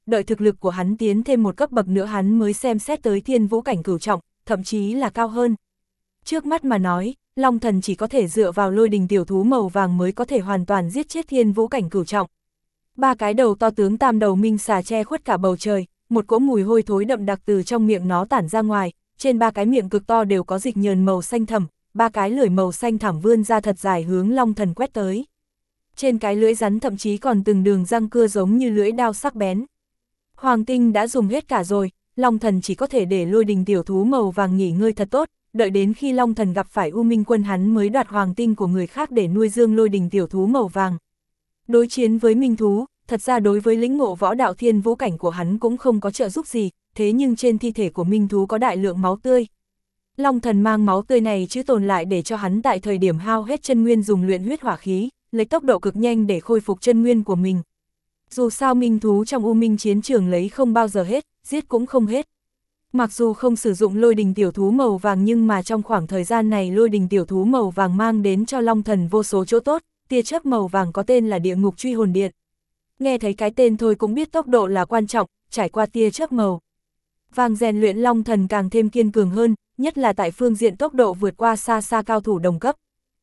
đợi thực lực của hắn tiến thêm một cấp bậc nữa hắn mới xem xét tới thiên vũ cảnh cửu trọng, thậm chí là cao hơn. Trước mắt mà nói, Long Thần chỉ có thể dựa vào lôi đình tiểu thú màu vàng mới có thể hoàn toàn giết chết thiên vũ cảnh cửu trọng. Ba cái đầu to tướng tam đầu minh xà che khuất cả bầu trời, một cỗ mùi hôi thối đậm đặc từ trong miệng nó tản ra ngoài, trên ba cái miệng cực to đều có dịch nhờn màu xanh thẳm, ba cái lưỡi màu xanh thẳm vươn ra thật dài hướng Long Thần quét tới. Trên cái lưỡi rắn thậm chí còn từng đường răng cưa giống như lưỡi đao sắc bén. Hoàng tinh đã dùng hết cả rồi, Long Thần chỉ có thể để lôi đình tiểu thú màu vàng nghỉ ngơi thật tốt, đợi đến khi Long Thần gặp phải U Minh quân hắn mới đoạt hoàng tinh của người khác để nuôi dưỡng lôi đình tiểu thú màu vàng. Đối chiến với minh thú, thật ra đối với lĩnh ngộ võ đạo thiên vũ cảnh của hắn cũng không có trợ giúp gì, thế nhưng trên thi thể của minh thú có đại lượng máu tươi. Long Thần mang máu tươi này chữ tồn lại để cho hắn tại thời điểm hao hết chân nguyên dùng luyện huyết hỏa khí, lấy tốc độ cực nhanh để khôi phục chân nguyên của mình. Dù sao minh thú trong U Minh chiến trường lấy không bao giờ hết, giết cũng không hết. Mặc dù không sử dụng lôi đình tiểu thú màu vàng nhưng mà trong khoảng thời gian này lôi đình tiểu thú màu vàng mang đến cho Long Thần vô số chỗ tốt, tia chớp màu vàng có tên là địa ngục truy hồn điện. Nghe thấy cái tên thôi cũng biết tốc độ là quan trọng, trải qua tia chớp màu vàng rèn luyện Long Thần càng thêm kiên cường hơn, nhất là tại phương diện tốc độ vượt qua xa xa cao thủ đồng cấp.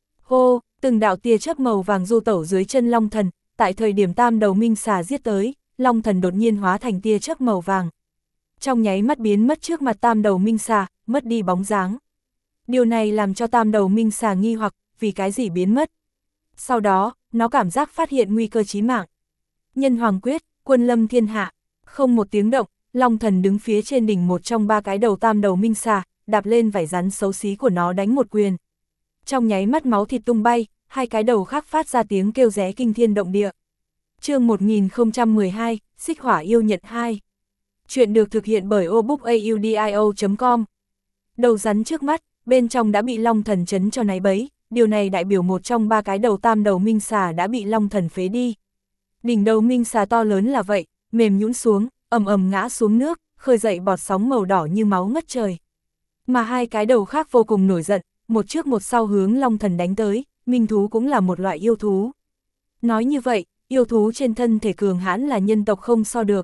Hô, từng đạo tia chớp màu vàng du tẩu dưới chân Long Thần, tại thời điểm tam đầu minh xà giết tới, Long Thần đột nhiên hóa thành tia chớp màu vàng. Trong nháy mắt biến mất trước mặt tam đầu minh xà, mất đi bóng dáng. Điều này làm cho tam đầu minh xà nghi hoặc, vì cái gì biến mất. Sau đó, nó cảm giác phát hiện nguy cơ chí mạng. Nhân hoàng quyết, quân lâm thiên hạ, không một tiếng động, Long Thần đứng phía trên đỉnh một trong ba cái đầu tam đầu minh xà, đạp lên vảy rắn xấu xí của nó đánh một quyền. Trong nháy mắt máu thịt tung bay, hai cái đầu khác phát ra tiếng kêu ré kinh thiên động địa. Chương một nghìn không trăm mười hai, Xích Hỏa Yêu Nhật hai. Chuyện được thực hiện bởi obookaudio chấm com. Đầu rắn trước mắt, bên trong đã bị Long Thần chấn cho náy bấy, điều này đại biểu một trong ba cái đầu tam đầu minh xà đã bị Long Thần phế đi. Đỉnh đầu minh xà to lớn là vậy, mềm nhũn xuống, ầm ầm ngã xuống nước, khơi dậy bọt sóng màu đỏ như máu ngất trời. Mà hai cái đầu khác vô cùng nổi giận, một trước một sau hướng Long Thần đánh tới, minh thú cũng là một loại yêu thú. Nói như vậy, yêu thú trên thân thể cường hãn là nhân tộc không so được.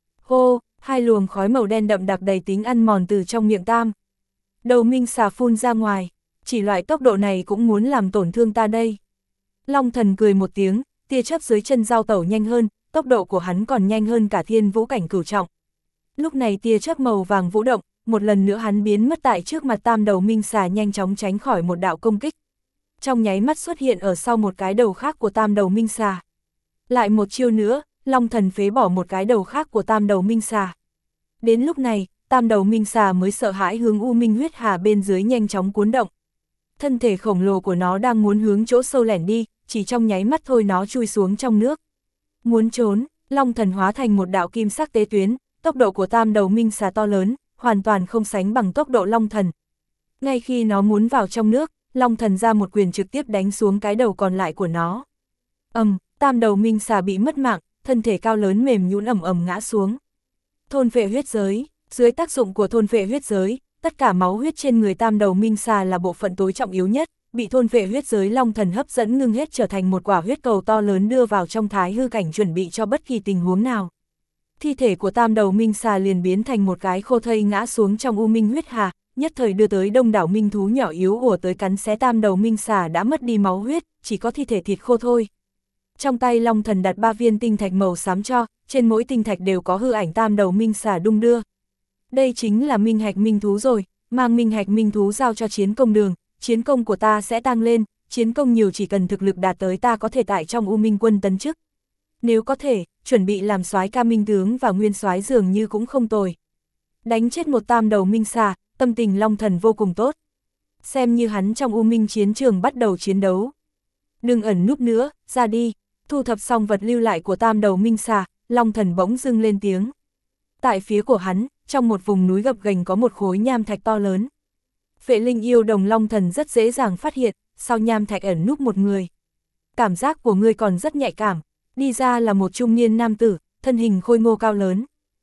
Hô, hai luồng khói màu đen đậm đặc đầy tính ăn mòn từ trong miệng tam đầu minh xà phun ra ngoài, chỉ loại tốc độ này cũng muốn làm tổn thương ta đây. Long Thần cười một tiếng, tia chớp dưới chân giao tẩu nhanh hơn, tốc độ của hắn còn nhanh hơn cả thiên vũ cảnh cửu trọng. Lúc này tia chớp màu vàng vũ động, một lần nữa hắn biến mất tại trước mặt tam đầu minh xà nhanh chóng tránh khỏi một đạo công kích. Trong nháy mắt xuất hiện ở sau một cái đầu khác của tam đầu minh xà. Lại một chiêu nữa, Long Thần phế bỏ một cái đầu khác của tam đầu minh xà. Đến lúc này, tam đầu minh xà mới sợ hãi hướng U Minh huyết hà bên dưới nhanh chóng cuốn động. Thân thể khổng lồ của nó đang muốn hướng chỗ sâu lẻn đi, chỉ trong nháy mắt thôi nó chui xuống trong nước. Muốn trốn, Long Thần hóa thành một đạo kim sắc tế tuyến, tốc độ của tam đầu minh xà to lớn, hoàn toàn không sánh bằng tốc độ Long Thần. Ngay khi nó muốn vào trong nước, Long Thần ra một quyền trực tiếp đánh xuống cái đầu còn lại của nó. Ầm, um, tam đầu minh xà bị mất mạng, thân thể cao lớn mềm nhũn ầm ầm ngã xuống. Thôn phệ huyết giới, dưới tác dụng của thôn phệ huyết giới, tất cả máu huyết trên người tam đầu minh xà là bộ phận tối trọng yếu nhất, bị thôn phệ huyết giới Long Thần hấp dẫn ngưng hết trở thành một quả huyết cầu to lớn đưa vào trong thái hư cảnh chuẩn bị cho bất kỳ tình huống nào. Thi thể của tam đầu minh xà liền biến thành một cái khô thây ngã xuống trong U Minh huyết hà, nhất thời đưa tới đông đảo minh thú nhỏ yếu ùa tới cắn xé tam đầu minh xà đã mất đi máu huyết, chỉ có thi thể thịt khô thôi. Trong tay Long Thần đặt ba viên tinh thạch màu xám cho, trên mỗi tinh thạch đều có hư ảnh tam đầu minh xà đung đưa. Đây chính là minh hạch minh thú rồi, mang minh hạch minh thú giao cho chiến công đường, chiến công của ta sẽ tăng lên, chiến công nhiều chỉ cần thực lực đạt tới ta có thể tại trong U Minh quân tấn chức. Nếu có thể, chuẩn bị làm soái ca minh tướng và nguyên soái dường như cũng không tồi. Đánh chết một tam đầu minh xà, tâm tình Long Thần vô cùng tốt. Xem như hắn trong U Minh chiến trường bắt đầu chiến đấu. Đừng ẩn núp nữa, ra đi. Thu thập xong vật lưu lại của tam đầu minh xà, Long Thần bỗng dưng lên tiếng. Tại phía của hắn, trong một vùng núi gập ghềnh có một khối nham thạch to lớn. Phệ linh yêu đồng Long Thần rất dễ dàng phát hiện, sau nham thạch ẩn núp một người. Cảm giác của ngươi còn rất nhạy cảm, đi ra là một trung niên nam tử, thân hình khôi ngô cao lớn.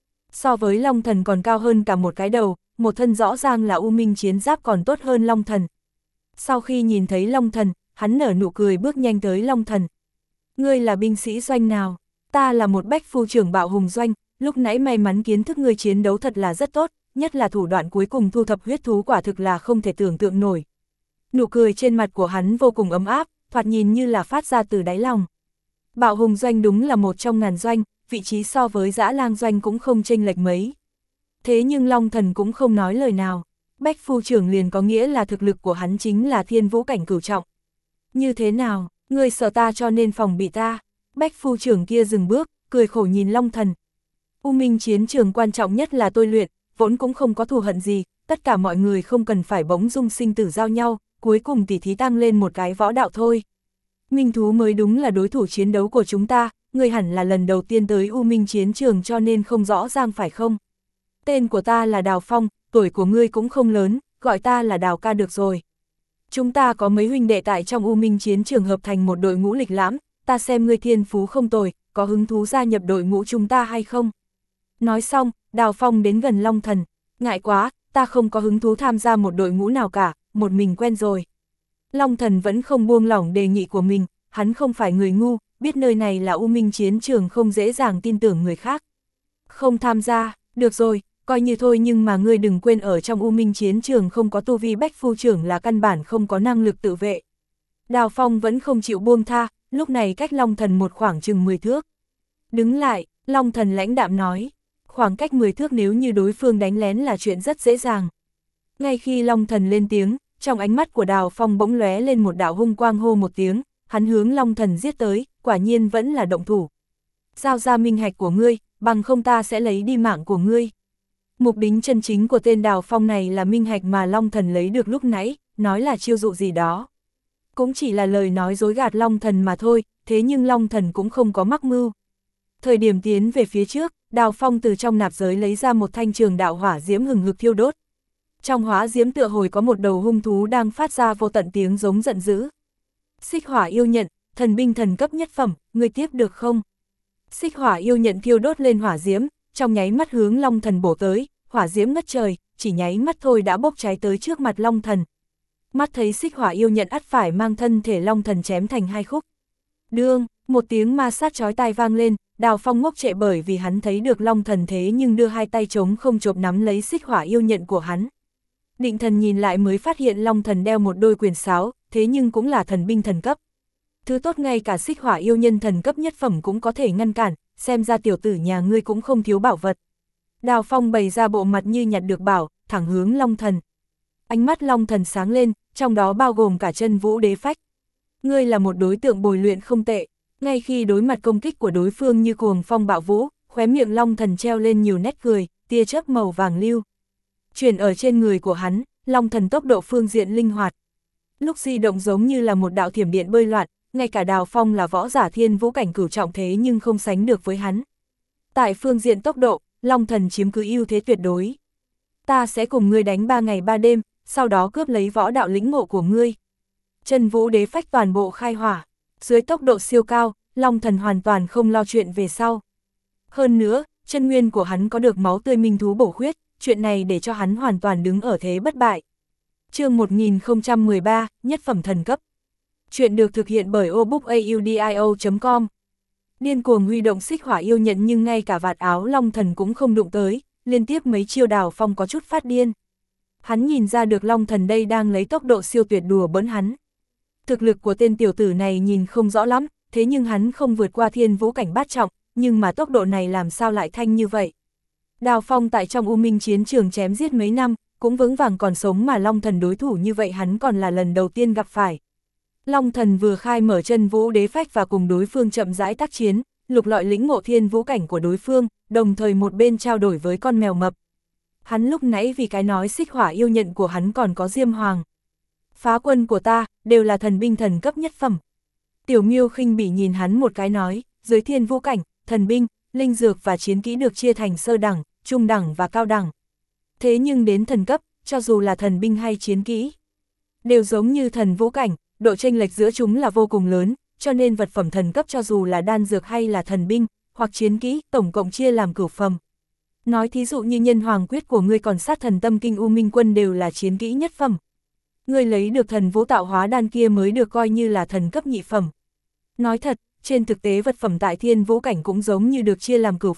So với Long Thần còn cao hơn cả một cái đầu, một thân rõ ràng là U Minh chiến giáp còn tốt hơn Long Thần. Sau khi nhìn thấy Long Thần, hắn nở nụ cười bước nhanh tới Long Thần. Ngươi là binh sĩ doanh nào? Ta là một bách phu trưởng bạo hùng doanh, lúc nãy may mắn kiến thức ngươi chiến đấu thật là rất tốt, nhất là thủ đoạn cuối cùng thu thập huyết thú quả thực là không thể tưởng tượng nổi. Nụ cười trên mặt của hắn vô cùng ấm áp, thoạt nhìn như là phát ra từ đáy lòng. Bạo hùng doanh đúng là một trong ngàn doanh, vị trí so với dã lang doanh cũng không chênh lệch mấy. Thế nhưng Long Thần cũng không nói lời nào. Bách phu trưởng liền có nghĩa là thực lực của hắn chính là thiên vũ cảnh cửu trọng. Như thế nào, ngươi sợ ta cho nên phòng bị ta. Bách phu trưởng kia dừng bước, cười khổ nhìn Long Thần. U Minh chiến trường quan trọng nhất là tôi luyện, vốn cũng không có thù hận gì, tất cả mọi người không cần phải bỗng dung sinh tử giao nhau, cuối cùng tỉ thí tăng lên một cái võ đạo thôi. Minh thú mới đúng là đối thủ chiến đấu của chúng ta, ngươi hẳn là lần đầu tiên tới U Minh chiến trường cho nên không rõ ràng phải không? Tên của ta là Đào Phong, tuổi của ngươi cũng không lớn, gọi ta là Đào ca được rồi. Chúng ta có mấy huynh đệ tại trong U Minh chiến trường hợp thành một đội ngũ lịch lãm, ta xem ngươi thiên phú không tồi, có hứng thú gia nhập đội ngũ chúng ta hay không? Nói xong, Đào Phong đến gần Long Thần, ngại quá, ta không có hứng thú tham gia một đội ngũ nào cả, một mình quen rồi. Long Thần vẫn không buông lỏng đề nghị của mình, hắn không phải người ngu, biết nơi này là U Minh chiến trường không dễ dàng tin tưởng người khác. Không tham gia, được rồi, coi như thôi nhưng mà ngươi đừng quên ở trong U Minh chiến trường không có tu vi bách phu trưởng là căn bản không có năng lực tự vệ. Đào Phong vẫn không chịu buông tha, lúc này cách Long Thần một khoảng chừng mười thước. Đứng lại, Long Thần lãnh đạm nói, khoảng cách mười thước nếu như đối phương đánh lén là chuyện rất dễ dàng. Ngay khi Long Thần lên tiếng, trong ánh mắt của Đào Phong bỗng lóe lên một đạo hung quang hô một tiếng, hắn hướng Long Thần giết tới, quả nhiên vẫn là động thủ. Giao ra minh hạch của ngươi, bằng không ta sẽ lấy đi mạng của ngươi. Mục đích chân chính của tên Đào Phong này là minh hạch mà Long Thần lấy được lúc nãy, nói là chiêu dụ gì đó. Cũng chỉ là lời nói dối gạt Long Thần mà thôi, thế nhưng Long Thần cũng không có mắc mưu. Thời điểm tiến về phía trước, Đào Phong từ trong nạp giới lấy ra một thanh trường đạo hỏa diễm hừng hực thiêu đốt. Trong hỏa diễm tựa hồi có một đầu hung thú đang phát ra vô tận tiếng giống giận dữ. Xích hỏa yêu nhận, thần binh thần cấp nhất phẩm, ngươi tiếp được không? Xích hỏa yêu nhận thiêu đốt lên hỏa diễm, trong nháy mắt hướng Long Thần bổ tới, hỏa diễm ngất trời, chỉ nháy mắt thôi đã bốc cháy tới trước mặt Long Thần. Mắt thấy xích hỏa yêu nhận ắt phải mang thân thể Long Thần chém thành hai khúc. Đương, một tiếng ma sát chói tai vang lên, Đào Phong ngốc trệ bởi vì hắn thấy được Long Thần thế nhưng đưa hai tay trống không chộp nắm lấy xích hỏa yêu nhận của hắn. Định thần nhìn lại mới phát hiện Long Thần đeo một đôi quyền sáo, thế nhưng cũng là thần binh thần cấp. Thứ tốt ngay cả xích hỏa yêu nhân thần cấp nhất phẩm cũng có thể ngăn cản, xem ra tiểu tử nhà ngươi cũng không thiếu bảo vật. Đào Phong bày ra bộ mặt như nhặt được bảo, thẳng hướng Long Thần. Ánh mắt Long Thần sáng lên, trong đó bao gồm cả chân vũ đế phách. Ngươi là một đối tượng bồi luyện không tệ, ngay khi đối mặt công kích của đối phương như cuồng phong bạo vũ, khóe miệng Long Thần treo lên nhiều nét cười, tia chớp màu vàng lưu. Chuyển ở trên người của hắn, Long Thần tốc độ phương diện linh hoạt. Lúc di động giống như là một đạo thiểm điện bơi loạn, ngay cả Đào Phong là võ giả thiên vũ cảnh cửu trọng thế nhưng không sánh được với hắn. Tại phương diện tốc độ, Long Thần chiếm cứ ưu thế tuyệt đối. Ta sẽ cùng ngươi đánh ba ngày ba đêm, sau đó cướp lấy võ đạo lĩnh ngộ của ngươi. Chân vũ đế phách toàn bộ khai hỏa, dưới tốc độ siêu cao, Long Thần hoàn toàn không lo chuyện về sau. Hơn nữa, chân nguyên của hắn có được máu tươi minh thú bổ khuyết, chuyện này để cho hắn hoàn toàn đứng ở thế bất bại. Chương một nghìn không trăm mười ba, nhất phẩm thần cấp. Chuyện được thực hiện bởi obookaudio chấm com. Điên cuồng huy động xích hỏa yêu nhận nhưng ngay cả vạt áo Long Thần cũng không đụng tới, liên tiếp mấy chiêu Đào Phong có chút phát điên. Hắn nhìn ra được Long Thần đây đang lấy tốc độ siêu tuyệt đùa bỡn hắn. Thực lực của tên tiểu tử này nhìn không rõ lắm, thế nhưng hắn không vượt qua thiên vũ cảnh bát trọng, nhưng mà tốc độ này làm sao lại thanh như vậy. Đào Phong tại trong U Minh chiến trường chém giết mấy năm, cũng vững vàng còn sống mà Long Thần đối thủ như vậy hắn còn là lần đầu tiên gặp phải. Long Thần vừa khai mở chân vũ đế phách và cùng đối phương chậm rãi tác chiến, lục lọi lĩnh ngộ thiên vũ cảnh của đối phương, đồng thời một bên trao đổi với con mèo mập. Hắn lúc nãy vì cái nói xích hỏa yêu nhận của hắn còn có Diêm Hoàng. Phá quân của ta, đều là thần binh thần cấp nhất phẩm. Tiểu Miêu khinh bỉ nhìn hắn một cái nói, dưới thiên vũ cảnh, thần binh, linh dược và chiến kỹ được chia thành sơ đẳng, trung đẳng và cao đẳng. Thế nhưng đến thần cấp, cho dù là thần binh hay chiến kỹ, đều giống như thần vũ cảnh, độ chênh lệch giữa chúng là vô cùng lớn, cho nên vật phẩm thần cấp cho dù là đan dược hay là thần binh, hoặc chiến kỹ, tổng cộng chia làm cửu phẩm. Nói thí dụ như nhân hoàng quyết của ngươi còn sát thần tâm kinh U Minh quân đều là chiến kỹ nhất phẩm. Ngươi lấy được thần vũ tạo hóa đan kia mới được coi như là thần cấp nhị phẩm. Nói thật, trên thực tế vật phẩm tại thiên vũ cảnh cũng giống như được chia làm cửu phẩm,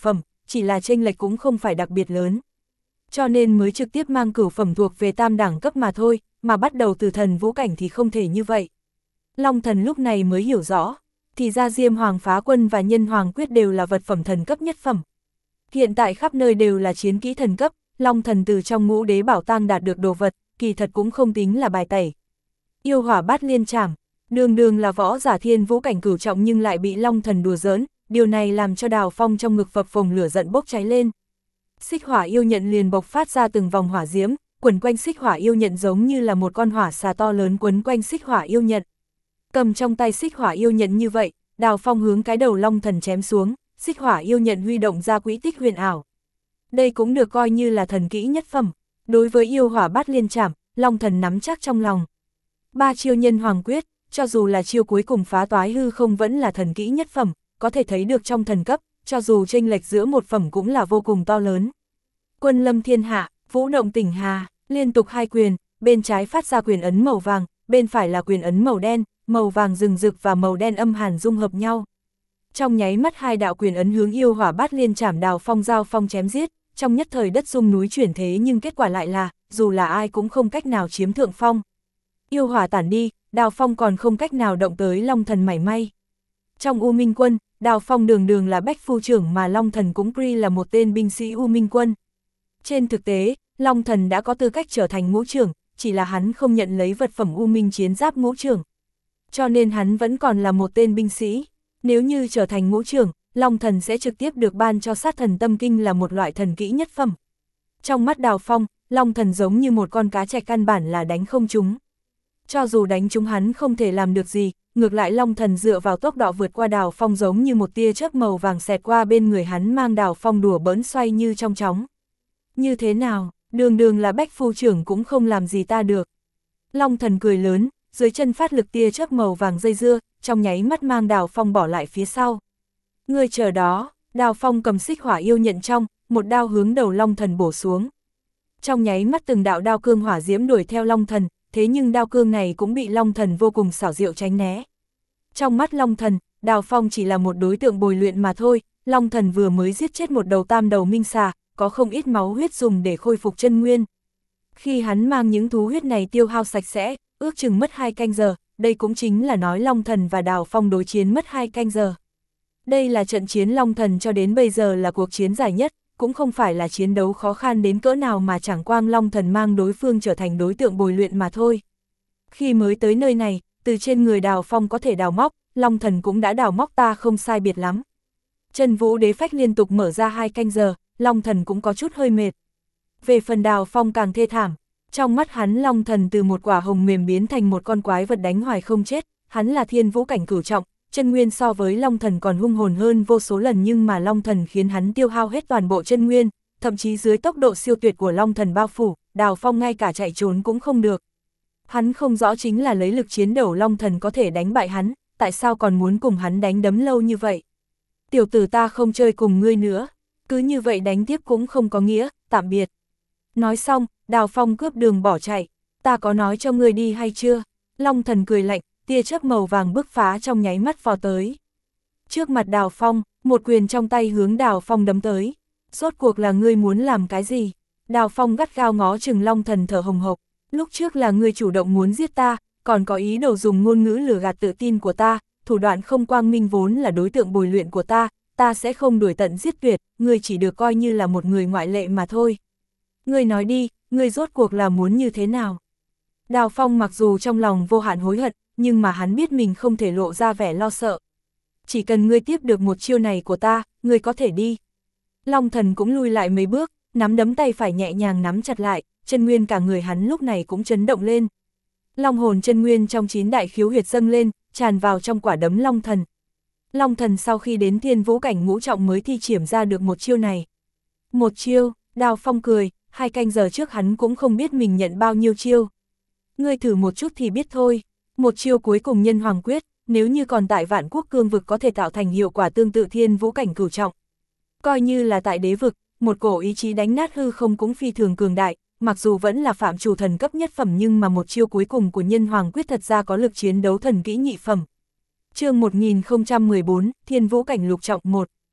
chỉ là chênh lệch cũng không phải đặc biệt lớn. Cho nên mới trực tiếp mang cửu phẩm thuộc về tam đẳng cấp mà thôi, mà bắt đầu từ thần vũ cảnh thì không thể như vậy. Long thần lúc này mới hiểu rõ, thì ra Diêm Hoàng Phá Quân và Nhân Hoàng Quyết đều là vật phẩm thần cấp nhất phẩm. Hiện tại khắp nơi đều là chiến kỹ thần cấp, Long thần từ trong ngũ đế bảo tàng đạt được đồ vật, kỳ thật cũng không tính là bài tẩy. Yêu hỏa bát liên trảm, đường đường là võ giả thiên vũ cảnh cửu trọng nhưng lại bị Long thần đùa giỡn, điều này làm cho Đào Phong trong ngực phập phồng lửa giận bốc cháy lên. Xích hỏa yêu nhận liền bộc phát ra từng vòng hỏa diễm, quấn quanh xích hỏa yêu nhận giống như là một con hỏa xà to lớn quấn quanh xích hỏa yêu nhận. Cầm trong tay xích hỏa yêu nhận như vậy, Đào Phong hướng cái đầu Long thần chém xuống, xích hỏa yêu nhận huy động ra quỹ tích huyền ảo. Đây cũng được coi như là thần kỹ nhất phẩm. Đối với yêu hỏa bát liên trảm, Long thần nắm chắc trong lòng. Ba chiêu Nhân Hoàng Quyết, cho dù là chiêu cuối cùng phá toái hư không vẫn là thần kỹ nhất phẩm, có thể thấy được trong thần cấp, cho dù chênh lệch giữa một phẩm cũng là vô cùng to lớn. Quân lâm thiên hạ, vũ động tỉnh hà, liên tục hai quyền, bên trái phát ra quyền ấn màu vàng, bên phải là quyền ấn màu đen, màu vàng rừng rực và màu đen âm hàn dung hợp nhau. Trong nháy mắt hai đạo quyền ấn hướng yêu hỏa bát liên trảm Đào Phong giao phong chém giết, trong nhất thời đất rung núi chuyển thế nhưng kết quả lại là, dù là ai cũng không cách nào chiếm thượng phong. Yêu hỏa tản đi, Đào Phong còn không cách nào động tới Long thần mảy may. Trong U Minh quân, Đào Phong đường đường là bách phu trưởng mà Long thần cũng pre là một tên binh sĩ U Minh quân. Trên thực tế, Long thần đã có tư cách trở thành ngũ trưởng, chỉ là hắn không nhận lấy vật phẩm U Minh chiến giáp ngũ trưởng. Cho nên hắn vẫn còn là một tên binh sĩ. Nếu như trở thành ngũ trưởng, Long thần sẽ trực tiếp được ban cho sát thần tâm kinh là một loại thần kỹ nhất phẩm. Trong mắt Đào Phong, Long thần giống như một con cá trạch căn bản là đánh không trúng. Cho dù đánh trúng hắn không thể làm được gì, ngược lại Long thần dựa vào tốc độ vượt qua Đào Phong giống như một tia chớp màu vàng xẹt qua bên người hắn mang Đào Phong đùa bỡn xoay như trong chóng. Như thế nào, đường đường là bách phu trưởng cũng không làm gì ta được. Long thần cười lớn, dưới chân phát lực tia chớp màu vàng dây dưa, trong nháy mắt mang Đào Phong bỏ lại phía sau. Ngươi chờ đó, Đào Phong cầm xích hỏa yêu nhận trong, một đao hướng đầu Long thần bổ xuống. Trong nháy mắt từng đạo đao cương hỏa diễm đuổi theo Long thần, thế nhưng đao cương này cũng bị Long thần vô cùng xảo diệu tránh né. Trong mắt Long thần, Đào Phong chỉ là một đối tượng bồi luyện mà thôi, Long thần vừa mới giết chết một đầu tam đầu minh xà, có không ít máu huyết dùng để khôi phục chân nguyên. Khi hắn mang những thú huyết này tiêu hao sạch sẽ, ước chừng mất hai canh giờ, đây cũng chính là nói Long thần và Đào Phong đối chiến mất hai canh giờ. Đây là trận chiến Long thần cho đến bây giờ là cuộc chiến dài nhất, cũng không phải là chiến đấu khó khăn đến cỡ nào mà chẳng quang Long thần mang đối phương trở thành đối tượng bồi luyện mà thôi. Khi mới tới nơi này, từ trên người Đào Phong có thể đào móc, Long thần cũng đã đào móc ta không sai biệt lắm. Chân vũ đế phách liên tục mở ra hai canh giờ, Long thần cũng có chút hơi mệt. Về phần Đào Phong càng thê thảm, trong mắt hắn Long thần từ một quả hồng mềm biến thành một con quái vật đánh hoài không chết, hắn là thiên vũ cảnh cửu trọng, chân nguyên so với Long thần còn hung hồn hơn vô số lần nhưng mà Long thần khiến hắn tiêu hao hết toàn bộ chân nguyên, thậm chí dưới tốc độ siêu tuyệt của Long thần bao phủ, Đào Phong ngay cả chạy trốn cũng không được. Hắn không rõ chính là lấy lực chiến đấu Long thần có thể đánh bại hắn, tại sao còn muốn cùng hắn đánh đấm lâu như vậy. Tiểu tử ta không chơi cùng ngươi nữa, cứ như vậy đánh tiếp cũng không có nghĩa, tạm biệt. Nói xong, Đào Phong cướp đường bỏ chạy, ta có nói cho ngươi đi hay chưa? Long thần cười lạnh, tia chớp màu vàng bức phá trong nháy mắt vò tới. Trước mặt Đào Phong, một quyền trong tay hướng Đào Phong đấm tới. Rốt cuộc là ngươi muốn làm cái gì? Đào Phong gắt gao ngó chừng Long thần thở hồng hộc. Lúc trước là ngươi chủ động muốn giết ta, còn có ý đồ dùng ngôn ngữ lừa gạt tự tin của ta, thủ đoạn không quang minh vốn là đối tượng bồi luyện của ta, ta sẽ không đuổi tận giết tuyệt, ngươi chỉ được coi như là một người ngoại lệ mà thôi. Ngươi nói đi, ngươi rốt cuộc là muốn như thế nào? Đào Phong mặc dù trong lòng vô hạn hối hận, nhưng mà hắn biết mình không thể lộ ra vẻ lo sợ. Chỉ cần ngươi tiếp được một chiêu này của ta, ngươi có thể đi. Long thần cũng lui lại mấy bước, nắm đấm tay phải nhẹ nhàng nắm chặt lại, chân nguyên cả người hắn lúc này cũng chấn động lên. Long hồn chân nguyên trong chín đại khiếu huyệt dâng lên, tràn vào trong quả đấm Long thần. Long thần sau khi đến thiên vũ cảnh ngũ trọng mới thi triển ra được một chiêu này. Một chiêu, Đào Phong cười, hai canh giờ trước hắn cũng không biết mình nhận bao nhiêu chiêu. Ngươi thử một chút thì biết thôi. Một chiêu cuối cùng Nhân Hoàng Quyết, nếu như còn tại Vạn Quốc cương vực có thể tạo thành hiệu quả tương tự thiên vũ cảnh cửu trọng. Coi như là tại đế vực, một cổ ý chí đánh nát hư không cũng phi thường cường đại, mặc dù vẫn là phạm chủ thần cấp nhất phẩm nhưng mà một chiêu cuối cùng của Nhân Hoàng Quyết thật ra có lực chiến đấu thần kỹ nhị phẩm. Chương một nghìn không trăm mười bốn, Thiên vũ cảnh lục trọng một.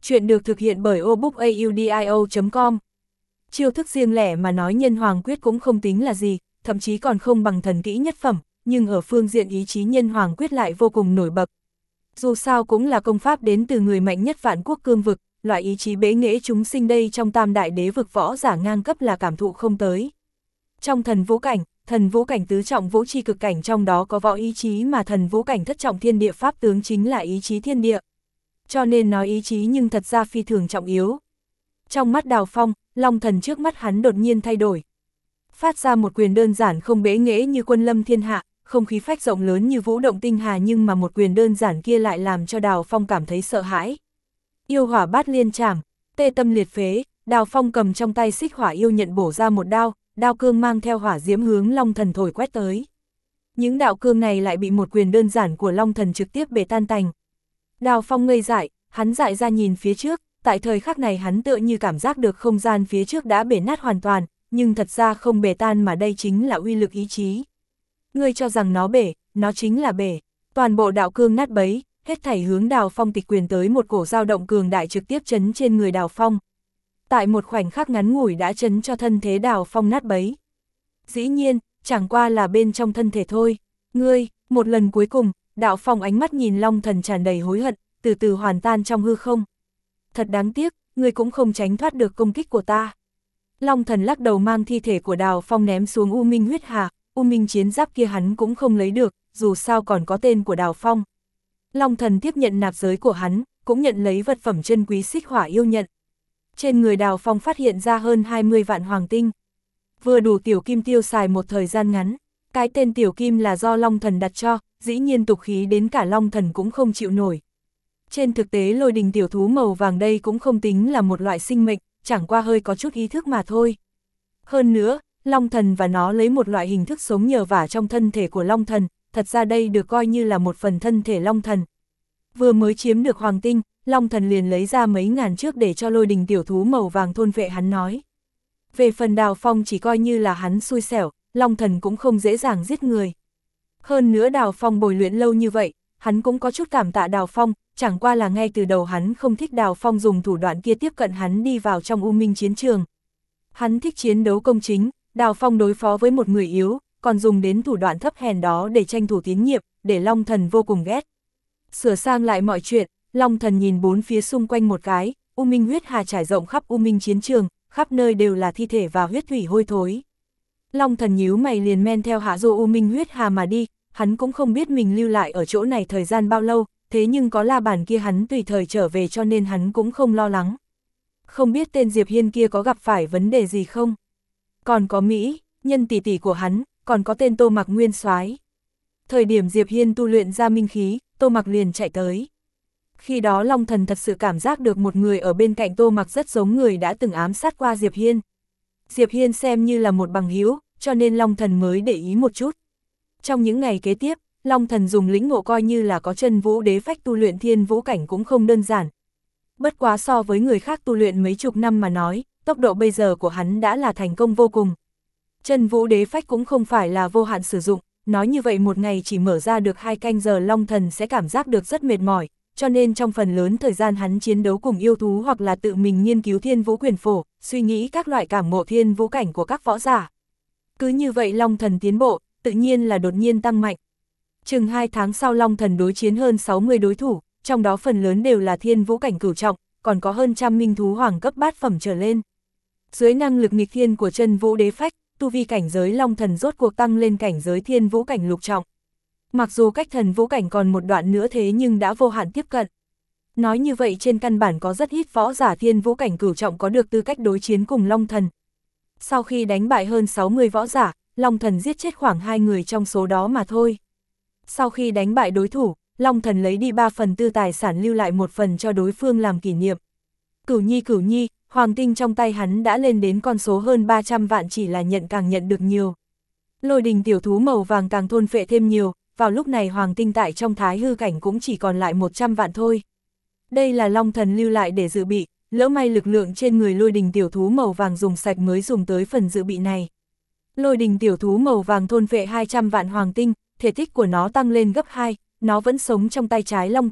Chuyện được thực hiện bởi obookaudio chấm com. Chiêu thức riêng lẻ mà nói nhân hoàng quyết cũng không tính là gì, thậm chí còn không bằng thần kỹ nhất phẩm, nhưng ở phương diện ý chí nhân hoàng quyết lại vô cùng nổi bật. Dù sao cũng là công pháp đến từ người mạnh nhất vạn quốc cương vực, loại ý chí bế nghệ chúng sinh đây trong tam đại đế vực võ giả ngang cấp là cảm thụ không tới. Trong thần vũ cảnh, thần vũ cảnh tứ trọng vũ chi cực cảnh trong đó có võ ý chí mà thần vũ cảnh thất trọng thiên địa pháp tướng chính là ý chí thiên địa. Cho nên nói ý chí nhưng thật ra phi thường trọng yếu. Trong mắt Đào Phong, long thần trước mắt hắn đột nhiên thay đổi. Phát ra một quyền đơn giản không bế nghệ như quân lâm thiên hạ, không khí phách rộng lớn như vũ động tinh hà, nhưng mà một quyền đơn giản kia lại làm cho Đào Phong cảm thấy sợ hãi. Yêu hỏa bát liên trảm, tê tâm liệt phế, Đào Phong cầm trong tay xích hỏa yêu nhận bổ ra một đao, đao cương mang theo hỏa diễm hướng long thần thổi quét tới. Những đạo cương này lại bị một quyền đơn giản của long thần trực tiếp bể tan tành. Đào Phong ngây dại, hắn dại ra nhìn phía trước, tại thời khắc này hắn tựa như cảm giác được không gian phía trước đã bể nát hoàn toàn, nhưng thật ra không bể tan mà đây chính là uy lực ý chí. Ngươi cho rằng nó bể, nó chính là bể. Toàn bộ đạo cương nát bấy, hết thảy hướng Đào Phong tịch quyền tới một cổ dao động cường đại trực tiếp chấn trên người Đào Phong. Tại một khoảnh khắc ngắn ngủi đã chấn cho thân thế Đào Phong nát bấy. Dĩ nhiên, chẳng qua là bên trong thân thể thôi. Ngươi, một lần cuối cùng, Đạo Phong ánh mắt nhìn long thần tràn đầy hối hận, từ từ hoàn tan trong hư không. Thật đáng tiếc, ngươi cũng không tránh thoát được công kích của ta. Long thần lắc đầu mang thi thể của Đào Phong ném xuống U Minh huyết hà, U Minh chiến giáp kia hắn cũng không lấy được, dù sao còn có tên của Đào Phong. Long thần tiếp nhận nạp giới của hắn, cũng nhận lấy vật phẩm chân quý xích hỏa yêu nhận. Trên người Đào Phong phát hiện ra hơn hai mươi vạn hoàng tinh. Vừa đủ tiểu kim tiêu xài một thời gian ngắn. Cái tên tiểu kim là do long thần đặt cho, dĩ nhiên tục khí đến cả long thần cũng không chịu nổi. Trên thực tế lôi đình tiểu thú màu vàng đây cũng không tính là một loại sinh mệnh, chẳng qua hơi có chút ý thức mà thôi. Hơn nữa, long thần và nó lấy một loại hình thức sống nhờ vả trong thân thể của long thần, thật ra đây được coi như là một phần thân thể long thần. Vừa mới chiếm được hoàng tinh, long thần liền lấy ra mấy ngàn trước để cho lôi đình tiểu thú màu vàng thôn vệ hắn nói. Về phần Đào Phong chỉ coi như là hắn xui xẻo, long thần cũng không dễ dàng giết người. Hơn nữa Đào Phong bồi luyện lâu như vậy, hắn cũng có chút cảm tạ Đào Phong, chẳng qua là ngay từ đầu hắn không thích Đào Phong dùng thủ đoạn kia tiếp cận hắn đi vào trong U Minh chiến trường. Hắn thích chiến đấu công chính, Đào Phong đối phó với một người yếu, còn dùng đến thủ đoạn thấp hèn đó để tranh thủ tín nhiệm, để long thần vô cùng ghét. Sửa sang lại mọi chuyện, long thần nhìn bốn phía xung quanh một cái, U Minh huyết hà trải rộng khắp U Minh chiến trường, khắp nơi đều là thi thể và huyết thủy hôi thối. Long thần nhíu mày liền men theo hạ du U Minh huyết hà mà đi, hắn cũng không biết mình lưu lại ở chỗ này thời gian bao lâu, thế nhưng có la bàn kia hắn tùy thời trở về cho nên hắn cũng không lo lắng. Không biết tên Diệp Hiên kia có gặp phải vấn đề gì không? Còn có Mỹ, nhân tỷ tỷ của hắn, còn có tên Tô Mặc Nguyên soái. Thời điểm Diệp Hiên tu luyện ra minh khí, Tô Mặc liền chạy tới. Khi đó Long thần thật sự cảm giác được một người ở bên cạnh Tô Mặc rất giống người đã từng ám sát qua Diệp Hiên. Diệp Hiên xem như là một bằng hữu, cho nên Long thần mới để ý một chút. Trong những ngày kế tiếp, Long thần dùng lĩnh ngộ coi như là có chân vũ đế phách tu luyện thiên vũ cảnh cũng không đơn giản. Bất quá so với người khác tu luyện mấy chục năm mà nói, tốc độ bây giờ của hắn đã là thành công vô cùng. Chân vũ đế phách cũng không phải là vô hạn sử dụng, nói như vậy một ngày chỉ mở ra được hai canh giờ Long thần sẽ cảm giác được rất mệt mỏi, cho nên trong phần lớn thời gian hắn chiến đấu cùng yêu thú hoặc là tự mình nghiên cứu thiên vũ quyền phổ, suy nghĩ các loại cảm ngộ thiên vũ cảnh của các võ giả. Cứ như vậy Long thần tiến bộ, tự nhiên là đột nhiên tăng mạnh. Chừng hai tháng sau Long thần đối chiến hơn sáu mươi đối thủ, trong đó phần lớn đều là thiên vũ cảnh cửu trọng, còn có hơn trăm minh thú hoàng cấp bát phẩm trở lên. Dưới năng lực nghịch thiên của chân vũ đế phách, tu vi cảnh giới Long thần rốt cuộc tăng lên cảnh giới thiên vũ cảnh lục trọng. Mặc dù cách thần vũ cảnh còn một đoạn nữa thế nhưng đã vô hạn tiếp cận. Nói như vậy trên căn bản có rất ít võ giả thiên vũ cảnh cửu trọng có được tư cách đối chiến cùng Long thần. Sau khi đánh bại hơn sáu mươi võ giả, Long thần giết chết khoảng hai người trong số đó mà thôi. Sau khi đánh bại đối thủ, Long thần lấy đi ba phần tư tài sản lưu lại một phần cho đối phương làm kỷ niệm. Cửu nhi cửu nhi, hoàng tinh trong tay hắn đã lên đến con số hơn ba trăm vạn, chỉ là nhận càng nhận được nhiều. Lôi đình tiểu thú màu vàng càng thôn phệ thêm nhiều, vào lúc này hoàng tinh tại trong thái hư cảnh cũng chỉ còn lại một trăm vạn thôi. Đây là Long thần lưu lại để dự bị, lỡ may lực lượng trên người lôi đình tiểu thú màu vàng dùng sạch mới dùng tới phần dự bị này. Lôi đình tiểu thú màu vàng thôn phệ hai trăm vạn hoàng tinh, thể tích của nó tăng lên gấp hai, nó vẫn sống trong tay trái Long thần,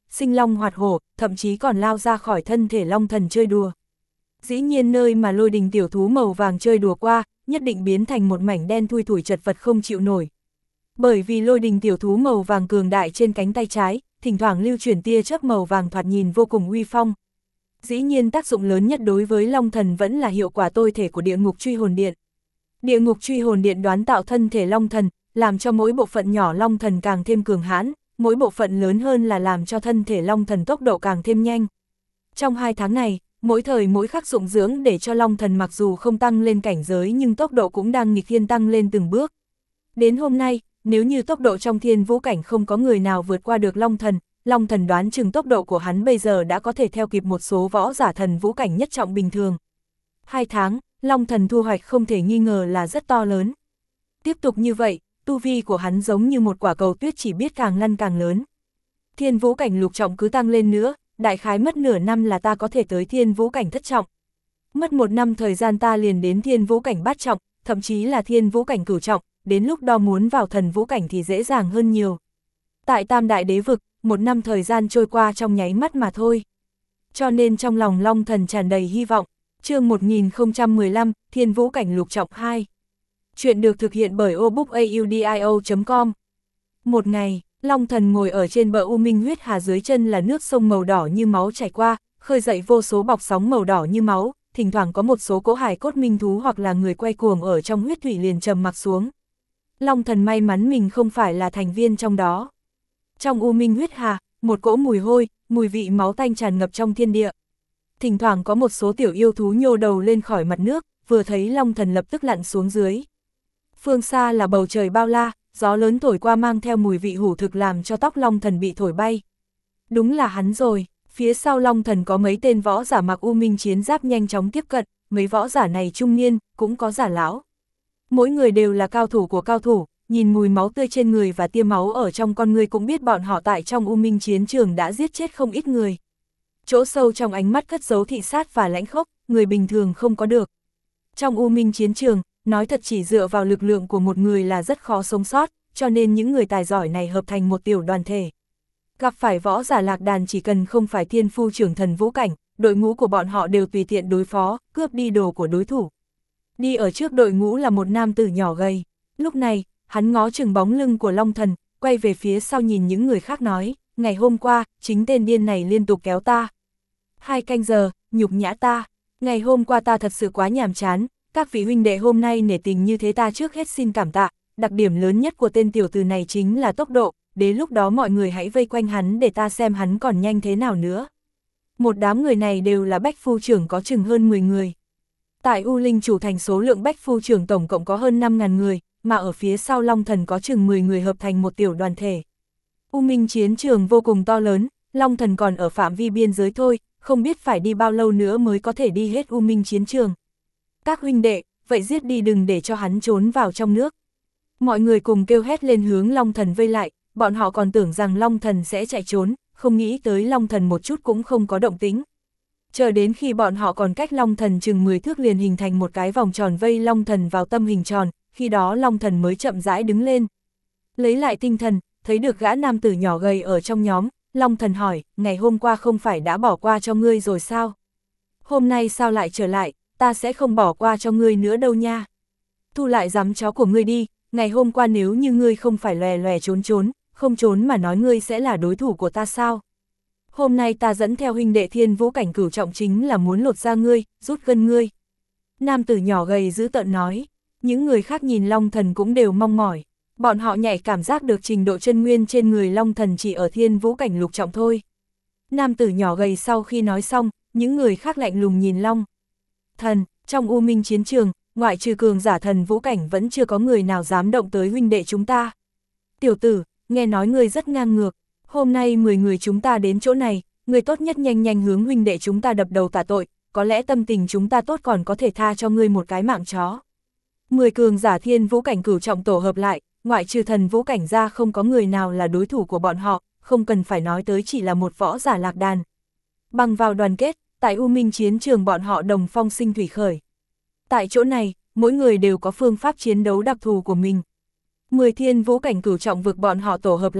sinh long hoạt hổ, thậm chí còn lao ra khỏi thân thể long thần chơi đùa. Dĩ nhiên nơi mà lôi đình tiểu thú màu vàng chơi đùa qua, nhất định biến thành một mảnh đen thui thủi chật vật không chịu nổi. Bởi vì lôi đình tiểu thú màu vàng cường đại trên cánh tay trái, thỉnh thoảng lưu chuyển tia chớp màu vàng thoạt nhìn vô cùng uy phong. Dĩ nhiên tác dụng lớn nhất đối với long thần vẫn là hiệu quả tôi thể của địa ngục truy hồn điện. Địa ngục truy hồn điện đoán tạo thân thể long thần, làm cho mỗi bộ phận nhỏ long thần càng thêm cường hãn, mỗi bộ phận lớn hơn là làm cho thân thể long thần tốc độ càng thêm nhanh. Trong hai tháng này, mỗi thời mỗi khắc dụng dưỡng để cho long thần mặc dù không tăng lên cảnh giới nhưng tốc độ cũng đang nghịch thiên tăng lên từng bước. Đến hôm nay, nếu như tốc độ trong thiên vũ cảnh không có người nào vượt qua được long thần, long thần đoán chừng tốc độ của hắn bây giờ đã có thể theo kịp một số võ giả thần vũ cảnh nhất trọng bình thường. Hai tháng, long thần thu hoạch không thể nghi ngờ là rất to lớn. Tiếp tục như vậy, tu vi của hắn giống như một quả cầu tuyết chỉ biết càng lăn càng lớn. Thiên vũ cảnh lục trọng cứ tăng lên nữa, đại khái mất nửa năm là ta có thể tới thiên vũ cảnh thất trọng. Mất một năm thời gian ta liền đến thiên vũ cảnh bát trọng, thậm chí là thiên vũ cảnh cửu trọng, đến lúc đó muốn vào thần vũ cảnh thì dễ dàng hơn nhiều. Tại tam đại đế vực, một năm thời gian trôi qua trong nháy mắt mà thôi. Cho nên trong lòng long thần tràn đầy hy vọng. Chương một nghìn không trăm mười lăm, Thiên vũ cảnh lục trọng hai. Chuyện được thực hiện bởi obookaudio chấm com. Một ngày, long thần ngồi ở trên bờ U Minh huyết hà, dưới chân là nước sông màu đỏ như máu chảy qua, khơi dậy vô số bọc sóng màu đỏ như máu, thỉnh thoảng có một số cỗ hài cốt minh thú hoặc là người quay cuồng ở trong huyết thủy liền trầm mặc xuống. Long thần may mắn mình không phải là thành viên trong đó. Trong U Minh huyết hà, một cỗ mùi hôi, mùi vị máu tanh tràn ngập trong thiên địa. Thỉnh thoảng có một số tiểu yêu thú nhô đầu lên khỏi mặt nước, vừa thấy long thần lập tức lặn xuống dưới. Phương xa là bầu trời bao la, gió lớn thổi qua mang theo mùi vị hủ thực làm cho tóc long thần bị thổi bay. Đúng là hắn rồi, phía sau long thần có mấy tên võ giả mặc U Minh chiến giáp nhanh chóng tiếp cận, mấy võ giả này trung niên, cũng có giả lão. Mỗi người đều là cao thủ của cao thủ, nhìn mùi máu tươi trên người và tia máu ở trong con người cũng biết bọn họ tại trong U Minh chiến trường đã giết chết không ít người. Chỗ sâu trong ánh mắt cất giấu thị sát và lãnh khốc, người bình thường không có được. Trong U Minh chiến trường, nói thật chỉ dựa vào lực lượng của một người là rất khó sống sót, cho nên những người tài giỏi này hợp thành một tiểu đoàn thể. Gặp phải võ giả lạc đàn chỉ cần không phải thiên phu trưởng thần vũ cảnh, đội ngũ của bọn họ đều tùy tiện đối phó, cướp đi đồ của đối thủ. Đi ở trước đội ngũ là một nam tử nhỏ gầy. Lúc này, hắn ngó chừng bóng lưng của long thần, quay về phía sau nhìn những người khác nói, ngày hôm qua, chính tên điên này liên tục kéo ta. Hai canh giờ, nhục nhã ta. Ngày hôm qua ta thật sự quá nhàm chán, các vị huynh đệ hôm nay nể tình như thế ta trước hết xin cảm tạ. Đặc điểm lớn nhất của tên tiểu tử này chính là tốc độ, đến lúc đó mọi người hãy vây quanh hắn để ta xem hắn còn nhanh thế nào nữa. Một đám người này đều là bách phu trưởng có chừng hơn mười người. Tại U Linh chủ thành số lượng bách phu trưởng tổng cộng có hơn năm nghìn người, mà ở phía sau long thần có chừng mười người hợp thành một tiểu đoàn thể. U Minh chiến trường vô cùng to lớn, long thần còn ở phạm vi biên giới thôi, không biết phải đi bao lâu nữa mới có thể đi hết U Minh chiến trường. Các huynh đệ, vậy giết đi đừng để cho hắn trốn vào trong nước. Mọi người cùng kêu hét lên hướng long thần vây lại, bọn họ còn tưởng rằng long thần sẽ chạy trốn, không nghĩ tới long thần một chút cũng không có động tĩnh. Chờ đến khi bọn họ còn cách long thần chừng mười thước liền hình thành một cái vòng tròn vây long thần vào tâm hình tròn, khi đó long thần mới chậm rãi đứng lên. Lấy lại tinh thần, thấy được gã nam tử nhỏ gầy ở trong nhóm, long thần hỏi, ngày hôm qua không phải đã bỏ qua cho ngươi rồi sao? Hôm nay sao lại trở lại, ta sẽ không bỏ qua cho ngươi nữa đâu nha. Thu lại giám chó của ngươi đi, ngày hôm qua nếu như ngươi không phải lòe lòe trốn trốn, không trốn mà nói ngươi sẽ là đối thủ của ta sao? Hôm nay ta dẫn theo huynh đệ thiên vũ cảnh cửu trọng chính là muốn lột ra ngươi, rút gân ngươi. Nam tử nhỏ gầy dữ tợn nói, những người khác nhìn long thần cũng đều mong mỏi. Bọn họ nhạy cảm giác được trình độ chân nguyên trên người long thần chỉ ở thiên vũ cảnh lục trọng thôi. Nam tử nhỏ gầy sau khi nói xong, những người khác lạnh lùng nhìn long thần, trong U Minh chiến trường, ngoại trừ cường giả thần vũ cảnh vẫn chưa có người nào dám động tới huynh đệ chúng ta. Tiểu tử, nghe nói ngươi rất ngang ngược, hôm nay mười người chúng ta đến chỗ này, ngươi tốt nhất nhanh nhanh hướng huynh đệ chúng ta đập đầu tạ tội, có lẽ tâm tình chúng ta tốt còn có thể tha cho ngươi một cái mạng chó. Mười cường giả thiên vũ cảnh cửu trọng tổ hợp lại, ngoại trừ thần vũ cảnh ra không có người nào là đối thủ của bọn họ, không cần phải nói tới chỉ là một võ giả lạc đàn. Bằng vào đoàn kết, tại U Minh chiến trường bọn họ đồng phong sinh thủy khởi. Tại chỗ này, mỗi người đều có phương pháp chiến đấu đặc thù của mình. Mười thiên vũ cảnh cửu trọng vực bọn họ tổ hợp lại,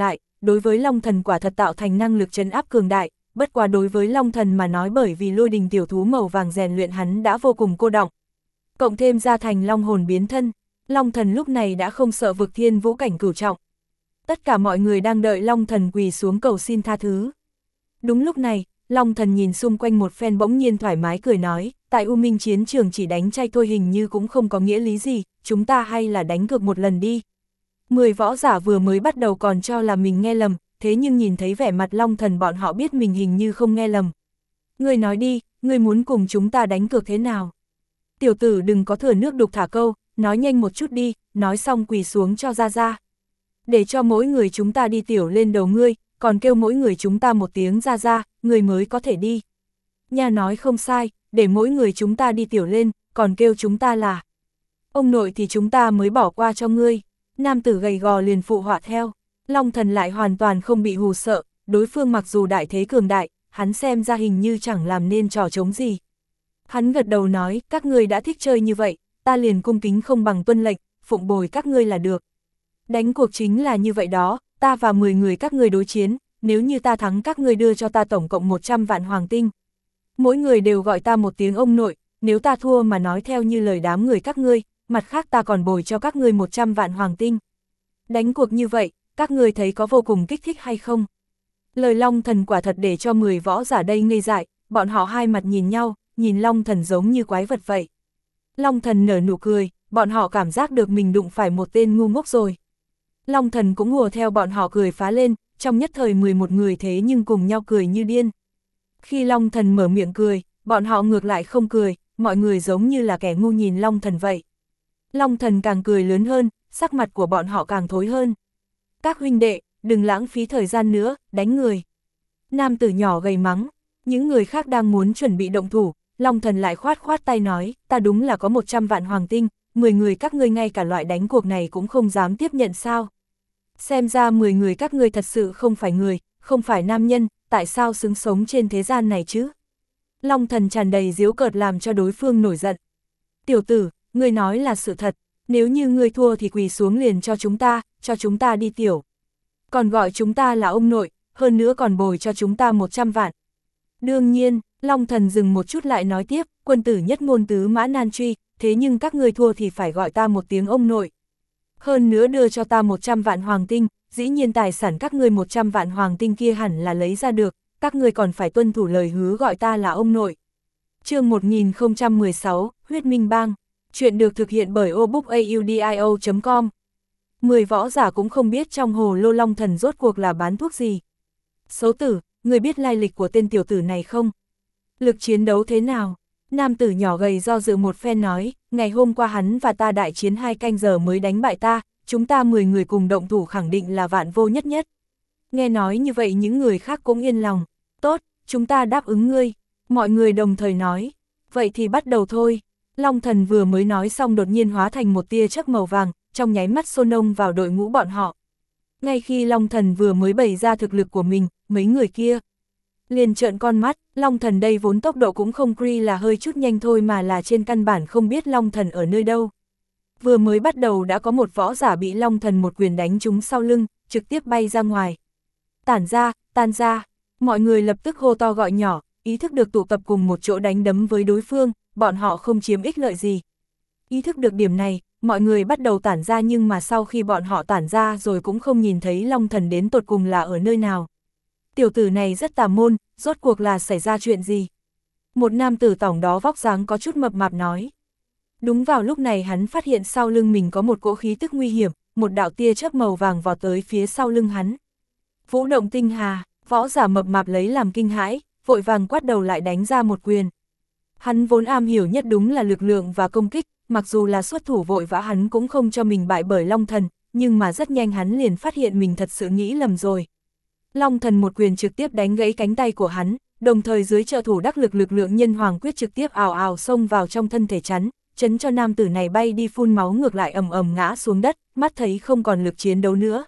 đối với Long Thần quả thật tạo thành năng lực trấn áp cường đại, bất quá đối với Long Thần mà nói bởi vì lôi đình tiểu thú màu vàng rèn luyện hắn đã vô cùng cô đọng. Cộng thêm ra thành long hồn biến thân, Long Thần lúc này đã không sợ vực thiên vũ cảnh cửu trọng. Tất cả mọi người đang đợi Long Thần quỳ xuống cầu xin tha thứ. Đúng lúc này, Long Thần nhìn xung quanh một phen bỗng nhiên thoải mái cười nói, tại U Minh chiến trường chỉ đánh chay thôi hình như cũng không có nghĩa lý gì, chúng ta hay là đánh cược một lần đi. Mười võ giả vừa mới bắt đầu còn cho là mình nghe lầm, thế nhưng nhìn thấy vẻ mặt Long Thần bọn họ biết mình hình như không nghe lầm. Ngươi nói đi, ngươi muốn cùng chúng ta đánh cược thế nào? Tiểu tử đừng có thừa nước đục thả câu, nói nhanh một chút đi, nói xong quỳ xuống cho ra ra. Để cho mỗi người chúng ta đi tiểu lên đầu ngươi, còn kêu mỗi người chúng ta một tiếng ra ra, người mới có thể đi. Nhà nói không sai, để mỗi người chúng ta đi tiểu lên, còn kêu chúng ta là ông nội thì chúng ta mới bỏ qua cho ngươi. Nam tử gầy gò liền phụ họa theo. Long Thần lại hoàn toàn không bị hù sợ, đối phương mặc dù đại thế cường đại, hắn xem ra hình như chẳng làm nên trò trống gì. Hắn gật đầu nói, các ngươi đã thích chơi như vậy, ta liền cung kính không bằng tuân lệnh, phụng bồi các ngươi là được. Đánh cuộc chính là như vậy đó, ta và mười người các ngươi đối chiến, nếu như ta thắng các ngươi đưa cho ta tổng cộng một trăm vạn hoàng tinh. Mỗi người đều gọi ta một tiếng ông nội, nếu ta thua mà nói theo như lời đám người các ngươi, mặt khác ta còn bồi cho các ngươi một trăm vạn hoàng tinh. Đánh cuộc như vậy, các ngươi thấy có vô cùng kích thích hay không? Lời Long Thần quả thật để cho mười võ giả đây ngây dại, bọn họ hai mặt nhìn nhau, nhìn Long Thần giống như quái vật vậy. Long Thần nở nụ cười, bọn họ cảm giác được mình đụng phải một tên ngu ngốc rồi. Long Thần cũng hùa theo bọn họ cười phá lên, trong nhất thời mười một người thế nhưng cùng nhau cười như điên. Khi Long Thần mở miệng cười, bọn họ ngược lại không cười, mọi người giống như là kẻ ngu nhìn Long Thần vậy. Long Thần càng cười lớn hơn, sắc mặt của bọn họ càng thối hơn. Các huynh đệ, đừng lãng phí thời gian nữa, đánh người. Nam tử nhỏ gầy mắng, những người khác đang muốn chuẩn bị động thủ, Long Thần lại khoát khoát tay nói, ta đúng là có một trăm vạn hoàng tinh, mười người các ngươi ngay cả loại đánh cuộc này cũng không dám tiếp nhận sao. Xem ra mười người các ngươi thật sự không phải người, không phải nam nhân, tại sao xứng sống trên thế gian này chứ? Long Thần tràn đầy giễu cợt làm cho đối phương nổi giận. Tiểu tử, ngươi nói là sự thật, nếu như ngươi thua thì quỳ xuống liền cho chúng ta, cho chúng ta đi tiểu. Còn gọi chúng ta là ông nội, hơn nữa còn bồi cho chúng ta một trăm vạn. Đương nhiên, Long Thần dừng một chút lại nói tiếp, quân tử nhất ngôn tứ mã nan truy, thế nhưng các ngươi thua thì phải gọi ta một tiếng ông nội. Hơn nữa đưa cho ta một trăm vạn hoàng tinh, dĩ nhiên tài sản các ngươi một trăm vạn hoàng tinh kia hẳn là lấy ra được, các ngươi còn phải tuân thủ lời hứa gọi ta là ông nội. Chương một nghìn không trăm mười sáu, Huyết Minh Bang. Chuyện được thực hiện bởi obookaudio chấm com. Mười võ giả cũng không biết trong hồ lô Long Thần rốt cuộc là bán thuốc gì. Xấu tử, người biết lai lịch của tên tiểu tử này không? Lực chiến đấu thế nào? Nam tử nhỏ gầy do dự một phen nói, ngày hôm qua hắn và ta đại chiến hai canh giờ mới đánh bại ta, chúng ta mười người cùng động thủ khẳng định là vạn vô nhất nhất. Nghe nói như vậy những người khác cũng yên lòng. Tốt, chúng ta đáp ứng ngươi. Mọi người đồng thời nói, vậy thì bắt đầu thôi. Long Thần vừa mới nói xong đột nhiên hóa thành một tia chớp màu vàng, trong nháy mắt xô nông vào đội ngũ bọn họ. Ngay khi Long Thần vừa mới bày ra thực lực của mình, mấy người kia liền trợn con mắt. Long Thần đây vốn tốc độ cũng không cri là hơi chút nhanh thôi mà là trên căn bản không biết Long Thần ở nơi đâu. Vừa mới bắt đầu đã có một võ giả bị Long Thần một quyền đánh trúng sau lưng, trực tiếp bay ra ngoài. Tản ra, tan ra, mọi người lập tức hô to gọi nhỏ, ý thức được tụ tập cùng một chỗ đánh đấm với đối phương, bọn họ không chiếm ích lợi gì. Ý thức được điểm này, mọi người bắt đầu tản ra nhưng mà sau khi bọn họ tản ra rồi cũng không nhìn thấy Long Thần đến tột cùng là ở nơi nào. Tiểu tử này rất tà môn, rốt cuộc là xảy ra chuyện gì? Một nam tử tỏng đó vóc dáng có chút mập mạp nói. Đúng vào lúc này hắn phát hiện sau lưng mình có một cỗ khí tức nguy hiểm, một đạo tia chớp màu vàng vào tới phía sau lưng hắn. Vũ động tinh hà, võ giả mập mạp lấy làm kinh hãi, vội vàng quát đầu lại đánh ra một quyền. Hắn vốn am hiểu nhất đúng là lực lượng và công kích, mặc dù là xuất thủ vội vã hắn cũng không cho mình bại bởi Long Thần, nhưng mà rất nhanh hắn liền phát hiện mình thật sự nghĩ lầm rồi. Long Thần một quyền trực tiếp đánh gãy cánh tay của hắn, đồng thời dưới trợ thủ đắc lực lực lượng nhân hoàng quyết trực tiếp ào ào xông vào trong thân thể chắn, chấn cho nam tử này bay đi phun máu ngược lại ầm ầm ngã xuống đất, mắt thấy không còn lực chiến đấu nữa.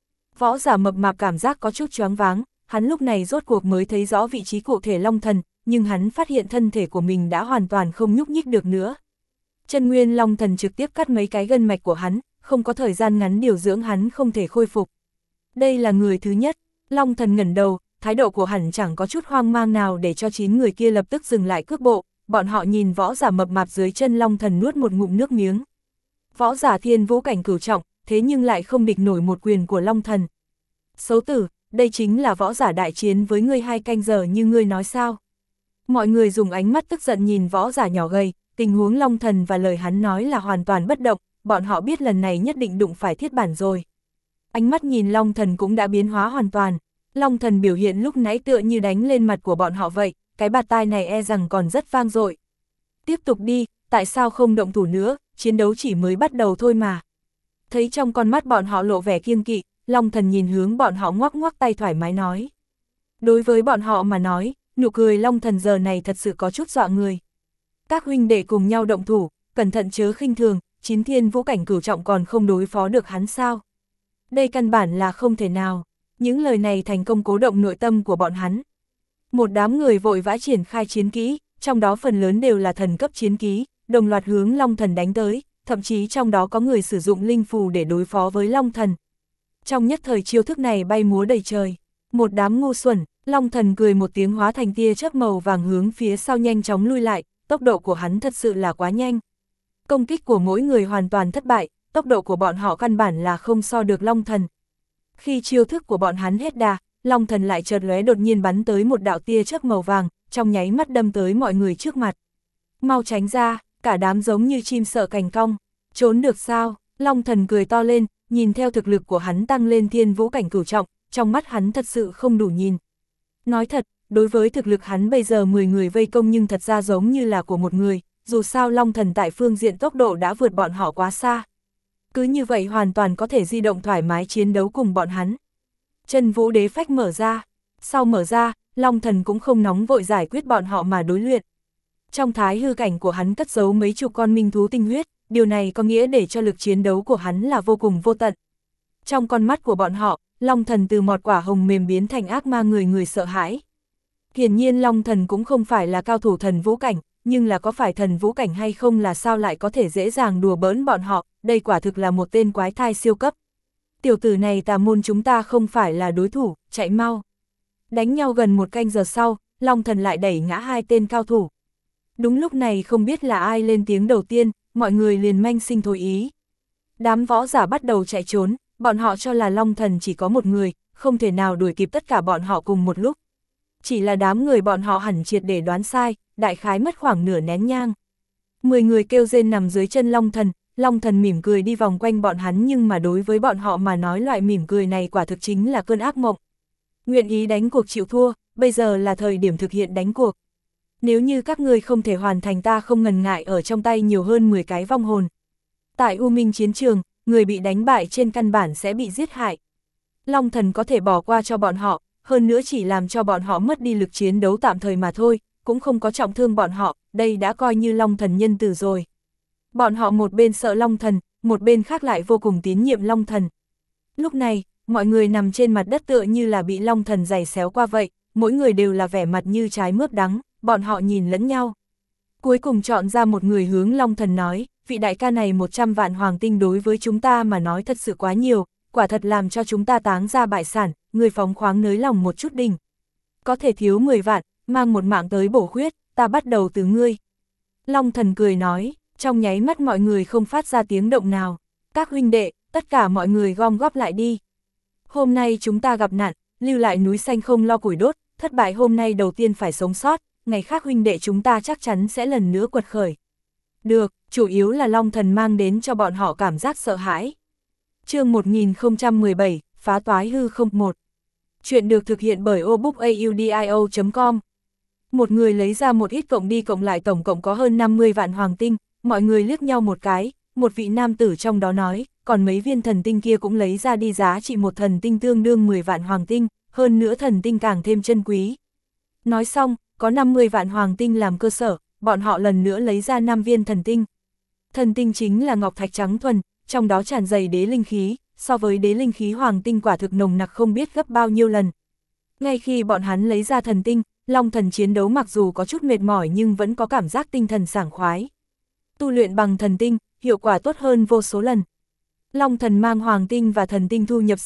Võ giả mập mạp cảm giác có chút choáng váng, hắn lúc này rốt cuộc mới thấy rõ vị trí cụ thể Long Thần, nhưng hắn phát hiện thân thể của mình đã hoàn toàn không nhúc nhích được nữa. Chân nguyên Long Thần trực tiếp cắt mấy cái gân mạch của hắn, không có thời gian ngắn điều dưỡng hắn không thể khôi phục. Đây là người thứ nhất. Long thần ngẩng đầu, thái độ của hắn chẳng có chút hoang mang nào để cho chín người kia lập tức dừng lại cước bộ, bọn họ nhìn võ giả mập mạp dưới chân Long thần nuốt một ngụm nước miếng. Võ giả thiên vũ cảnh cửu trọng, thế nhưng lại không địch nổi một quyền của Long thần. Xấu tử, đây chính là võ giả đại chiến với ngươi hai canh giờ như ngươi nói sao? Mọi người dùng ánh mắt tức giận nhìn võ giả nhỏ gầy, tình huống Long thần và lời hắn nói là hoàn toàn bất động, bọn họ biết lần này nhất định đụng phải thiết bản rồi. Ánh mắt nhìn Long thần cũng đã biến hóa hoàn toàn. Long thần biểu hiện lúc nãy tựa như đánh lên mặt của bọn họ vậy, cái bạt tai này e rằng còn rất vang dội. Tiếp tục đi, tại sao không động thủ nữa, chiến đấu chỉ mới bắt đầu thôi mà. Thấy trong con mắt bọn họ lộ vẻ kiêng kỵ, Long thần nhìn hướng bọn họ ngoắc ngoắc tay thoải mái nói. Đối với bọn họ mà nói, nụ cười Long thần giờ này thật sự có chút dọa người. Các huynh đệ cùng nhau động thủ, cẩn thận chớ khinh thường, chín thiên vũ cảnh cửu trọng còn không đối phó được hắn sao. Đây căn bản là không thể nào. Những lời này thành công cố động nội tâm của bọn hắn. Một đám người vội vã triển khai chiến kỹ, trong đó phần lớn đều là thần cấp chiến kỹ, đồng loạt hướng Long thần đánh tới, thậm chí trong đó có người sử dụng linh phù để đối phó với Long thần. Trong nhất thời chiêu thức này bay múa đầy trời. Một đám ngu xuẩn, Long thần cười một tiếng hóa thành tia chớp màu vàng hướng phía sau nhanh chóng lui lại, tốc độ của hắn thật sự là quá nhanh. Công kích của mỗi người hoàn toàn thất bại, tốc độ của bọn họ căn bản là không so được Long thần. Khi chiêu thức của bọn hắn hết đà, Long thần lại chợt lóe đột nhiên bắn tới một đạo tia chớp màu vàng, trong nháy mắt đâm tới mọi người trước mặt. Mau tránh ra, cả đám giống như chim sợ cành cong, trốn được sao? Long thần cười to lên, nhìn theo thực lực của hắn tăng lên thiên vũ cảnh cửu trọng, trong mắt hắn thật sự không đủ nhìn. Nói thật, đối với thực lực hắn bây giờ mười người vây công nhưng thật ra giống như là của một người, dù sao Long thần tại phương diện tốc độ đã vượt bọn họ quá xa. Cứ như vậy hoàn toàn có thể di động thoải mái chiến đấu cùng bọn hắn. Chân vũ đế phách mở ra, sau mở ra, Long thần cũng không nóng vội giải quyết bọn họ mà đối luyện. Trong thái hư cảnh của hắn cất giấu mấy chục con minh thú tinh huyết, điều này có nghĩa để cho lực chiến đấu của hắn là vô cùng vô tận. Trong con mắt của bọn họ, Long thần từ một quả hồng mềm biến thành ác ma người người sợ hãi. Hiển nhiên Long thần cũng không phải là cao thủ thần vũ cảnh, nhưng là có phải thần vũ cảnh hay không là sao lại có thể dễ dàng đùa bỡn bọn họ, đây quả thực là một tên quái thai siêu cấp. Tiểu tử này tà môn chúng ta không phải là đối thủ, chạy mau. Đánh nhau gần một canh giờ sau, Long thần lại đẩy ngã hai tên cao thủ. Đúng lúc này không biết là ai lên tiếng đầu tiên, mọi người liền manh sinh thôi ý. Đám võ giả bắt đầu chạy trốn, bọn họ cho là Long thần chỉ có một người, không thể nào đuổi kịp tất cả bọn họ cùng một lúc. Chỉ là đám người bọn họ hẳn triệt để đoán sai, đại khái mất khoảng nửa nén nhang. Mười người kêu rên nằm dưới chân Long thần, Long thần mỉm cười đi vòng quanh bọn hắn nhưng mà đối với bọn họ mà nói loại mỉm cười này quả thực chính là cơn ác mộng. Nguyện ý đánh cuộc chịu thua, bây giờ là thời điểm thực hiện đánh cuộc. Nếu như các ngươi không thể hoàn thành ta không ngần ngại ở trong tay nhiều hơn mười cái vong hồn. Tại U Minh chiến trường, người bị đánh bại trên căn bản sẽ bị giết hại. Long thần có thể bỏ qua cho bọn họ, hơn nữa chỉ làm cho bọn họ mất đi lực chiến đấu tạm thời mà thôi, cũng không có trọng thương bọn họ, đây đã coi như Long thần nhân từ rồi. Bọn họ một bên sợ Long thần, một bên khác lại vô cùng tín nhiệm Long thần. Lúc này, mọi người nằm trên mặt đất tựa như là bị Long thần giày xéo qua vậy, mỗi người đều là vẻ mặt như trái mướp đắng, bọn họ nhìn lẫn nhau. Cuối cùng chọn ra một người hướng Long thần nói, vị đại ca này một trăm vạn hoàng tinh đối với chúng ta mà nói thật sự quá nhiều, quả thật làm cho chúng ta táng ra bại sản, người phóng khoáng nới lòng một chút đỉnh. Có thể thiếu mười vạn, mang một mạng tới bổ khuyết, ta bắt đầu từ ngươi. Long thần cười nói, trong nháy mắt mọi người không phát ra tiếng động nào. Các huynh đệ, tất cả mọi người gom góp lại đi. Hôm nay chúng ta gặp nạn, lưu lại núi xanh không lo củi đốt, thất bại hôm nay đầu tiên phải sống sót, ngày khác huynh đệ chúng ta chắc chắn sẽ lần nữa quật khởi. Được, chủ yếu là Long thần mang đến cho bọn họ cảm giác sợ hãi. Chương một nghìn không trăm mười bảy, phá toái hư không một. Chuyện được thực hiện bởi obookaudio chấm com. Một người lấy ra một ít cộng đi cộng lại tổng cộng có hơn năm mươi vạn hoàng tinh, mọi người liếc nhau một cái, một vị nam tử trong đó nói, còn mấy viên thần tinh kia cũng lấy ra đi giá trị một thần tinh tương đương mười vạn hoàng tinh, hơn nữa thần tinh càng thêm chân quý. Nói xong, có năm mươi vạn hoàng tinh làm cơ sở, bọn họ lần nữa lấy ra năm viên thần tinh. Thần tinh chính là ngọc thạch trắng thuần, trong đó tràn đầy đế linh khí, so với đế linh khí hoàng tinh quả thực nồng nặc không biết gấp bao nhiêu lần. Ngay khi bọn hắn lấy ra thần tinh, Long thần chiến đấu mặc dù có chút mệt mỏi nhưng vẫn có cảm giác tinh thần sảng khoái. Tu luyện bằng thần tinh, hiệu quả tốt hơn vô số lần. Long thần mang hoàng tinh và thần tinh thu nhập xong,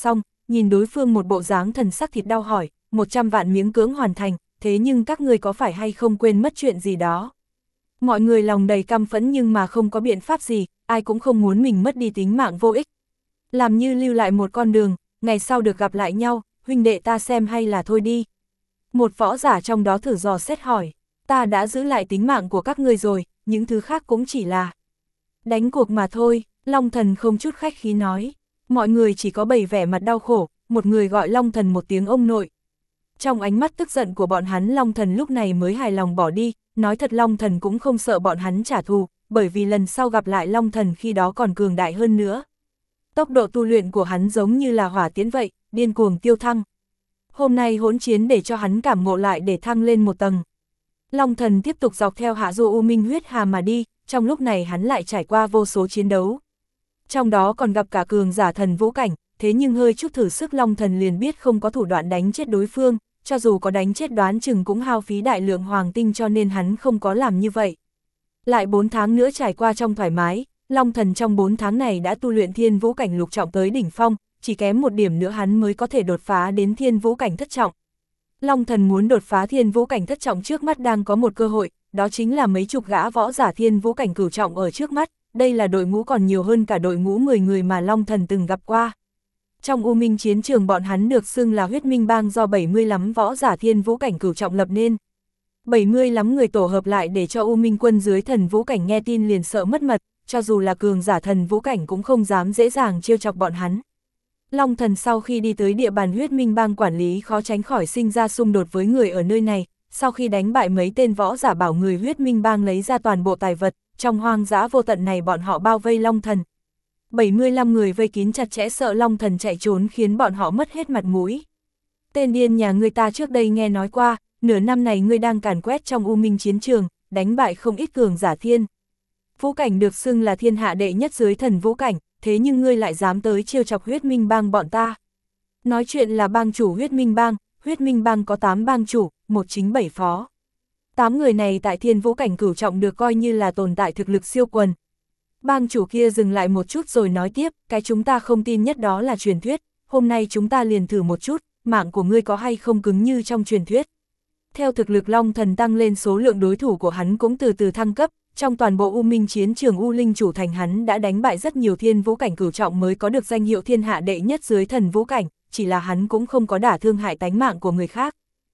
nhìn đối phương một bộ dáng thần sắc thịt đau hỏi, một trăm vạn miếng cưỡng hoàn thành, thế nhưng các ngươi có phải hay không quên mất chuyện gì đó? Mọi người lòng đầy căm phẫn nhưng mà không có biện pháp gì, ai cũng không muốn mình mất đi tính mạng vô ích. Làm như lưu lại một con đường, ngày sau được gặp lại nhau, huynh đệ ta xem hay là thôi đi. Một võ giả trong đó thử dò xét hỏi, ta đã giữ lại tính mạng của các ngươi rồi, những thứ khác cũng chỉ là đánh cuộc mà thôi. Long Thần không chút khách khí nói, mọi người chỉ có bày vẻ mặt đau khổ, một người gọi Long Thần một tiếng ông nội. Trong ánh mắt tức giận của bọn hắn, Long Thần lúc này mới hài lòng bỏ đi, nói thật Long Thần cũng không sợ bọn hắn trả thù, bởi vì lần sau gặp lại Long Thần khi đó còn cường đại hơn nữa. Tốc độ tu luyện của hắn giống như là hỏa tiễn vậy, điên cuồng tiêu thăng. Hôm nay hỗn chiến để cho hắn cảm ngộ lại để thăng lên một tầng. Long Thần tiếp tục dọc theo hạ du U Minh huyết hà mà đi, trong lúc này hắn lại trải qua vô số chiến đấu. Trong đó còn gặp cả cường giả thần vũ cảnh, thế nhưng hơi chút thử sức Long Thần liền biết không có thủ đoạn đánh chết đối phương, cho dù có đánh chết đoán chừng cũng hao phí đại lượng hoàng tinh cho nên hắn không có làm như vậy. Lại bốn tháng nữa trải qua trong thoải mái, Long Thần trong bốn tháng này đã tu luyện thiên vũ cảnh lục trọng tới đỉnh phong, chỉ kém một điểm nữa hắn mới có thể đột phá đến thiên vũ cảnh thất trọng. Long Thần muốn đột phá thiên vũ cảnh thất trọng trước mắt đang có một cơ hội, đó chính là mấy chục gã võ giả thiên vũ cảnh cửu trọng ở trước mắt, đây là đội ngũ còn nhiều hơn cả đội ngũ mười người mà Long Thần từng gặp qua. Trong U Minh chiến trường bọn hắn được xưng là huyết minh bang do bảy mươi lăm võ giả thiên vũ cảnh cửu trọng lập nên. bảy mươi lăm người tổ hợp lại để cho U Minh quân dưới thần vũ cảnh nghe tin liền sợ mất mật, cho dù là cường giả thần vũ cảnh cũng không dám dễ dàng trêu chọc bọn hắn. Long Thần sau khi đi tới địa bàn huyết minh bang quản lý khó tránh khỏi sinh ra xung đột với người ở nơi này, sau khi đánh bại mấy tên võ giả bảo người huyết minh bang lấy ra toàn bộ tài vật, trong hoang dã vô tận này bọn họ bao vây Long Thần. bảy mươi lăm người vây kín chặt chẽ sợ Long Thần chạy trốn khiến bọn họ mất hết mặt mũi. Tên điên nhà ngươi ta trước đây nghe nói qua, nửa năm này ngươi đang càn quét trong U Minh chiến trường, đánh bại không ít cường giả thiên vũ cảnh được xưng là thiên hạ đệ nhất dưới thần vũ cảnh, thế nhưng ngươi lại dám tới trêu chọc huyết minh bang bọn ta. Nói chuyện là bang chủ huyết minh bang, huyết minh bang có tám bang chủ, một chính bảy phó. tám người này tại thiên vũ cảnh cửu trọng được coi như là tồn tại thực lực siêu quần. Bang chủ kia dừng lại một chút rồi nói tiếp, cái chúng ta không tin nhất đó là truyền thuyết, hôm nay chúng ta liền thử một chút, mạng của ngươi có hay không cứng như trong truyền thuyết. Theo thực lực Long Thần tăng lên, số lượng đối thủ của hắn cũng từ từ thăng cấp, trong toàn bộ U Minh chiến trường U Linh chủ thành hắn đã đánh bại rất nhiều thiên vũ cảnh cửu trọng mới có được danh hiệu thiên hạ đệ nhất dưới thần vũ cảnh, chỉ là hắn cũng không có đả thương hại tánh mạng của người khác.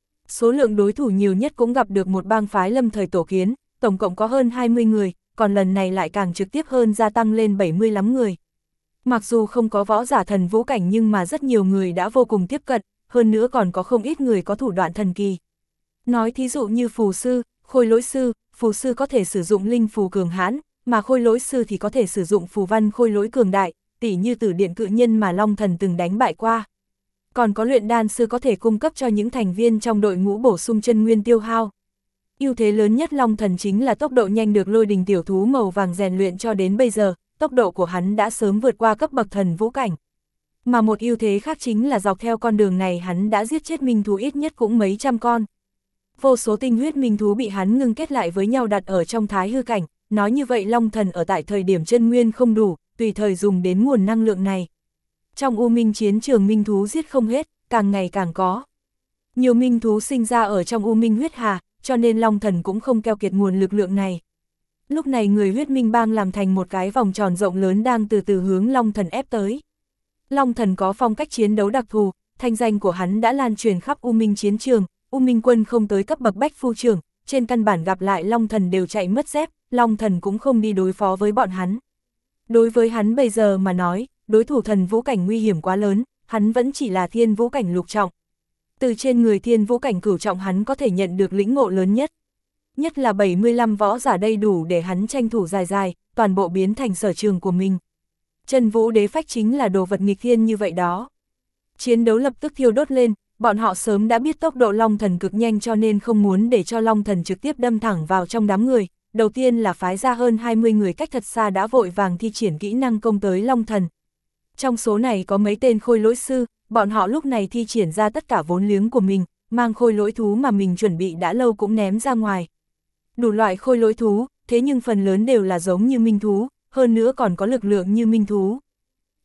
Số lượng đối thủ nhiều nhất cũng gặp được một bang phái lâm thời tổ kiến, tổng cộng có hơn hai mươi người, còn lần này lại càng trực tiếp hơn gia tăng lên bảy mươi lăm người. Mặc dù không có võ giả thần vũ cảnh nhưng mà rất nhiều người đã vô cùng tiếp cận, hơn nữa còn có không ít người có thủ đoạn thần kỳ. Nói thí dụ như phù sư, khôi lỗi sư, phù sư có thể sử dụng linh phù cường hãn, mà khôi lỗi sư thì có thể sử dụng phù văn khôi lỗi cường đại, tỉ như Tử Điện cự nhân mà Long Thần từng đánh bại qua. Còn có luyện đan sư có thể cung cấp cho những thành viên trong đội ngũ bổ sung chân nguyên tiêu hao. Ưu thế lớn nhất Long Thần chính là tốc độ nhanh, được lôi đình tiểu thú màu vàng rèn luyện cho đến bây giờ, tốc độ của hắn đã sớm vượt qua cấp bậc thần vũ cảnh. Mà một ưu thế khác chính là dọc theo con đường này hắn đã giết chết minh thú ít nhất cũng mấy trăm con. Vô số tinh huyết minh thú bị hắn ngưng kết lại với nhau đặt ở trong thái hư cảnh, nói như vậy Long Thần ở tại thời điểm chân nguyên không đủ, tùy thời dùng đến nguồn năng lượng này. Trong U Minh chiến trường minh thú giết không hết, càng ngày càng có. Nhiều minh thú sinh ra ở trong U Minh huyết hà, cho nên Long Thần cũng không keo kiệt nguồn lực lượng này. Lúc này người huyết minh bang làm thành một cái vòng tròn rộng lớn đang từ từ hướng Long Thần ép tới. Long Thần có phong cách chiến đấu đặc thù, thanh danh của hắn đã lan truyền khắp U Minh chiến trường, U Minh quân không tới cấp bậc bách phu trưởng, trên căn bản gặp lại Long Thần đều chạy mất dép, Long Thần cũng không đi đối phó với bọn hắn. Đối với hắn bây giờ mà nói, đối thủ thần vũ cảnh nguy hiểm quá lớn, hắn vẫn chỉ là thiên vũ cảnh lục trọng. Từ trên người thiên vũ cảnh cửu trọng hắn có thể nhận được lĩnh ngộ lớn nhất. Nhất là bảy mươi lăm võ giả đây đủ để hắn tranh thủ dài dài, toàn bộ biến thành sở trường của mình. Chân vũ đế phách chính là đồ vật nghịch thiên như vậy đó. Chiến đấu lập tức thiêu đốt lên, bọn họ sớm đã biết tốc độ Long Thần cực nhanh cho nên không muốn để cho Long Thần trực tiếp đâm thẳng vào trong đám người. Đầu tiên là phái ra hơn hai mươi người cách thật xa đã vội vàng thi triển kỹ năng công tới Long Thần. Trong số này có mấy tên khôi lỗi sư, bọn họ lúc này thi triển ra tất cả vốn liếng của mình, mang khôi lỗi thú mà mình chuẩn bị đã lâu cũng ném ra ngoài. Đủ loại khôi lỗi thú, thế nhưng phần lớn đều là giống như minh thú, hơn nữa còn có lực lượng như minh thú.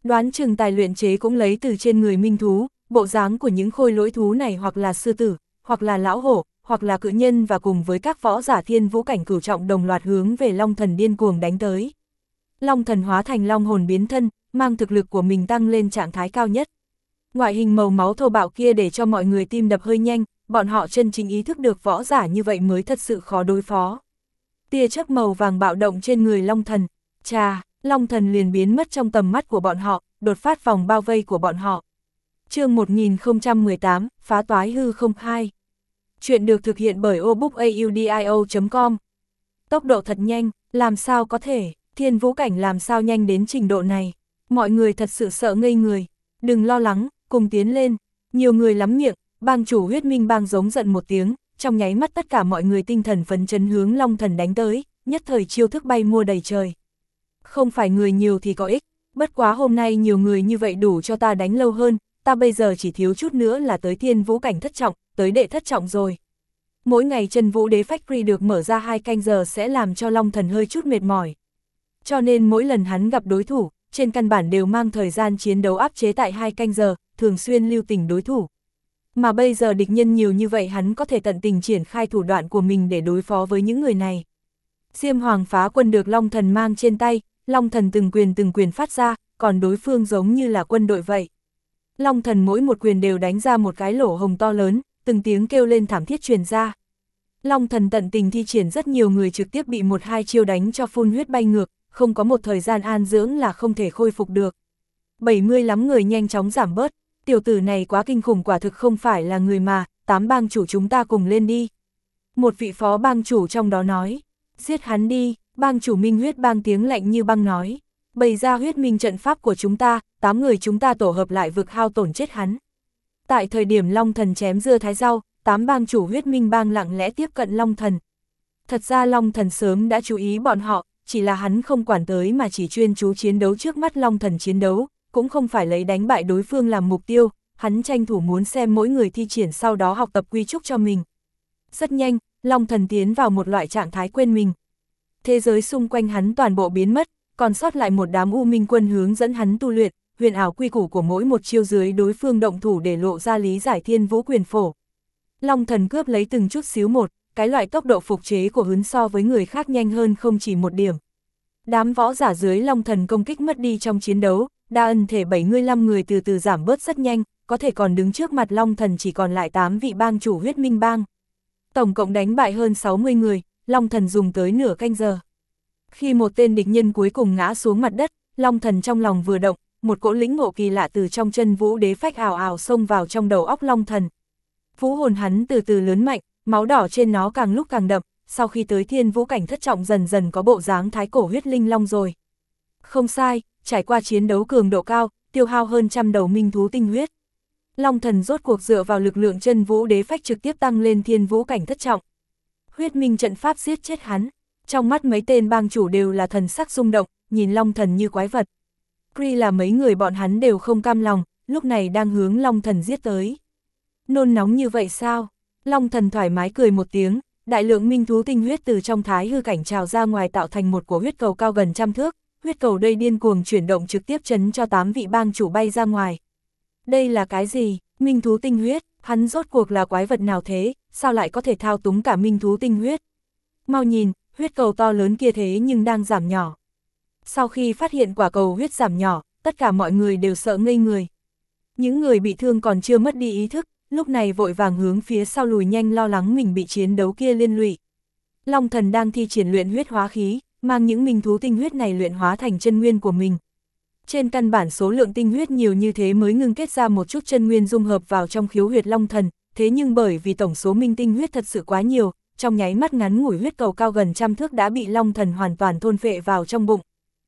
Đoán chừng tài luyện chế cũng lấy từ trên người minh thú, bộ dáng của những khôi lỗi thú này hoặc là sư tử, hoặc là lão hổ, hoặc là cự nhân, và cùng với các võ giả thiên vũ cảnh cửu trọng đồng loạt hướng về Long Thần điên cuồng đánh tới. Long Thần hóa thành long hồn biến thân, mang thực lực của mình tăng lên trạng thái cao nhất. Ngoại hình màu máu thô bạo kia để cho mọi người tim đập hơi nhanh, bọn họ chân chính ý thức được võ giả như vậy mới thật sự khó đối phó. Tia chớp màu vàng bạo động trên người Long Thần, chà, Long Thần liền biến mất trong tầm mắt của bọn họ, đột phát vòng bao vây của bọn họ. Chương một nghìn không trăm mười tám, phá toái hư không hai. Chuyện được thực hiện bởi obookaudio chấm com. Tốc độ thật nhanh, làm sao có thể, thiên vũ cảnh làm sao nhanh đến trình độ này. Mọi người thật sự sợ ngây người. Đừng lo lắng, cùng tiến lên. Nhiều người lắm miệng, bang chủ Huyết Minh bang giống giận một tiếng, trong nháy mắt tất cả mọi người tinh thần phấn chấn hướng Long Thần đánh tới, nhất thời chiêu thức bay mua đầy trời. Không phải người nhiều thì có ích, bất quá hôm nay nhiều người như vậy đủ cho ta đánh lâu hơn, ta bây giờ chỉ thiếu chút nữa là tới thiên vũ cảnh thất trọng, tới đệ thất trọng rồi. Mỗi ngày chân vũ đế factory được mở ra hai canh giờ sẽ làm cho Long Thần hơi chút mệt mỏi. Cho nên mỗi lần hắn gặp đối thủ, trên căn bản đều mang thời gian chiến đấu áp chế tại hai canh giờ, thường xuyên lưu tình đối thủ. Mà bây giờ địch nhân nhiều như vậy, hắn có thể tận tình triển khai thủ đoạn của mình để đối phó với những người này. Diêm Hoàng phá quân được Long Thần mang trên tay, Long Thần từng quyền từng quyền phát ra, còn đối phương giống như là quân đội vậy. Long Thần mỗi một quyền đều đánh ra một cái lỗ hồng to lớn, từng tiếng kêu lên thảm thiết truyền ra. Long Thần tận tình thi triển, rất nhiều người trực tiếp bị một hai chiêu đánh cho phun huyết bay ngược, không có một thời gian an dưỡng là không thể khôi phục được. bảy mươi lắm người nhanh chóng giảm bớt, tiểu tử này quá kinh khủng, quả thực không phải là người mà, tám bang chủ chúng ta cùng lên đi. Một vị phó bang chủ trong đó nói, giết hắn đi, bang chủ Minh Huyết bang tiếng lạnh như băng nói, bày ra huyết minh trận pháp của chúng ta, tám người chúng ta tổ hợp lại vực hao tổn chết hắn. Tại thời điểm Long Thần chém dưa thái rau, tám bang chủ huyết minh bang lặng lẽ tiếp cận Long Thần. Thật ra Long Thần sớm đã chú ý bọn họ, chỉ là hắn không quản tới mà chỉ chuyên chú chiến đấu trước mắt. Long Thần chiến đấu, cũng không phải lấy đánh bại đối phương làm mục tiêu, hắn tranh thủ muốn xem mỗi người thi triển sau đó học tập quy trúc cho mình. Rất nhanh, Long Thần tiến vào một loại trạng thái quên mình. Thế giới xung quanh hắn toàn bộ biến mất, còn sót lại một đám u minh quân hướng dẫn hắn tu luyện, huyền ảo quy củ của mỗi một chiêu dưới đối phương động thủ để lộ ra lý giải thiên vũ quyền phổ. Long Thần cướp lấy từng chút xíu một, cái loại tốc độ phục chế của hắn so với người khác nhanh hơn không chỉ một điểm. Đám võ giả dưới Long Thần công kích mất đi trong chiến đấu, đa ân thể bảy mươi lăm người từ từ giảm bớt rất nhanh, có thể còn đứng trước mặt Long Thần chỉ còn lại tám vị bang chủ huyết minh bang. Tổng cộng đánh bại hơn sáu mươi người, Long Thần dùng tới nửa canh giờ. Khi một tên địch nhân cuối cùng ngã xuống mặt đất, Long Thần trong lòng vừa động, một cỗ lĩnh ngộ kỳ lạ từ trong chân vũ đế phách ảo ảo xông vào trong đầu óc Long Thần. Vũ hồn hắn từ từ lớn mạnh, máu đỏ trên nó càng lúc càng đậm, sau khi tới thiên vũ cảnh thất trọng dần dần có bộ dáng thái cổ huyết linh long rồi. Không sai, trải qua chiến đấu cường độ cao, tiêu hao hơn trăm đầu minh thú tinh huyết. Long Thần rốt cuộc dựa vào lực lượng chân vũ đế phách trực tiếp tăng lên thiên vũ cảnh thất trọng. Huyết minh trận pháp giết chết hắn, trong mắt mấy tên bang chủ đều là thần sắc rung động, nhìn Long Thần như quái vật. Cree là mấy người bọn hắn đều không cam lòng, lúc này đang hướng Long Thần giết tới. Nôn nóng như vậy sao? Long Thần thoải mái cười một tiếng, đại lượng minh thú tinh huyết từ trong thái hư cảnh trào ra ngoài tạo thành một của huyết cầu cao gần trăm thước, huyết cầu đây điên cuồng chuyển động trực tiếp chấn cho tám vị bang chủ bay ra ngoài. Đây là cái gì? Minh thú tinh huyết, hắn rốt cuộc là quái vật nào thế, sao lại có thể thao túng cả minh thú tinh huyết? Mau nhìn, huyết cầu to lớn kia thế nhưng đang giảm nhỏ. Sau khi phát hiện quả cầu huyết giảm nhỏ, tất cả mọi người đều sợ ngây người. Những người bị thương còn chưa mất đi ý thức, lúc này vội vàng hướng phía sau lùi nhanh, lo lắng mình bị chiến đấu kia liên lụy. Long Thần đang thi triển luyện huyết hóa khí, mang những minh thú tinh huyết này luyện hóa thành chân nguyên của mình. Trên căn bản số lượng tinh huyết nhiều như thế mới ngưng kết ra một chút chân nguyên dung hợp vào trong khiếu huyệt Long Thần, thế nhưng bởi vì tổng số minh tinh huyết thật sự quá nhiều, trong nháy mắt ngắn ngủi huyết cầu cao gần trăm thước đã bị Long Thần hoàn toàn thôn phệ vào trong bụng.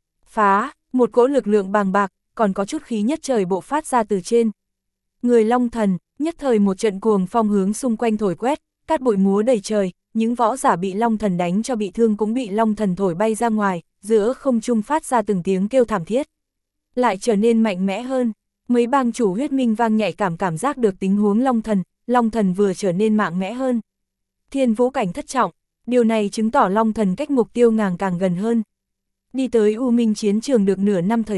Phá, một cỗ lực lượng bàng bạc, còn có chút khí nhất trời bộ phát ra từ trên người Long Thần, nhất thời một trận cuồng phong hướng xung quanh thổi quét, cát bụi múa đầy trời, những võ giả bị Long Thần đánh cho bị thương cũng bị Long Thần thổi bay ra ngoài, giữa không trung phát ra từng tiếng kêu thảm thiết. Lại trở nên mạnh mẽ hơn, mấy bang chủ huyết minh vang nhạy cảm cảm giác được tình huống Long Thần, Long Thần vừa trở nên mạnh mẽ hơn. Thiên vũ cảnh thất trọng, điều này chứng tỏ Long Thần cách mục tiêu ngàng càng gần hơn. Đi tới U Minh chiến trường được nửa năm thời gian,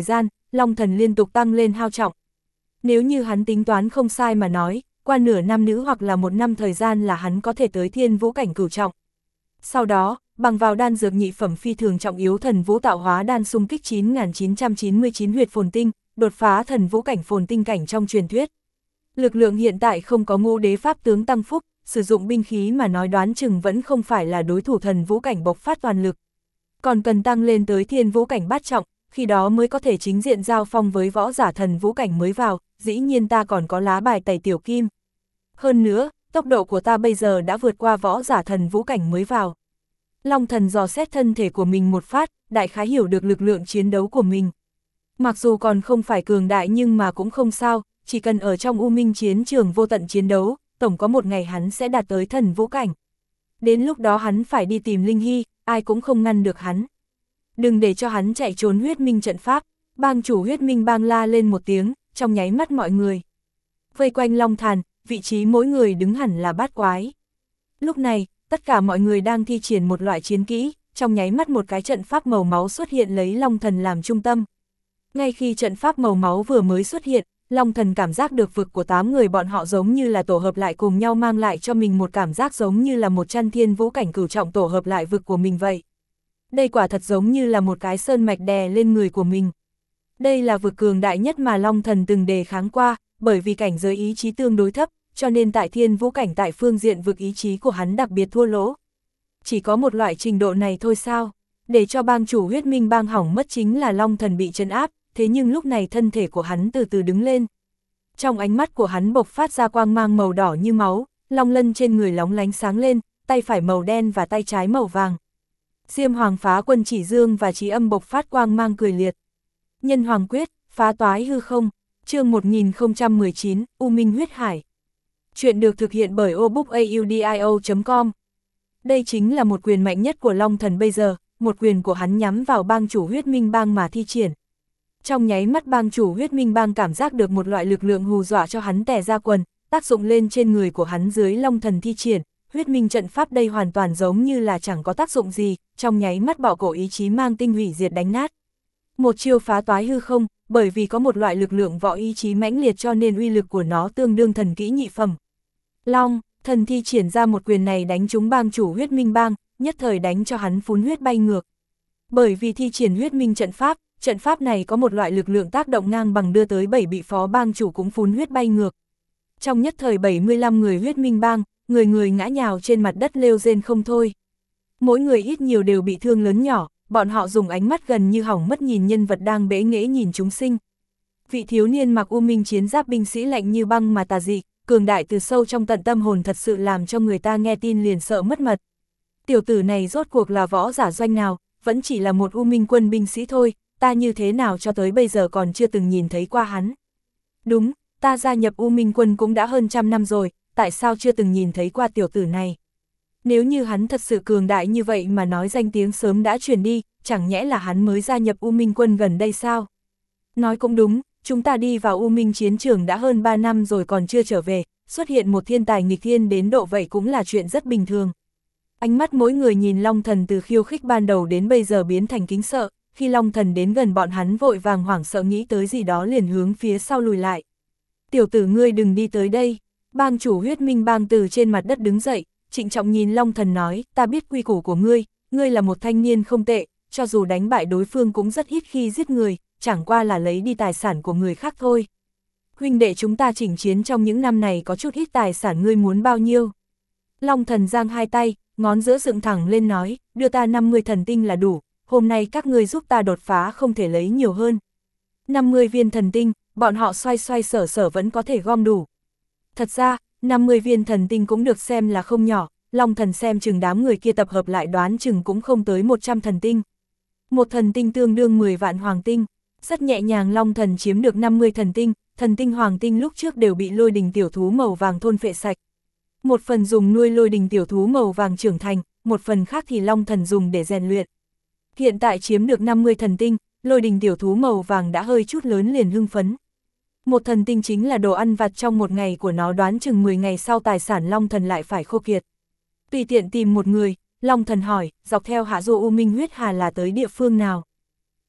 Long Thần liên tục tăng lên hao trọng. Nếu như hắn tính toán không sai mà nói, qua nửa năm nữ hoặc là một năm thời gian là hắn có thể tới thiên vũ cảnh cửu trọng. Sau đó, bằng vào đan dược nhị phẩm phi thường trọng yếu thần vũ tạo hóa đan xung kích chín nghìn chín trăm chín mươi chín huyệt phồn tinh, đột phá thần vũ cảnh phồn tinh cảnh trong truyền thuyết. Lực lượng hiện tại không có Ngũ Đế pháp tướng tăng phúc, sử dụng binh khí mà nói đoán chừng vẫn không phải là đối thủ thần vũ cảnh bộc phát toàn lực. Còn cần tăng lên tới thiên vũ cảnh bát trọng, khi đó mới có thể chính diện giao phong với võ giả thần vũ cảnh mới vào, dĩ nhiên ta còn có lá bài tẩy tiểu kim. Hơn nữa, tốc độ của ta bây giờ đã vượt qua võ giả thần vũ cảnh mới vào. Long Thần dò xét thân thể của mình một phát, đại khái hiểu được lực lượng chiến đấu của mình. Mặc dù còn không phải cường đại nhưng mà cũng không sao, chỉ cần ở trong U Minh chiến trường vô tận chiến đấu, tổng có một ngày hắn sẽ đạt tới thần vũ cảnh. Đến lúc đó hắn phải đi tìm Linh Hy, ai cũng không ngăn được hắn. Đừng để cho hắn chạy trốn huyết minh trận pháp, bang chủ huyết minh bang la lên một tiếng, trong nháy mắt mọi người. Vây quanh Long Thần, vị trí mỗi người đứng hẳn là bát quái. Lúc này, tất cả mọi người đang thi triển một loại chiến kỹ, trong nháy mắt một cái trận pháp màu máu xuất hiện lấy Long Thần làm trung tâm. Ngay khi trận pháp màu máu vừa mới xuất hiện, Long Thần cảm giác được vực của tám người bọn họ giống như là tổ hợp lại cùng nhau mang lại cho mình một cảm giác giống như là một chân thiên vũ cảnh cửu trọng tổ hợp lại vực của mình vậy. Đây quả thật giống như là một cái sơn mạch đè lên người của mình. Đây là vực cường đại nhất mà Long Thần từng đề kháng qua, bởi vì cảnh giới ý chí tương đối thấp, cho nên tại thiên vũ cảnh tại phương diện vực ý chí của hắn đặc biệt thua lỗ. Chỉ có một loại trình độ này thôi sao? Để cho bang chủ huyết minh bang hỏng mất chính là Long Thần bị trấn áp, thế nhưng lúc này thân thể của hắn từ từ đứng lên. Trong ánh mắt của hắn bộc phát ra quang mang màu đỏ như máu, long lân trên người lóng lánh sáng lên, tay phải màu đen và tay trái màu vàng. Diêm Hoàng phá quân chỉ dương và trí âm bộc phát quang mang cười liệt. Nhân Hoàng quyết, phá toái hư không, chương một nghìn không trăm mười chín, U Minh huyết hải. Chuyện được thực hiện bởi obookaudio chấm com. Đây chính là một quyền mạnh nhất của Long Thần bây giờ, một quyền của hắn nhắm vào bang chủ huyết minh bang mà thi triển. Trong nháy mắt bang chủ huyết minh bang cảm giác được một loại lực lượng hù dọa cho hắn tè ra quần, tác dụng lên trên người của hắn dưới Long Thần thi triển, huyết minh trận pháp đây hoàn toàn giống như là chẳng có tác dụng gì, trong nháy mắt bạo cổ ý chí mang tinh hủy diệt đánh nát. Một chiêu phá toái hư không, bởi vì có một loại lực lượng võ ý chí mãnh liệt cho nên uy lực của nó tương đương thần kỹ nhị phẩm. Long, Thần thi triển ra một quyền này đánh trúng bang chủ huyết minh bang, nhất thời đánh cho hắn phun huyết bay ngược. Bởi vì thi triển huyết minh trận pháp, trận pháp này có một loại lực lượng tác động ngang bằng đưa tới bảy bị phó bang chủ cũng phun huyết bay ngược. Trong nhất thời bảy mươi lăm người huyết minh bang, người người ngã nhào trên mặt đất lêu rên không thôi. Mỗi người ít nhiều đều bị thương lớn nhỏ, bọn họ dùng ánh mắt gần như hỏng mất nhìn nhân vật đang bẽ nghễ nhìn chúng sinh. Vị thiếu niên mặc U Minh chiến giáp binh sĩ lạnh như băng mà tà dị, cường đại từ sâu trong tận tâm hồn thật sự làm cho người ta nghe tin liền sợ mất mật. Tiểu tử này rốt cuộc là võ giả doanh nào, vẫn chỉ là một U Minh quân binh sĩ thôi, ta như thế nào cho tới bây giờ còn chưa từng nhìn thấy qua hắn. Đúng, ta gia nhập U Minh quân cũng đã hơn trăm năm rồi, tại sao chưa từng nhìn thấy qua tiểu tử này? Nếu như hắn thật sự cường đại như vậy mà nói danh tiếng sớm đã truyền đi, chẳng nhẽ là hắn mới gia nhập U Minh quân gần đây sao? Nói cũng đúng, chúng ta đi vào U Minh chiến trường đã hơn ba năm rồi còn chưa trở về, xuất hiện một thiên tài nghịch thiên đến độ vậy cũng là chuyện rất bình thường. Ánh mắt mỗi người nhìn Long Thần từ khiêu khích ban đầu đến bây giờ biến thành kính sợ, khi Long Thần đến gần bọn hắn vội vàng hoảng sợ nghĩ tới gì đó liền hướng phía sau lùi lại. Tiểu tử ngươi đừng đi tới đây, bang chủ huyết minh bang từ trên mặt đất đứng dậy, trịnh trọng nhìn Long Thần nói, ta biết quy củ của ngươi, ngươi là một thanh niên không tệ, cho dù đánh bại đối phương cũng rất ít khi giết người, chẳng qua là lấy đi tài sản của người khác thôi. Huynh đệ chúng ta chỉnh chiến trong những năm này có chút ít tài sản ngươi muốn bao nhiêu? Long Thần giang hai tay, ngón giữa dựng thẳng lên nói, đưa ta năm mươi thần tinh là đủ, hôm nay các ngươi giúp ta đột phá không thể lấy nhiều hơn. năm mươi viên thần tinh, bọn họ xoay xoay sở sở vẫn có thể gom đủ. Thật ra, năm mươi viên thần tinh cũng được xem là không nhỏ, Long Thần xem chừng đám người kia tập hợp lại đoán chừng cũng không tới một trăm thần tinh. Một thần tinh tương đương mười vạn hoàng tinh, rất nhẹ nhàng Long Thần chiếm được năm mươi thần tinh, thần tinh hoàng tinh lúc trước đều bị lôi đình tiểu thú màu vàng thôn phệ sạch. Một phần dùng nuôi lôi đình tiểu thú màu vàng trưởng thành, một phần khác thì Long Thần dùng để rèn luyện. Hiện tại chiếm được năm mươi thần tinh, lôi đình tiểu thú màu vàng đã hơi chút lớn liền hưng phấn. Một thần tinh chính là đồ ăn vặt trong một ngày của nó, đoán chừng mười ngày sau tài sản Long Thần lại phải khô kiệt. Tùy tiện tìm một người, Long Thần hỏi, dọc theo hạ du U Minh huyết hà là tới địa phương nào?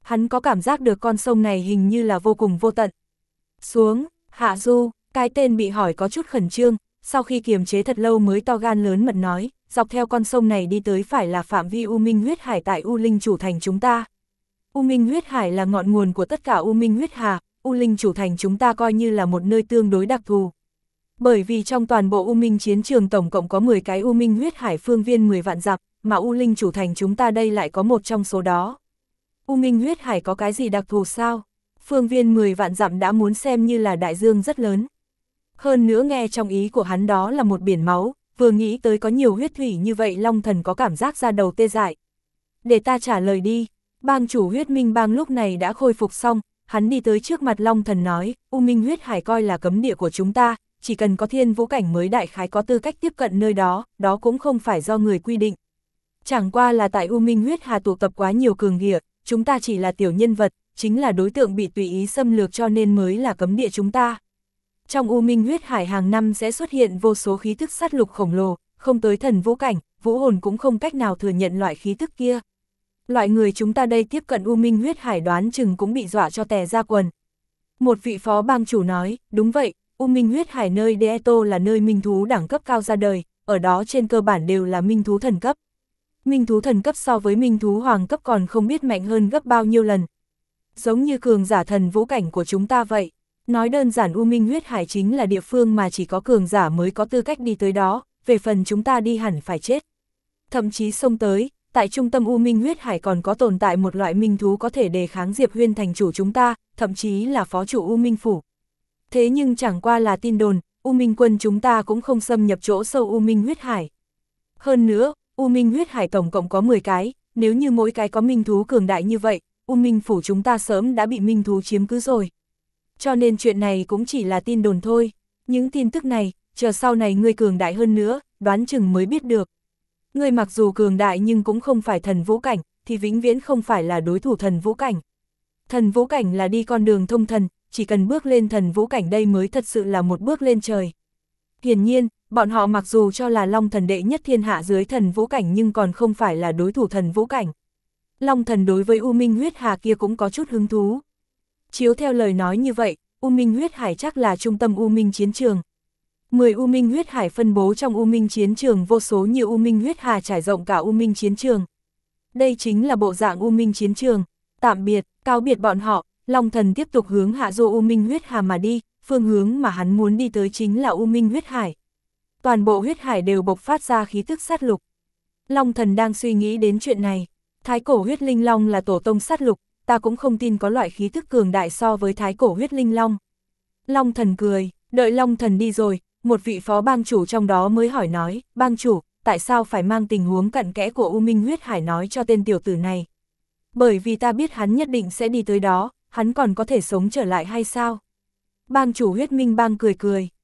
Hắn có cảm giác được con sông này hình như là vô cùng vô tận. Xuống, Hạ Du, cái tên bị hỏi có chút khẩn trương, sau khi kiềm chế thật lâu mới to gan lớn mật nói, dọc theo con sông này đi tới phải là phạm vi U Minh huyết hải tại U Linh chủ thành chúng ta. U Minh huyết hải là ngọn nguồn của tất cả U Minh huyết hà, U Linh chủ thành chúng ta coi như là một nơi tương đối đặc thù. Bởi vì trong toàn bộ U Minh chiến trường tổng cộng có mười cái U Minh huyết hải phương viên mười vạn dặm, mà U Linh chủ thành chúng ta đây lại có một trong số đó. U Minh huyết hải có cái gì đặc thù sao? Phương viên mười vạn dặm đã muốn xem như là đại dương rất lớn. Hơn nữa nghe trong ý của hắn đó là một biển máu, vừa nghĩ tới có nhiều huyết thủy như vậy Long Thần có cảm giác ra đầu tê dại. Để ta trả lời đi, bang chủ huyết minh bang lúc này đã khôi phục xong, hắn đi tới trước mặt Long Thần nói, U Minh huyết hải coi là cấm địa của chúng ta, chỉ cần có thiên vũ cảnh mới đại khái có tư cách tiếp cận nơi đó, đó cũng không phải do người quy định. Chẳng qua là tại U Minh huyết hà tụ tập quá nhiều cường địa, chúng ta chỉ là tiểu nhân vật, chính là đối tượng bị tùy ý xâm lược cho nên mới là cấm địa chúng ta. Trong U Minh huyết hải hàng năm sẽ xuất hiện vô số khí thức sát lục khổng lồ, không tới thần vũ cảnh, vũ hồn cũng không cách nào thừa nhận loại khí thức kia. Loại người chúng ta đây tiếp cận U Minh huyết hải đoán chừng cũng bị dọa cho tè ra quần. Một vị phó bang chủ nói, đúng vậy, U Minh huyết hải nơi Deeto là nơi minh thú đẳng cấp cao ra đời, ở đó trên cơ bản đều là minh thú thần cấp. Minh thú thần cấp so với minh thú hoàng cấp còn không biết mạnh hơn gấp bao nhiêu lần. Giống như cường giả thần vũ cảnh của chúng ta vậy. Nói đơn giản U Minh huyết hải chính là địa phương mà chỉ có cường giả mới có tư cách đi tới đó, về phần chúng ta đi hẳn phải chết. Thậm chí xông tới, tại trung tâm U Minh huyết hải còn có tồn tại một loại minh thú có thể đề kháng Diệp Huyên thành chủ chúng ta, thậm chí là phó chủ U Minh phủ. Thế nhưng chẳng qua là tin đồn, U Minh quân chúng ta cũng không xâm nhập chỗ sâu U Minh huyết hải. Hơn nữa, U Minh huyết hải tổng cộng có mười cái, nếu như mỗi cái có minh thú cường đại như vậy, U Minh phủ chúng ta sớm đã bị minh thú chiếm cứ rồi. Cho nên chuyện này cũng chỉ là tin đồn thôi. Những tin tức này, chờ sau này ngươi cường đại hơn nữa, đoán chừng mới biết được. Ngươi mặc dù cường đại nhưng cũng không phải thần vũ cảnh, thì vĩnh viễn không phải là đối thủ thần vũ cảnh. Thần vũ cảnh là đi con đường thông thần, chỉ cần bước lên thần vũ cảnh đây mới thật sự là một bước lên trời. Hiển nhiên, bọn họ mặc dù cho là Long thần đệ nhất thiên hạ dưới thần vũ cảnh nhưng còn không phải là đối thủ thần vũ cảnh. Long thần đối với U Minh huyết hà kia cũng có chút hứng thú. Chiếu theo lời nói như vậy, U Minh huyết hải chắc là trung tâm U Minh chiến trường. mười U Minh huyết hải phân bố trong U Minh chiến trường vô số nhiều U Minh huyết hà trải rộng cả U Minh chiến trường. Đây chính là bộ dạng U Minh chiến trường. Tạm biệt, cáo biệt bọn họ, Long thần tiếp tục hướng hạ du U Minh huyết hà mà đi, phương hướng mà hắn muốn đi tới chính là U Minh huyết hải. Toàn bộ huyết hải đều bộc phát ra khí tức sát lục. Long thần đang suy nghĩ đến chuyện này. Thái cổ huyết linh long là tổ tông sát lục, ta cũng không tin có loại khí thức cường đại so với thái cổ huyết linh long. Long thần cười, đợi Long thần đi rồi, một vị phó bang chủ trong đó mới hỏi nói, bang chủ, tại sao phải mang tình huống cặn kẽ của U Minh huyết hải nói cho tên tiểu tử này? Bởi vì ta biết hắn nhất định sẽ đi tới đó, hắn còn có thể sống trở lại hay sao? Bang chủ huyết minh bang cười cười,